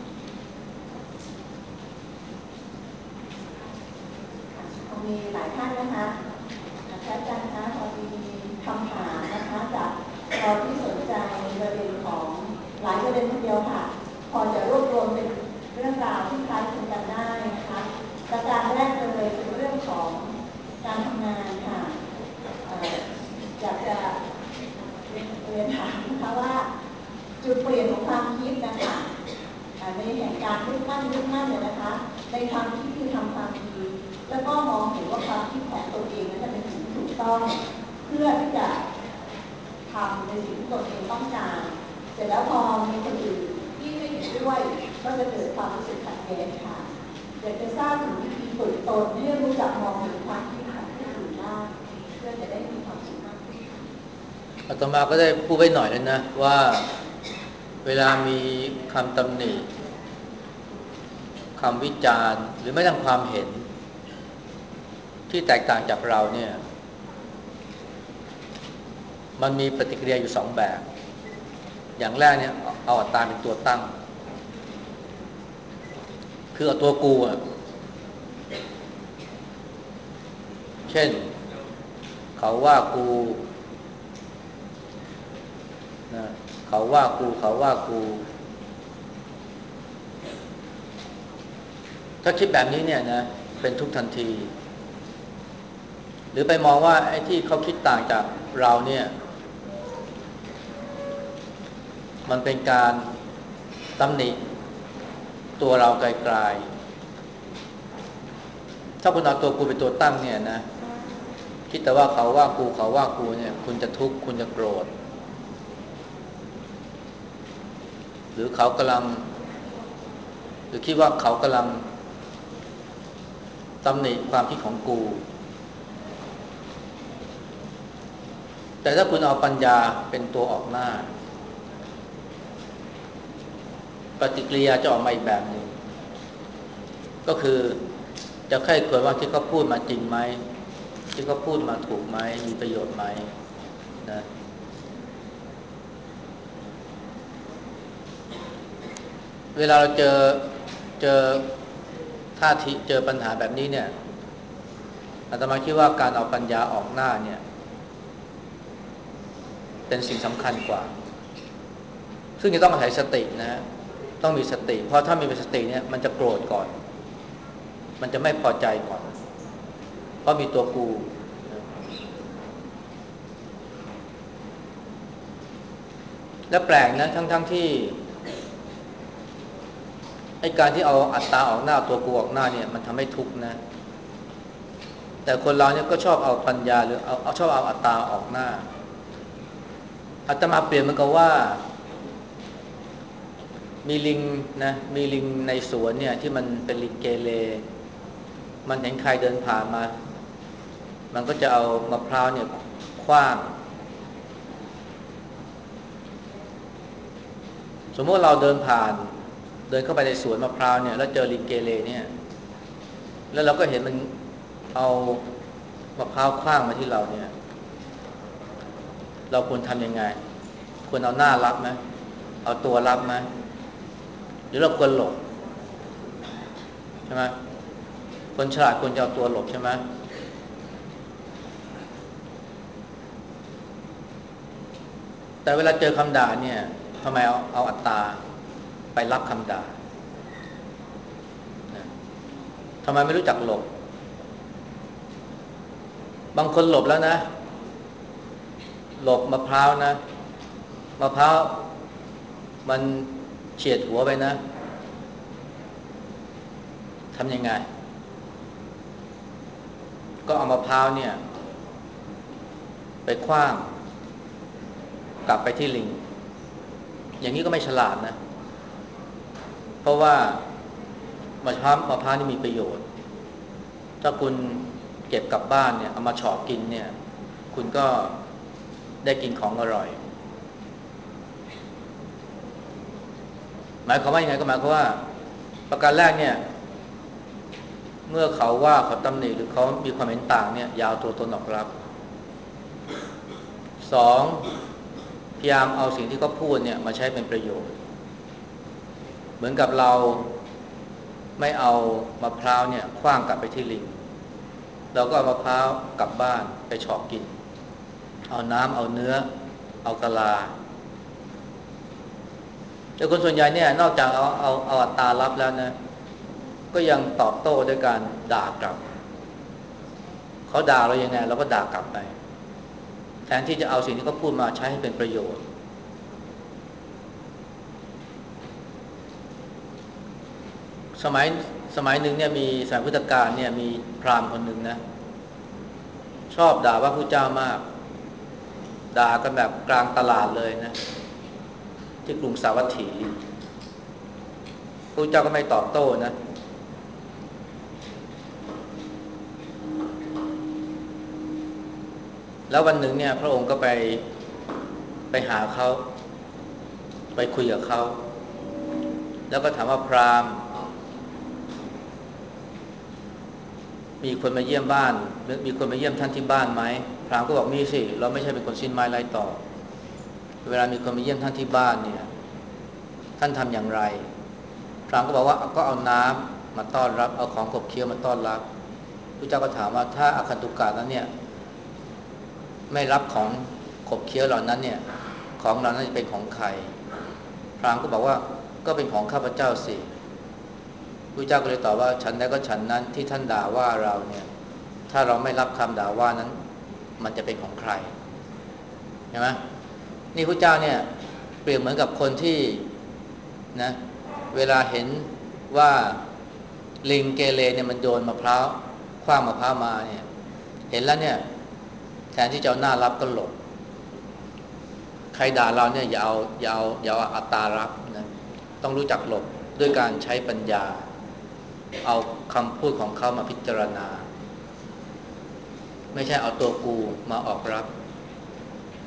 มีหลายท่านนะคะอาจารย์คะพอมีคำถามนะคะจากเราที่สนใจในประเด็นของหลายประเด็นทีเดียวค่ะพอจะรวบรวมเป็นเรื่องราวที่คล้ายคลึงกันได้นะคะประการแรกเลยคือเรื่องของการทำงานค่ะอยากจะเรียนถามนะคะว่าจุดเปลี่ยนของความคิดนะคะในแห่งการยึดมั่นยึดมั่นเนี่ยนะคะในความคิดคือทำความดีแล้วก็มองเห็นว่าความคิดของตัวเองนั้นจะเป็นสิ่งที่ถูกต้องเพื่อที่จะทำในสิ่งที่ตัวเองต้องการเสร็จแล้วพอมีคนอื่นที่ไม่เห็นด้วยก็จะเกิดความรู้สึกขัดแย้งค่ะอยากจะทราบถึงวิธีฝึกตนให้รู้จักมองเห็นความคิดของผู้อื่นบ้างเพื่อจะได้มีความสุขมากขึ้นอาตมาก็ได้พูดไว้หน่อยแล้วนะว่าเวลามีคำตำหนิคำวิจารณ์หรือไม่ทั้งความเห็นที่แตกต่างจากเราเนี่ยมันมีปฏิกิริยาอยู่สองแบบอย่างแรกเนี่ยเอาอัตตาเป็นตัวตั้งคือเอาตัวกูอ่ะเช่นเขาว่ากูนะเขาว่ากูเขาว่ากูถ้าคิดแบบนี้เนี่ยนะเป็นทุกข์ทันทีหรือไปมองว่าไอ้ที่เขาคิดต่างจากเราเนี่ยมันเป็นการตำหนิตัวเราไกลๆถ้าคุณเอาตัวกูเป็นตัวตั้งเนี่ยนะคิดแต่ว่าเขาว่ากูเขาว่ากูเนี่ยคุณจะทุกข์คุณจะโกรธหรือเขากำลังหรือคิดว่าเขากำลังตำหนิความคิดของกูแต่แต่ถ้าคุณเอาปัญญาเป็นตัวออกหน้าปฏิกิริยาจะออกมาอีกแบบหนึ่งก็คือจะใคร่ครวญว่าที่เขาพูดมาจริงไหมที่เขาพูดมาถูกไหมมีประโยชน์ไหมนะเวลาเราเจอเจอท่าทีเจอปัญหาแบบนี้เนี่ยอาตมาคิดว่าการเอาปัญญาออกหน้าเนี่ยเป็นสิ่งสำคัญกว่าซึ่งจะต้องอาศัยสตินะต้องมีสติเพราะถ้ามีสติเนี่ยมันจะโกรธก่อนมันจะไม่พอใจก่อนเพราะมีตัวกูและแปลกนะทั้งๆ ท, ที่ไอ้การที่เอาอัตตาออกหน้าตัวกูออกหน้าเนี่ยมันทำให้ทุกข์นะแต่คนเราเนี่ยก็ชอบเอาปัญญาหรือเอาเอาชอบเอาอัตตาออกหน้าอาตมาเปลี่ยนมันก็ว่ามีลิงนะมีลิงในสวนเนี่ยที่มันเป็นลิงเกเรมันเห็นใครเดินผ่านมามันก็จะเอามะพร้าวเนี่ยขว้างสมมติเราเดินผ่านเดินเข้าไปในสวนมะพร้าวเนี่ยแล้วเจอลิงเกเรเนี่ยแล้วเราก็เห็นมันเอามะพร้าวขว้างมาที่เราเนี่ยเราควรทำยังไงควรเอาหน้ารับไหมเอาตัวรับไหมหรือเราควรหลบใช่ไหมคนฉลาดควรจะเอาตัวหลบใช่ไหมแต่เวลาเจอคำด่าเนี่ยทำไมเอาเอาอัตตาไปรับคำด่าทำไมไม่รู้จักหลบบางคนหลบแล้วนะหลบมะพร้าวนะมะพร้าวมันเฉียดหัวไปนะทำยังไงก็เอามะพร้าวเนี่ยไปขว้างกลับไปที่ลิงอย่างนี้ก็ไม่ฉลาดนะเพราะว่ามะพร้าวมะพร้าวนี่มีประโยชน์ถ้าคุณเก็บกลับบ้านเนี่ยเอามาเฉาะกินเนี่ยคุณก็ได้กินของอร่อยหมายความว่ายังไงก็หมายความว่าประการแรกเนี่ยเมื่อเขาว่าเขาตำหนิหรือเขามีความเห็นต่างเนี่ยอย่าเอาตัวตนออกรับสองพยายามเอาสิ่งที่เขาพูดเนี่ยมาใช้เป็นประโยชน์เหมือนกับเราไม่เอามะพร้าวเนี่ยขว้างกลับไปที่ลิงเราก็เอามะพร้าวกลับบ้านไปเฉาะกินเอาน้ำเอาเนื้อเอากะลาแต่คนส่วนใหญ่เนี่ยนอกจากเอาเอาเอาอัตตารับแล้วนะก็ยังตอบโต้ด้วยการด่ากลับเขาด่าเรายังไงเราก็ด่ากลับไปแทนที่จะเอาสิ่งที่เขาพูดมาใช้ให้เป็นประโยชน์สมัยสมัยหนึ่งเนี่ยมีสมัยพุทธกาลเนี่ยมีพราหมณ์คนหนึ่งนะชอบด่าว่าพระเจ้ามากด่ากันแบบกลางตลาดเลยนะที่กรุงสาวัตถีพระเจ้าก็ไม่ตอบโต้นะแล้ววันหนึ่งเนี่ยพระองค์ก็ไปไปหาเขาไปคุยกับเขาแล้วก็ถามว่าพราหมณ์มีคนมาเยี่ยมบ้านมีคนมาเยี่ยมท่านที่บ้านไหมพราหมณ์ก็บอกมีสิเราไม่ใช่เป็นคนสิ้นไม้ไร้ตอกเวลามีคนมาเยี่ยมท่านที่บ้านเนี่ยท่านทำอย่างไรพราหมณ์ก็บอกว่าก็เอาน้ำมาต้อนรับเอาของขบเคี้ยวมาต้อนรับพระเจ้าก็ถามว่าถ้าอาคันตุกะนั้นเนี่ยไม่รับของขบเคี้ยวเหล่านั้นเนี่ยของเหล่านั้นจะเป็นของใครพราหมณ์ก็บอกว่าก็เป็นของข้าพเจ้าสิพระเจ้าก็เลยตอบว่าฉันใดก็ฉันนั้นที่ท่านด่าว่าเราเนี่ยถ้าเราไม่รับคำด่าว่านั้นมันจะเป็นของใครเห็นไหมนี่พระเจ้าเนี่ยเปรียบเหมือนกับคนที่นะเวลาเห็นว่าลิงเกเรเนี่ยมันโยนมะพร้าวคว้างมะพร้าวมาเนี่ยเห็นแล้วเนี่ยแทนที่จะเอาหน้ารับก็หลบใครด่าเราเนี่ยอย่าเอาอย่าเอาอย่าเอาอัตตารับนะต้องรู้จักหลบด้วยการใช้ปัญญาเอาคำพูดของเขามาพิจารณาไม่ใช่เอาตัวกูมาออกรับ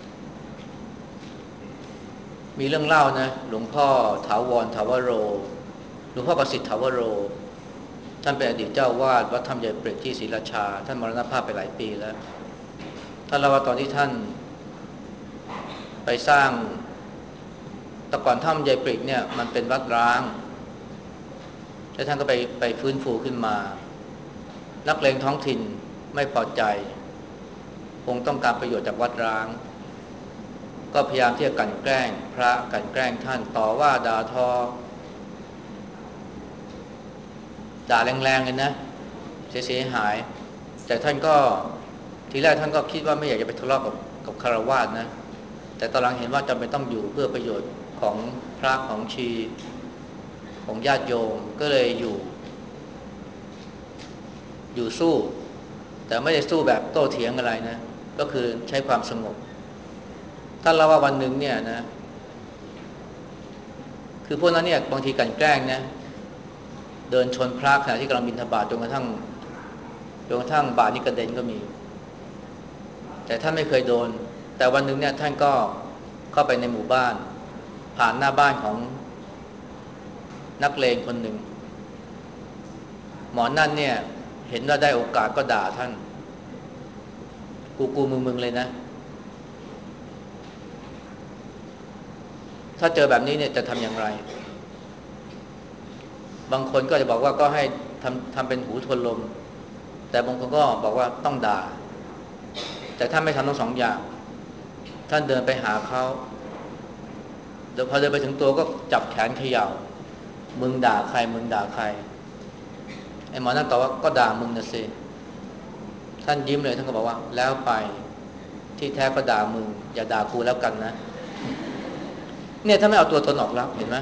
มีเรื่องเล่านะหลวงพ่อถาวรถาวโรหลวงพ่อประสิทธิ์ถาวโรท่านเป็นอดีตเจ้าวาดวัดธรรมใหญ่เปรตที่ศรีราชาท่านมรณภาพไปหลายปีแล้วท่านเล่าว่าตอนที่ท่านไปสร้างแต่ก่อนถ้ำใหญ่เปรตเนี่ยมันเป็นวัดร้างแล้วท่านก็ไปไปฟื้นฟูขึ้นมานักเลงท้องถิ่นไม่พอใจคงต้องการประโยชน์จากวัดร้างก็พยายามที่จะกลั่นแกล้งพระกลั่นแกล้งท่านต่อว่าด่าทอด่าแรงๆเลยนะเสียหายแต่ท่านก็ทีแรกท่านก็คิดว่าไม่อยากจะไปทะเลาะกับกับคฤหัสถ์นะแต่ตอนหลังเห็นว่าจำเป็นต้องอยู่เพื่อประโยชน์ของพระของชีของญาติโยมก็เลยอยู่อยู่สู้แต่ไม่ได้สู้แบบโต้เถียงอะไรนะก็คือใช้ความสงบท่านเล่าว่าวันหนึ่งเนี่ยนะคือพวกนั้นเนี่ยบางทีกลั่นแกล้งนะเดินชนพระขณะที่กำลังบิณฑบาตจนกระทั่งจนกระทั่งบาตรนี้กระเด็นก็มีแต่ท่านไม่เคยโดนแต่วันหนึ่งเนี่ยท่านก็เข้าไปในหมู่บ้านผ่านหน้าบ้านของนักเลงคนหนึ่งหมอนั่นเนี่ยเห็นว่าได้โอกาสก็ด่าท่านกูกูมึงมึงเลยนะถ้าเจอแบบนี้เนี่ยจะทำอย่างไรบางคนก็จะบอกว่าก็ให้ทำทำเป็นหูทวนลมแต่บางคนก็บอกว่าต้องด่าแต่ท่านไม่ทำทั้งสองอย่างท่านเดินไปหาเขาเดี๋ยวพอเดินไปถึงตัวก็จับแขนเขย่ามึงด่าใครมึงด่าใครไอ้หมอนั่นตอบว่าก็ด่ามึงนะสิท่านยิ้มเลยท่านก็บอกว่าแล้วไปที่แท้ก็ด่ามึงอย่าด่ากูแล้วกันนะเนี่ยถ้าไม่เอาตัวตนออกรับเห็นไหม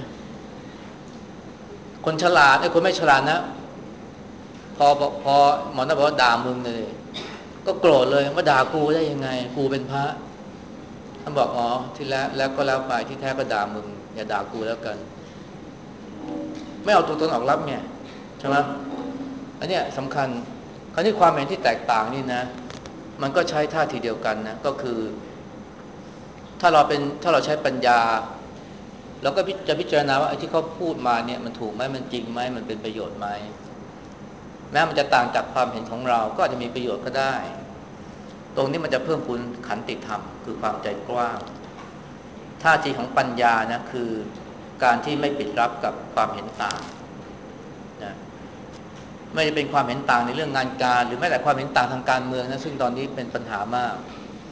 คนฉลาดไอ้คนไม่ฉลาดนะพอพอหมอนั่นบอกว่าด่ามึงเลยก็โกรธเลยว่าด่ากูได้ยังไงกูเป็นพระท่านบอกอ๋อที่แล้วแล้วก็แล้วไปที่แท้ก็ด่ามึงอย่าด่ากูแล้วกันไม่เอาตัวตนออกรับเนี่ยใช่ไหมอันเนี้ยสำคัญคราวนี้ความเห็นที่แตกต่างนี่นะมันก็ใช้ท่าทีเดียวกันนะก็คือถ้าเราเป็นถ้าเราใช้ปัญญาเราก็จะพิจารณาว่าไอ้ที่เขาพูดมาเนี่ยมันถูกไหมมันจริงไหมมันเป็นประโยชน์ไหมแม้มันจะต่างจากความเห็นของเราก็อาจจะมีประโยชน์ก็ได้ตรงนี้มันจะเพิ่มพูนขันติธรรมคือความใจกว้างท่าทีของปัญญานะคือการที่ไม่ปิดรับกับความเห็นต่างนะไม่จะเป็นความเห็นต่างในเรื่องงานการหรือแม้แต่ความเห็นต่างทางการเมืองนะซึ่งตอนนี้เป็นปัญหามาก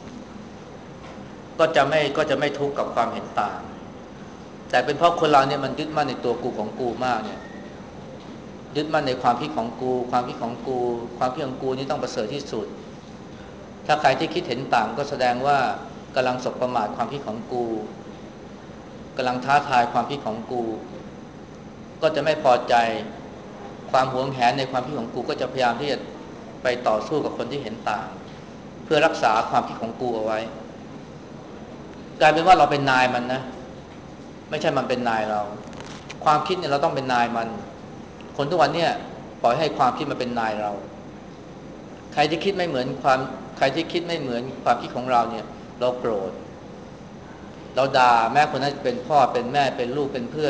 ก็จะไม่ก็จะไม่ทุกข์กับความเห็นต่างแต่เป็นเพราะคนเราเนี่ยมันยึดมั่นในตัวกูของกูมากเนี่ยยึดมั่นในความคิดของกูความคิดของกูความคิดของกูนี่ต้องประเสริฐที่สุดถ้าใครที่คิดเห็นต่างก็แสดงว่ากำลังสบประมาทความคิดของกูกำลังท้าทายความคิดของกูก็จะไม่พอใจความหวงแหนในความคิดของกูก็จะพยายามที่จะไปต่อสู้กับคนที่เห็นต่างเพื่อรักษาความคิดของกูเอาไว้กลายเป็นว่าเราเป็นนายมันนะไม่ใช่มันเป็นนายเราความคิดเนี่ยเราต้องเป็นนายมันคนทุกวันเนี่ยปล่อยให้ความคิดมาเป็นนายเราใครที่คิดไม่เหมือนความใครที่คิดไม่เหมือนความคิดของเราเนี่ยเราโกรธเราด่าแม้คนนั้นเป็นพ่อเป็นแม่เป็นลูกเป็นเพื่อน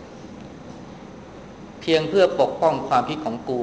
เพียงเพื่อปกป้องความคิดของกู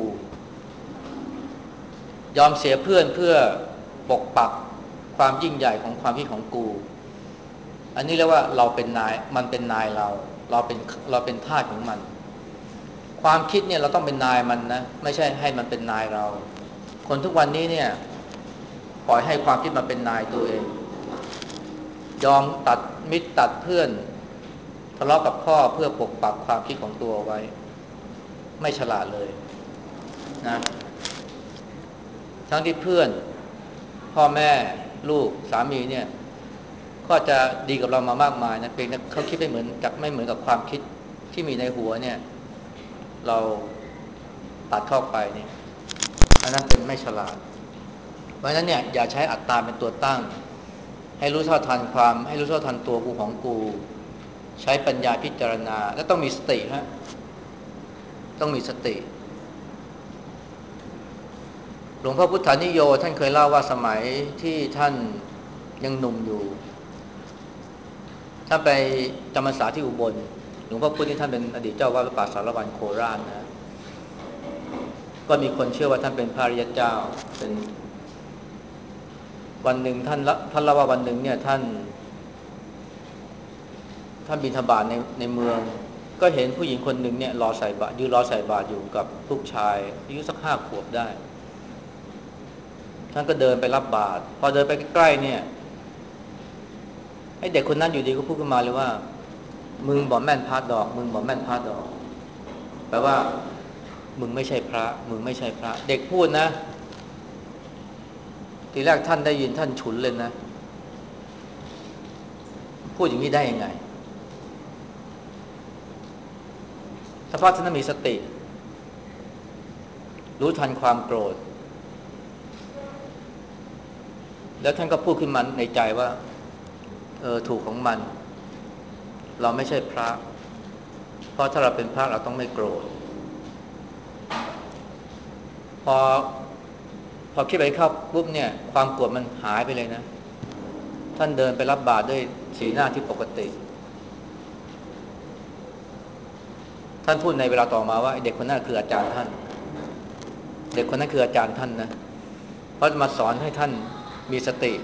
ยอมเสียเพื่อนเพื่อปกปักความยิ่งใหญ่ของความคิดของกูอันนี้เรียกว่าเราเป็นนายมันเป็นนายเราเราเป็นเราเป็นทาสของมันความคิดเนี่ยเราต้องเป็นนายมันนะไม่ใช่ให้มันเป็นนายเราคนทุกวันนี้เนี่ยปล่อยให้ความคิดมาเป็นนายตัวเองยอมตัดมิตรตัดเพื่อนทะเลาะกับพ่อเพื่อปกปักความคิดของตัวไว้ไม่ฉลาดเลยนะทั้งที่เพื่อนพ่อแม่ลูกสามีเนี่ยก็จะดีกับเรามามากมายนะเพียงแต่เขาคิดไม่เหมือนกับไม่เหมือนกับความคิดที่มีในหัวเนี่ยเราตัดเข้าไปเนี่ยอันนั้นเป็นไม่ฉลาดเพราะฉะนั้นเนี่ยอย่าใช้อัตตาเป็นตัวตั้งให้รู้เท่าทันความให้รู้เท่าทันตัวกูของกูใช้ปัญญาพิจารณาและต้องมีสติฮะต้องมีสติหลวงพ่อพุทธานิโยท่านเคยเล่าว่าสมัยที่ท่านยังหนุ่มอยู่ท่ท่านไปจำพรรษาที่อุบลหลวงพ่อพุธนี่ท่านเป็นอดีตเจ้าวาดวัดป่าสารวันโคราชนะก็มีคนเชื่อว่าท่านเป็นพระอริยเจ้าเป็นวันหนึ่งท่านท่านเล่าว่าวันหนึ่งเนี่ยท่านท่านบิณฑบาตในในเมืองก็เห็นผู้หญิงคนหนึ่งเนี่ยรอใส่บาตรยืนรอใส่บาตรอยู่กับลูกชายอายุสักห้าขวบได้ท่านก็เดินไปรับบาตรพอเดินไปใกล้ๆเนี่ยไอ้เด็กคนนั้นอยู่ดีก็พูดขึ้นมาเลยว่ามึงบอกแม่นพระดอกมึงบอกแม่นพระดอกแปลว่ามึงไม่ใช่พระมึงไม่ใช่พระเด็กพูดนะทีแรกท่านได้ยินท่านฉุนเลยนะพูดอย่างนี้ได้ยังไงถ้าพระท่านมีสติรู้ทันความโกรธแล้วท่านก็พูดขึ้นมาในใจว่าเออถูกของมันเราไม่ใช่พระเพราะถ้าเราเป็นพระเราต้องไม่โกรธพอพอคิดไปเข้าปุ๊บเนี่ยความโกรธมันหายไปเลยนะท่านเดินไปรับบาตรด้วยสีหน้าที่ปกติท่านพูดในเวลาต่อมาว่าเด็กคนนั้นคืออาจารย์ท่านเด็กคนนั้นคืออาจารย์ท่านนะเพราะมาสอนให้ท่านมีสติ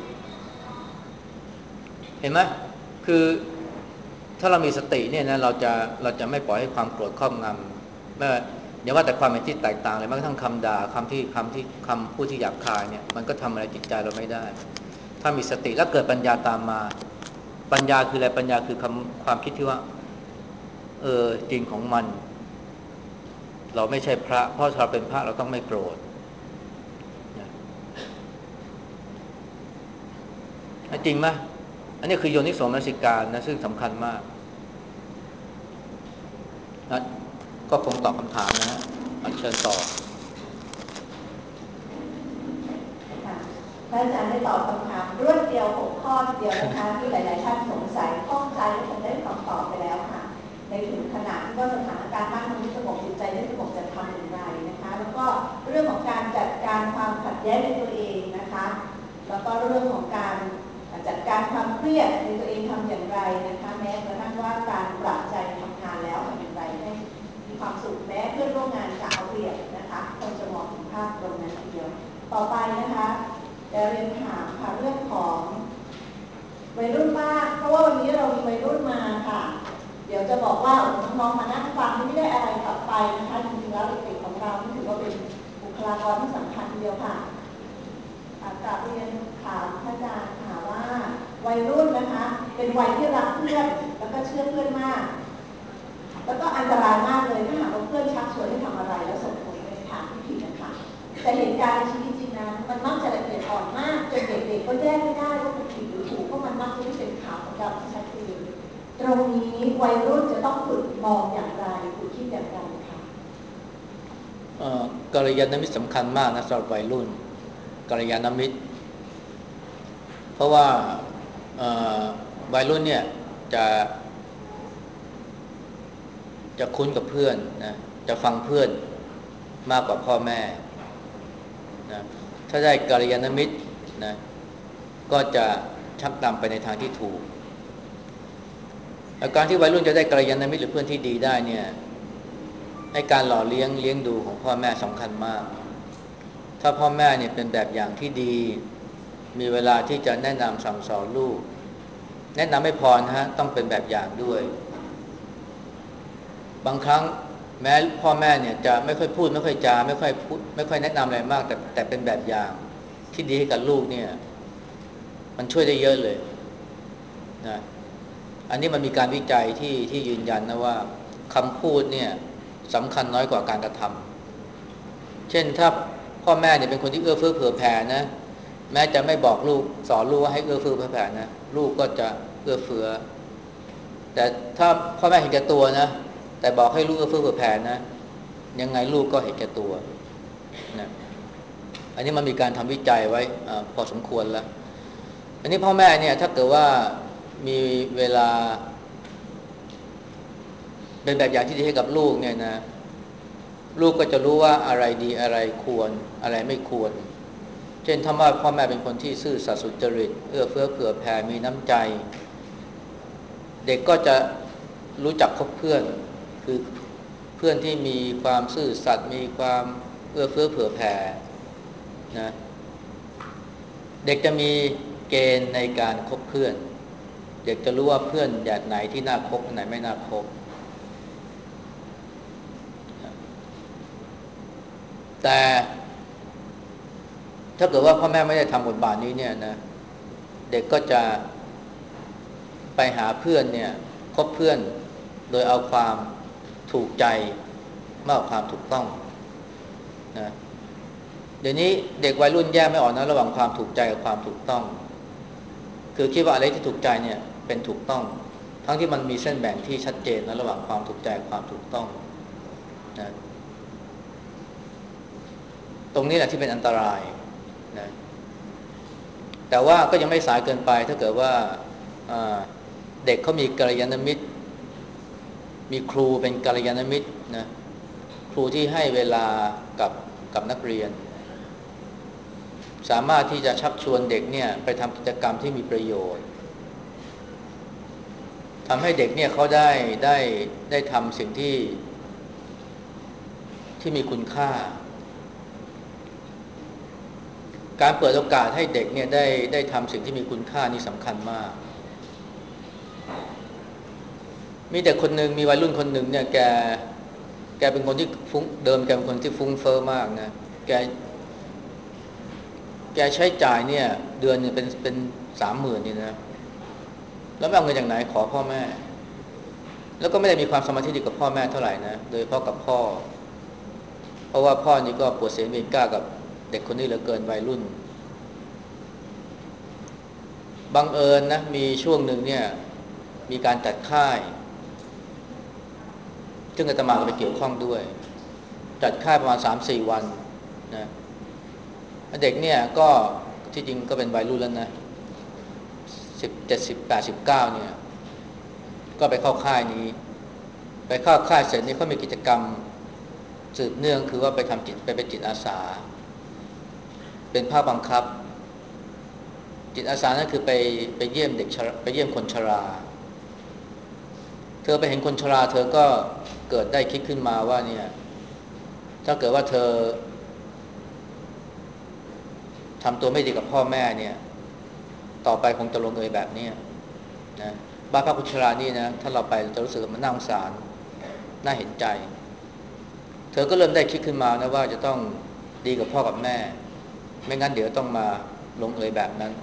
เห็นไหมคือถ้าเรามีสติเนี่ยนะเราจะเราจะไม่ปล่อยให้ความโกรธครอบงำไม่อย่าว่าแต่ความเป็นที่แตกต่างเลยแม้กระทั่งคำด่าคำที่คำที่คำพูดที่หยาบคายเนี่ยมันก็ทำอะไรจิตใจเราไม่ได้ถ้ามีสติแล้วเกิดปัญญาตามมาปัญญาคืออะไรปัญญาคือคำความคิดที่ว่าเออจริงของมันเราไม่ใช่พระเพราะเราเป็นพระเราต้องไม่โกรธจริงไหมอันนี้คือโยนิโสมนสิการนะซึ่งสำคัญมากนะก็คงตอบคำถามนะฮะเชิญต่อพระอาจารย์ได้ตอบคำถามรวดเดียวหกข้อเดียวนะคะที่หลายๆท่านสงสัยข้องใจและผมได้คำตอบไปแล้วค่ะในถึงขณะที่ว่าสถานการณ์บ้านเมืองสงบจิตใจได้สงบจะทำอย่างไรนะคะแล้วก็เรื่องของการจัดการความขัดแย้งในตัวเองนะคะแล้วก็เรื่องของการจัดการความเครียดในตัวเองทำอย่างไรนะคะแม้กระทั่งว่าการปรับใจทำงานแล้วทำอย่างไรให้มีความสุขแม้เพื่อนร่วมงานจะเอาเปรียบนะคะคงจะมองถึงภาพตรงนั้นทีเดียวต่อไปนะคะจะเรียนถามค่ะเรื่องของวัยรุ่นมากเพราะว่าวันนี้เรามีวัยรุ่นมาค่ะเดี๋ยวจะบอกว่าน้องๆมานั่งฟังไม่ได้อะไรกลับไปนะคะจริงๆแล้วเด็กๆของเราถือว่าเป็นบุคลากรที่สำคัญทีเดียวค่ะกลับเรียนถามพระอาจารย์ค่ะว่าวัยรุ่นนะคะเป็นวัยที่รักเพื่อนแล้วก็เชื่อเพื่อนมากแล้วก็อันตรายมากเลยถ้าหากว่าเพื่อนชักชวนให้ทำอะไรแล้วส่งผลไปในทางที่ผิดนะคะแต่เหตุการณ์ในชีวิตจริงนั้นมันมักจะละเอียดอ่อนมากจนเด็กๆก็แยกไม่ได้ว่าเป็นผิดหรือถูกเพราะมันมักจะไม่เป็นข่าวของเราชัดเจนตรงนี้วัยรุ่นจะต้องฝึกมองอย่างไรฝึกคิดอย่างไรคะกัลยาณมิตรสำคัญมากนะสำหรับวัยรุ่นกัลยาณมิตรเพราะว่าวัยรุ่นเนี่ยจะจะคุ้นกับเพื่อนนะจะฟังเพื่อนมากกว่าพ่อแม่นะถ้าได้กัลยาณมิตรนะก็จะชักนำไปในทางที่ถูกอาการที่วัยรุ่นจะได้กัลยาณมิตรหรือเพื่อนที่ดีได้เนี่ยให้การหล่อเลี้ยงเลี้ยงดูของพ่อแม่สำคัญมากถ้าพ่อแม่เนี่ยเป็นแบบอย่างที่ดีมีเวลาที่จะแนะนำสั่งสอนลูกแนะนำไม่พอนะฮะต้องเป็นแบบอย่างด้วยบางครั้งแม้พ่อแม่เนี่ยจะไม่ค่อยพูดไม่ค่อยจาไม่ค่อยพูดไม่ค่อยแนะนำอะไรมากแต่แต่เป็นแบบอย่างที่ดีให้กับลูกเนี่ยมันช่วยได้เยอะเลยนะอันนี้มันมีการวิจัยที่ที่ยืนยันนะว่าคำพูดเนี่ยสำคัญน้อยกว่าการกระทำเช่นถ้าพ่อแม่เนี่ยเป็นคนที่เอื้อเฟื้อเผื่อแผ่นะแม้จะไม่บอกลูกสอนลูกว่าให้เอื้อเฟื้อเผื่อแผ่นะลูกก็จะเอื้อเฟื้อแต่ถ้าพ่อแม่เห็นแก่ตัวนะแต่บอกให้ลูกเอื้อเฟื้อเผื่อแผ่นะยังไงลูกก็เห็นแก่ตัวนะอันนี้มันมีการทำวิจัยไว้อพอสมควรแล้วอันนี้พ่อแม่เนี่ยถ้าเกิดว่ามีเวลาเป็นแบบอย่างที่ดีให้กับลูกเนี่ยนะลูกก็จะรู้ว่าอะไรดีอะไรควรอะไรไม่ควรเช่นถ้าว่าพ่อแม่เป็นคนที่ซื่อสัตย์สุจริตเอื้อเฟื้อเผื่อแผ่มีน้ำใจเด็กก็จะรู้จักคบเพื่อนคือเพื่อนที่มีความซื่อสัตย์มีความเอื้อเฟื้อเผื่อแผ่นะเด็กจะมีเกณฑ์ในการคบเพื่อนเด็กจะรู้ว่าเพื่อนแบบไหนที่น่าคบอันไหนไม่น่าคบแต่ถ้าเกิดว่าพ่อแม่ไม่ได้ทำบทบาทนี้เนี่ยนะเด็กก็จะไปหาเพื่อนเนี่ยคบเพื่อนโดยเอาความถูกใจมากกว่าความถูกต้องนะเดี๋ยวนี้เด็กวัยรุ่นแยกไม่ออกนะระหว่างความถูกใจกับความถูกต้องคือคิดว่าอะไรที่ถูกใจเนี่ยเป็นถูกต้องทั้งที่มันมีเส้นแบ่งที่ชัดเจนนะระหว่างความถูกใจกับความถูกต้องนะตรงนี้แหละที่เป็นอันตรายนะแต่ว่าก็ยังไม่สายเกินไปถ้าเกิดว่าเด็กเขามีกัลยาณมิตรมีครูเป็นกัลยาณมิตรนะครูที่ให้เวลากับกับนักเรียนสามารถที่จะชักชวนเด็กเนี่ยไปทำกิจกรรมที่มีประโยชน์ทำให้เด็กเนี่ยเขาได้ได้ได้ทำสิ่งที่ที่มีคุณค่าการเปิดโอกาสให้เด็กเนี่ยได้ได้ทำสิ่งที่มีคุณค่านี่สำคัญมากมีเด็กคนหนึ่งมีวัยรุ่นคนหนึ่งเนี่ยแกแกเป็นคนที่ฟุ้งเดิมแกเป็นคนที่ฟุ้งเฟ้อมากนะแกแกใช้จ่ายเนี่ยเดือนเนี่ยเป็นเป็นสามหมื่นนี่นะแล้วไม่เอาเงินจากไหนขอพ่อแม่แล้วก็ไม่ได้มีความสมาธิดีกับพ่อแม่เท่าไหร่นะโดยเฉพาะกับพ่อเพราะว่าพ่อนี่ก็ปวดเสียเวรกล้ากับเด็กคนนี้เหลือเกินวัยรุ่นบังเอิญนะมีช่วงหนึ่งเนี่ยมีการจัดค่ายซึ่งอาตมาก็ไปเกี่ยวข้องด้วยจัดค่ายประมาณ สามสี่ วันนะเด็กเนี่ยก็ที่จริงก็เป็นวัยรุ่นแล้วนะสิบเจ็ดสิบแปดสิบเก้าเนี่ยก็ไปเข้าค่ายนี้ไปเข้าค่ายเสร็จนี่เขามีกิจกรรมสืบเนื่องคือว่าไปทำจิตไปเป็นจิตอาสาเป็นภาคบังคับจิตอาสานั่นคือไปไปเยี่ยมเด็กไปเยี่ยมคนชราเธอไปเห็นคนชราเธอก็เกิดได้คิดขึ้นมาว่าเนี่ยถ้าเกิดว่าเธอทำตัวไม่ดีกับพ่อแม่เนี่ยต่อไปคงจะลงเอยแบบนี้นะบ้านพักคนชรานี่นะถ้าเราไปจะรู้สึกมันน่าสงสารน่าเห็นใจเธอก็เริ่มได้คิดขึ้นมานะว่าจะต้องดีกับพ่อกับแม่ไม่งั้นเดี๋ยวต้องมาลงเอยแบบนั้น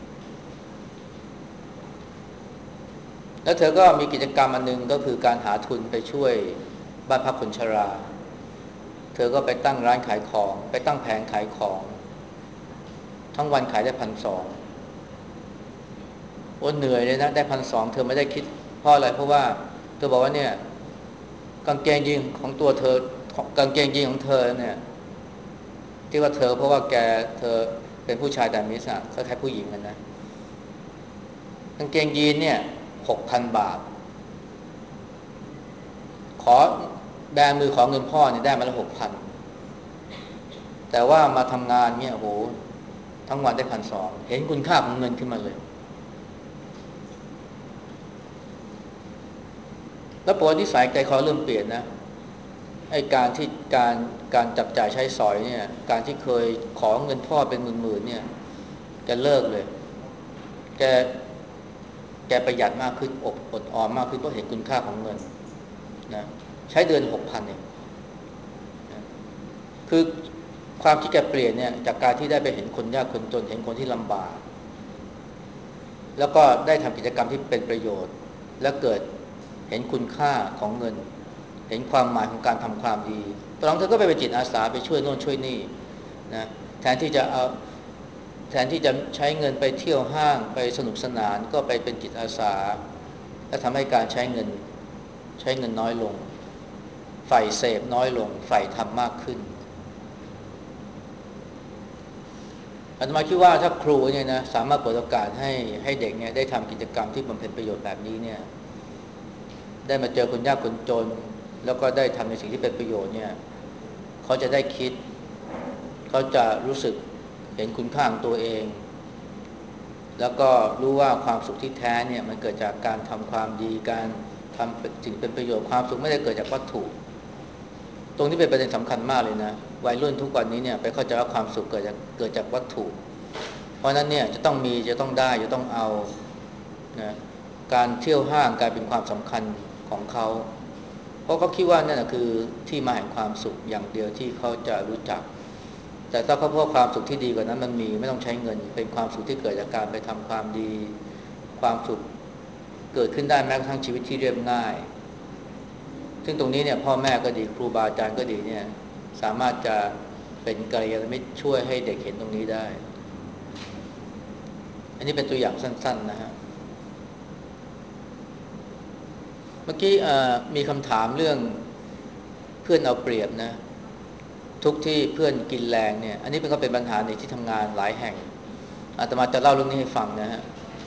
แล้วเธอก็มีกิจกรรมอันนึงก็คือการหาทุนไปช่วยบ้านพักคนชราเธอก็ไปตั้งร้านขายของไปตั้งแผงขายของทั้งวันขายได้พันสองโอ้เหนื่อยเลยนะได้พันสองเธอไม่ได้คิดเพราะอะไรเพราะว่าเธอบอกว่าเนี่ยกางเกงยีนของตัวเธอกางเกงยีนของเธอเนี่ยที่ว่าเธอเพราะว่าแกเธอเป็นผู้ชายแต่มีลักษณะคล้ายๆผู้หญิงกันนะกางเกงยีนเนี่ยหกพันบาทขอแบมือขอเงินพ่อเนี่ยได้มาละหกพันแต่ว่ามาทำงานเนี่ยโอ้โหทั้งวันได้พันสองเห็นคุณค่าของเงินขึ้นมาเลยแล้วปกตินิสัยใจคอเริ่มเปลี่ยนนะไอ้การที่การการจับจ่ายใช้สอยเนี่ยการที่เคยขอเงินพ่อเป็นหมื่นๆเนี่ยแกเลิกเลยแกแกประหยัดมากขึ้นอดอดออมมากขึ้นเพราะเห็นคุณค่าของเงินนะใช้เดือนหกพันเองนะคือความที่แกเปลี่ยนเนี่ยจากการที่ได้ไปเห็นคนยากคนจนเห็นคนที่ลำบากแล้วก็ได้ทำกิจกรรมที่เป็นประโยชน์และเกิดเห็นคุณค่าของเงินเห็นความหมายของการทำความดีตอนหลังเธอก็ไปเป็นจิตอาสาไปช่วยโน่นช่วยนี่นะแทนที่จะเอาแทนที่จะใช้เงินไปเที่ยวห้างไปสนุกสนานก็ไปเป็นจิตอาสาและทำให้การใช้เงินใช้เงินน้อยลงใฝ่เสพน้อยลงใฝ่ทำมากขึ้นอาตมาคิดว่าถ้าครูเนี่ยนะสามารถเปิดโอกาสให้ให้เด็กเนี่ยได้ทำกิจกรรมที่บำเพ็ญประโยชน์แบบนี้เนี่ยได้มาเจอคนยากคนจนแล้วก็ได้ทำในสิ่งที่เป็นประโยชน์เนี่ยเขาจะได้คิดเขาจะรู้สึกเห็นคุณค่าของตัวเองแล้วก็รู้ว่าความสุขที่แท้เนี่ยมันเกิดจากการทำความดีการทำสิ่งเป็นประโยชน์ความสุขไม่ได้เกิดจากวัตถุตรงนี้เป็นประเด็นสำคัญมากเลยนะวัยรุ่นทุกวันนี้เนี่ยไปเข้าใจว่าความสุขเกิดจากเกิดจากวัตถุเพราะนั้นเนี่ยจะต้องมีจะต้องได้จะต้องเอานะการเที่ยวห้างกลายเป็นความสำคัญของเขาเพราะเขาคิดว่านั่นคือที่มาแห่งความสุขอย่างเดียวที่เขาจะรู้จักแต่ถ้าเขาพบความสุขที่ดีกว่านั้นมันมีไม่ต้องใช้เงินเป็นความสุขที่เกิดจากการไปทำความดีความสุขเกิดขึ้นได้แม้กระทั่งชีวิตที่เรียบง่ายซึ่งตรงนี้เนี่ยพ่อแม่ก็ดีครูบาอาจารย์ก็ดีเนี่ยสามารถจะเป็นกัลยาณมิตรช่วยให้เด็กเห็นตรงนี้ได้อันนี้เป็นตัวอย่างสั้นๆนะฮะเมื่อกี้มีคำถามเรื่องเพื่อนเอาเปรียบนะทุกที่เพื่อนกินแรงเนี่ยอันนี้เป็นก็เป็นปัญหาในที่ทำงานหลายแห่งอาตมาจะเล่าเรื่องนี้ให้ฟังนะฮะ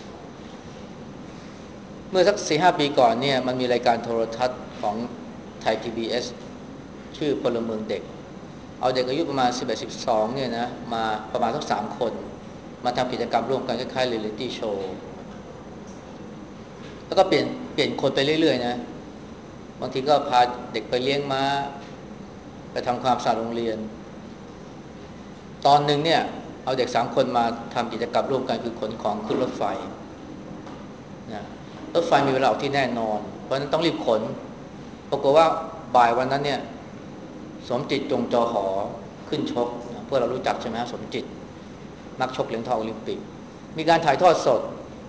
เมื่อสัก สี่ห้า ปีก่อนเนี่ยมันมีรายการโทรทัศน์ของไทย พี บี เอส ชื่อพลเมืองเด็กเอาเด็กอายุประมาณ สิบเอ็ด สิบสอง เนี่ยนะมาประมาณสักสามคนมาทำกิจกรรมร่วมกันคล้ายๆเรียลลิตี้โชว์แล้วก็เปลี่ยนเปลี่ยนคนไปเรื่อยๆนะบางทีก็พาเด็กไปเลี้ยงม้าไปทำความสะอาดโรงเรียนตอนหนึ่งเนี่ยเอาเด็กสามคนมาทำกิจกรรมร่วมกันคือขนของขึ้นรถไฟนะรถไฟมีเวลาออกที่แน่นอนเพราะฉะนั้นต้องรีบขนปรากฏว่าบ่ายวันนั้นเนี่ยสมจิตจงจอหอขึ้นชกนะพวกเรารู้จักใช่ไหมสมจิตนักชกเหรียญทองโอลิมปิกมีการถ่ายทอดสด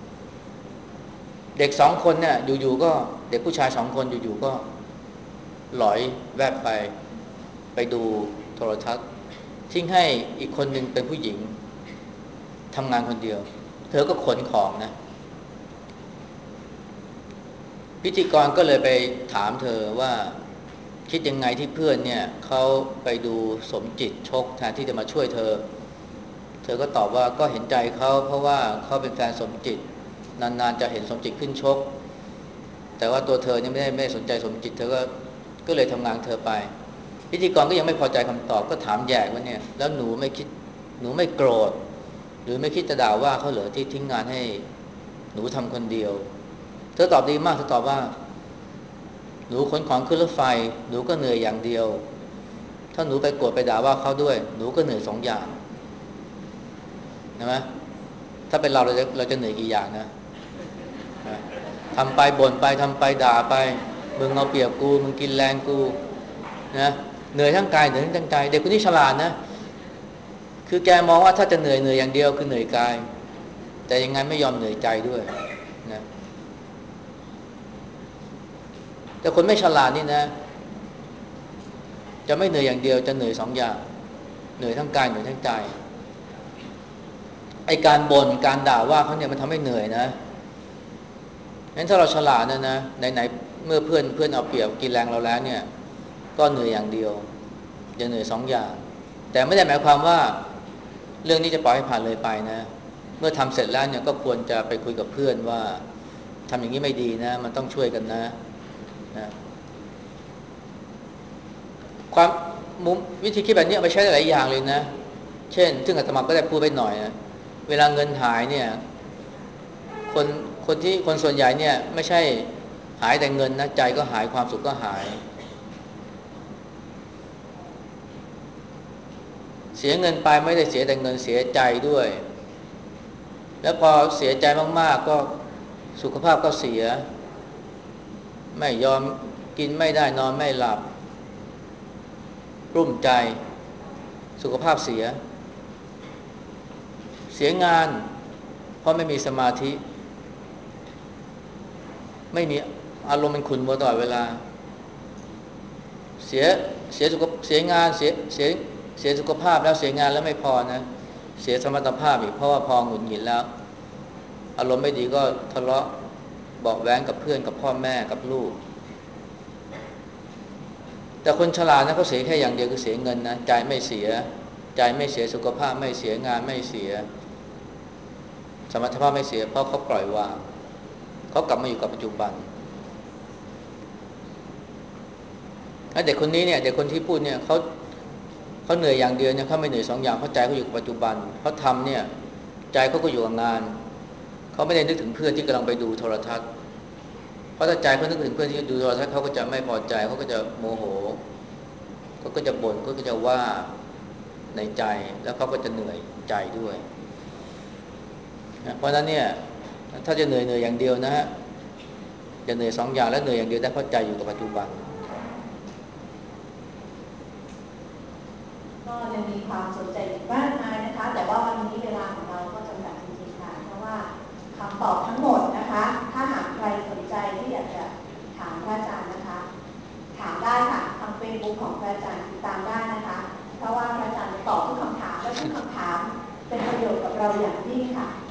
เด็กสองคนเนี่ยอยู่ๆก็เด็กผู้ชายสองคนอยู่ๆก็หลอยแวบไปไปดูโทรทัศน์ทิ้งให้อีกคนหนึ่งเป็นผู้หญิงทำงานคนเดียวเธอก็ขนของนะพิธีกรก็เลยไปถามเธอว่าคิดยังไงที่เพื่อนเนี่ยเขาไปดูสมจิตชกแทนที่จะมาช่วยเธอเธอก็ตอบว่าก็เห็นใจเขาเพราะว่าเขาเป็นแฟนสมจิตนานๆจะเห็นสมจิตขึ้นชกแต่ว่าตัวเธอเนี่ยไม่ได้ไม่สนใจสมจิตเธอก็ก็เลยทำงานเธอไปพิธีกรก็ยังไม่พอใจคำตอบก็ถามแยกว่าเนี่ยแล้วหนูไม่คิดหนูไม่โกรธหรือไม่คิดจะด่าว่าเขาเหรอที่ทิ้งงานให้หนูทำคนเดียวเธอตอบดีมากเธอตอบว่าหนูขนของขึ้นรถไฟหนูก็เหนื่อยอย่างเดียวถ้าหนูไปโกรธไปด่าว่าเขาด้วยหนูก็เหนื่อยสองอย่างใช่ไหมถ้าเป็นเราเราจะเราจะเหนื่อยกี่อย่างนะทำไปบ่นไปทำไปด่าไปมึงเอาเปรียบกูมึงกินแรงกูนะเหนื่อยทั้งกายเหนื่อยทั้งใจเด็กคนนี้ฉลาดนะคือแกมองว่าถ้าจะเหนื่อยเหนื่อยอย่างเดียวคือเหนื่อยกายแต่ยังไงไม่ยอมเหนื่อยใจด้วยนะแต่คนไม่ฉลาดนี่นะจะไม่เหนื่อยอย่างเดียวจะเหนื่อยสองอย่างเหนื่อยทั้งกายเหนื่อยทั้งใจไอการบ่นการด่าว่าเขาเนี่ยมันทำให้เหนื่อยนะงั้นถ้าเราฉลาดนะนะไหนๆเมื่อเพื่อนเพื่อนเอาเปรียบกินแรงเราแล้วเนี่ยก็เหนื่อยอย่างเดียวจะเหนื่อยสองอย่างแต่ไม่ได้หมายความว่าเรื่องนี้จะปล่อยให้ผ่านเลยไปนะเมื่อทำเสร็จแล้วเนี่ยก็ควรจะไปคุยกับเพื่อนว่าทำอย่างนี้ไม่ดีนะมันต้องช่วยกันนะนะความมุมวิธีคิดแบบนี้เอาไปใช้หลายอย่างเลยนะเช่นซึ่งอาตมาก็ได้พูดไปหน่อยนะเวลาเงินหายเนี่ยคนคนที่คนส่วนใหญ่เนี่ยไม่ใช่หายแต่เงินนะใจก็หายความสุขก็หายเสียเงินไปไม่ได้เสียแต่เงินเสียใจด้วยแล้วพอเสียใจมากๆก็สุขภาพก็เสียไม่ยอมกินไม่ได้นอนไม่หลับรุ่มใจสุขภาพเสียเสียงานเพราะไม่มีสมาธิไม่มีอารมณ์เป็นขุ่นมัวตลอดเวลาเสียเสียสุขเสียงานเสียเสียเสียสุขภาพแล้วเสียงานแล้วไม่พอนะเสียสมรรถภาพอีกเพราะว่าพอหงุดหงิดแล้วอารมณ์ไม่ดีก็ทะเลาะเบาะแว้งกับเพื่อนกับพ่อแม่กับลูกแต่คนฉลาดนะเขาเสียแค่อย่างเดียวคือเสียเงินนะใจไม่เสียใจไม่เสียสุขภาพไม่เสียงานไม่เสียสมรรถภาพไม่เสียเพราะเขาปล่อยวางเขากลับมาอยู่กับปัจจุบันเด็กคนนี้เนี่ยเด็กคนที่พูดเนี่ยเขาเขาเหนื่อยอย่างเดียวเนี่ยเขาไม่เหนื่อยสองอย่างเพราะใจเขาอยู่กับปัจจุบันเขาทำเนี่ยใจเขาก็อยู่กับงานเขาไม่ได้นึกถึงเพื่อนที่กำลังไปดูโทรทัศน์เพราะถ้าใจเขานึกถึงเพื่อนที่ดูโทรทัศน์เขาก็จะไม่พอใจเขาก็จะโมโหเขาก็จะบ่นเขาก็จะว่าในใจแล้วเขาก็จะเหนื่อยใจด้วยนะเพราะฉะนั้นเนี่ยถ้าจะเหนื่อยเหนื่อยอย่างเดียวนะฮะจะเหนื่อยสองอย่างแล้วเหนื่อยอย่างเดียวได้เข้าใจอยู่กับปัจจุบันก็ยังมีความสนใจอีกมากมายนะคะแต่ว่าวันนี้เวลาของเราก็จำกัดจริงๆค่ะเพราะว่าคำตอบทั้งหมดนะคะถ้าหากใครสนใจที่อยากจะถามพระอาจารย์นะคะถามได้ค่ะทางเฟซบุ๊กของพระอาจารย์ติดตามได้นะคะเพราะว่าพระอาจารย์จะตอบทุกคำถามและทุกคำถามเป็นประโยชน์กับเราอย่างยิ่งค่ะ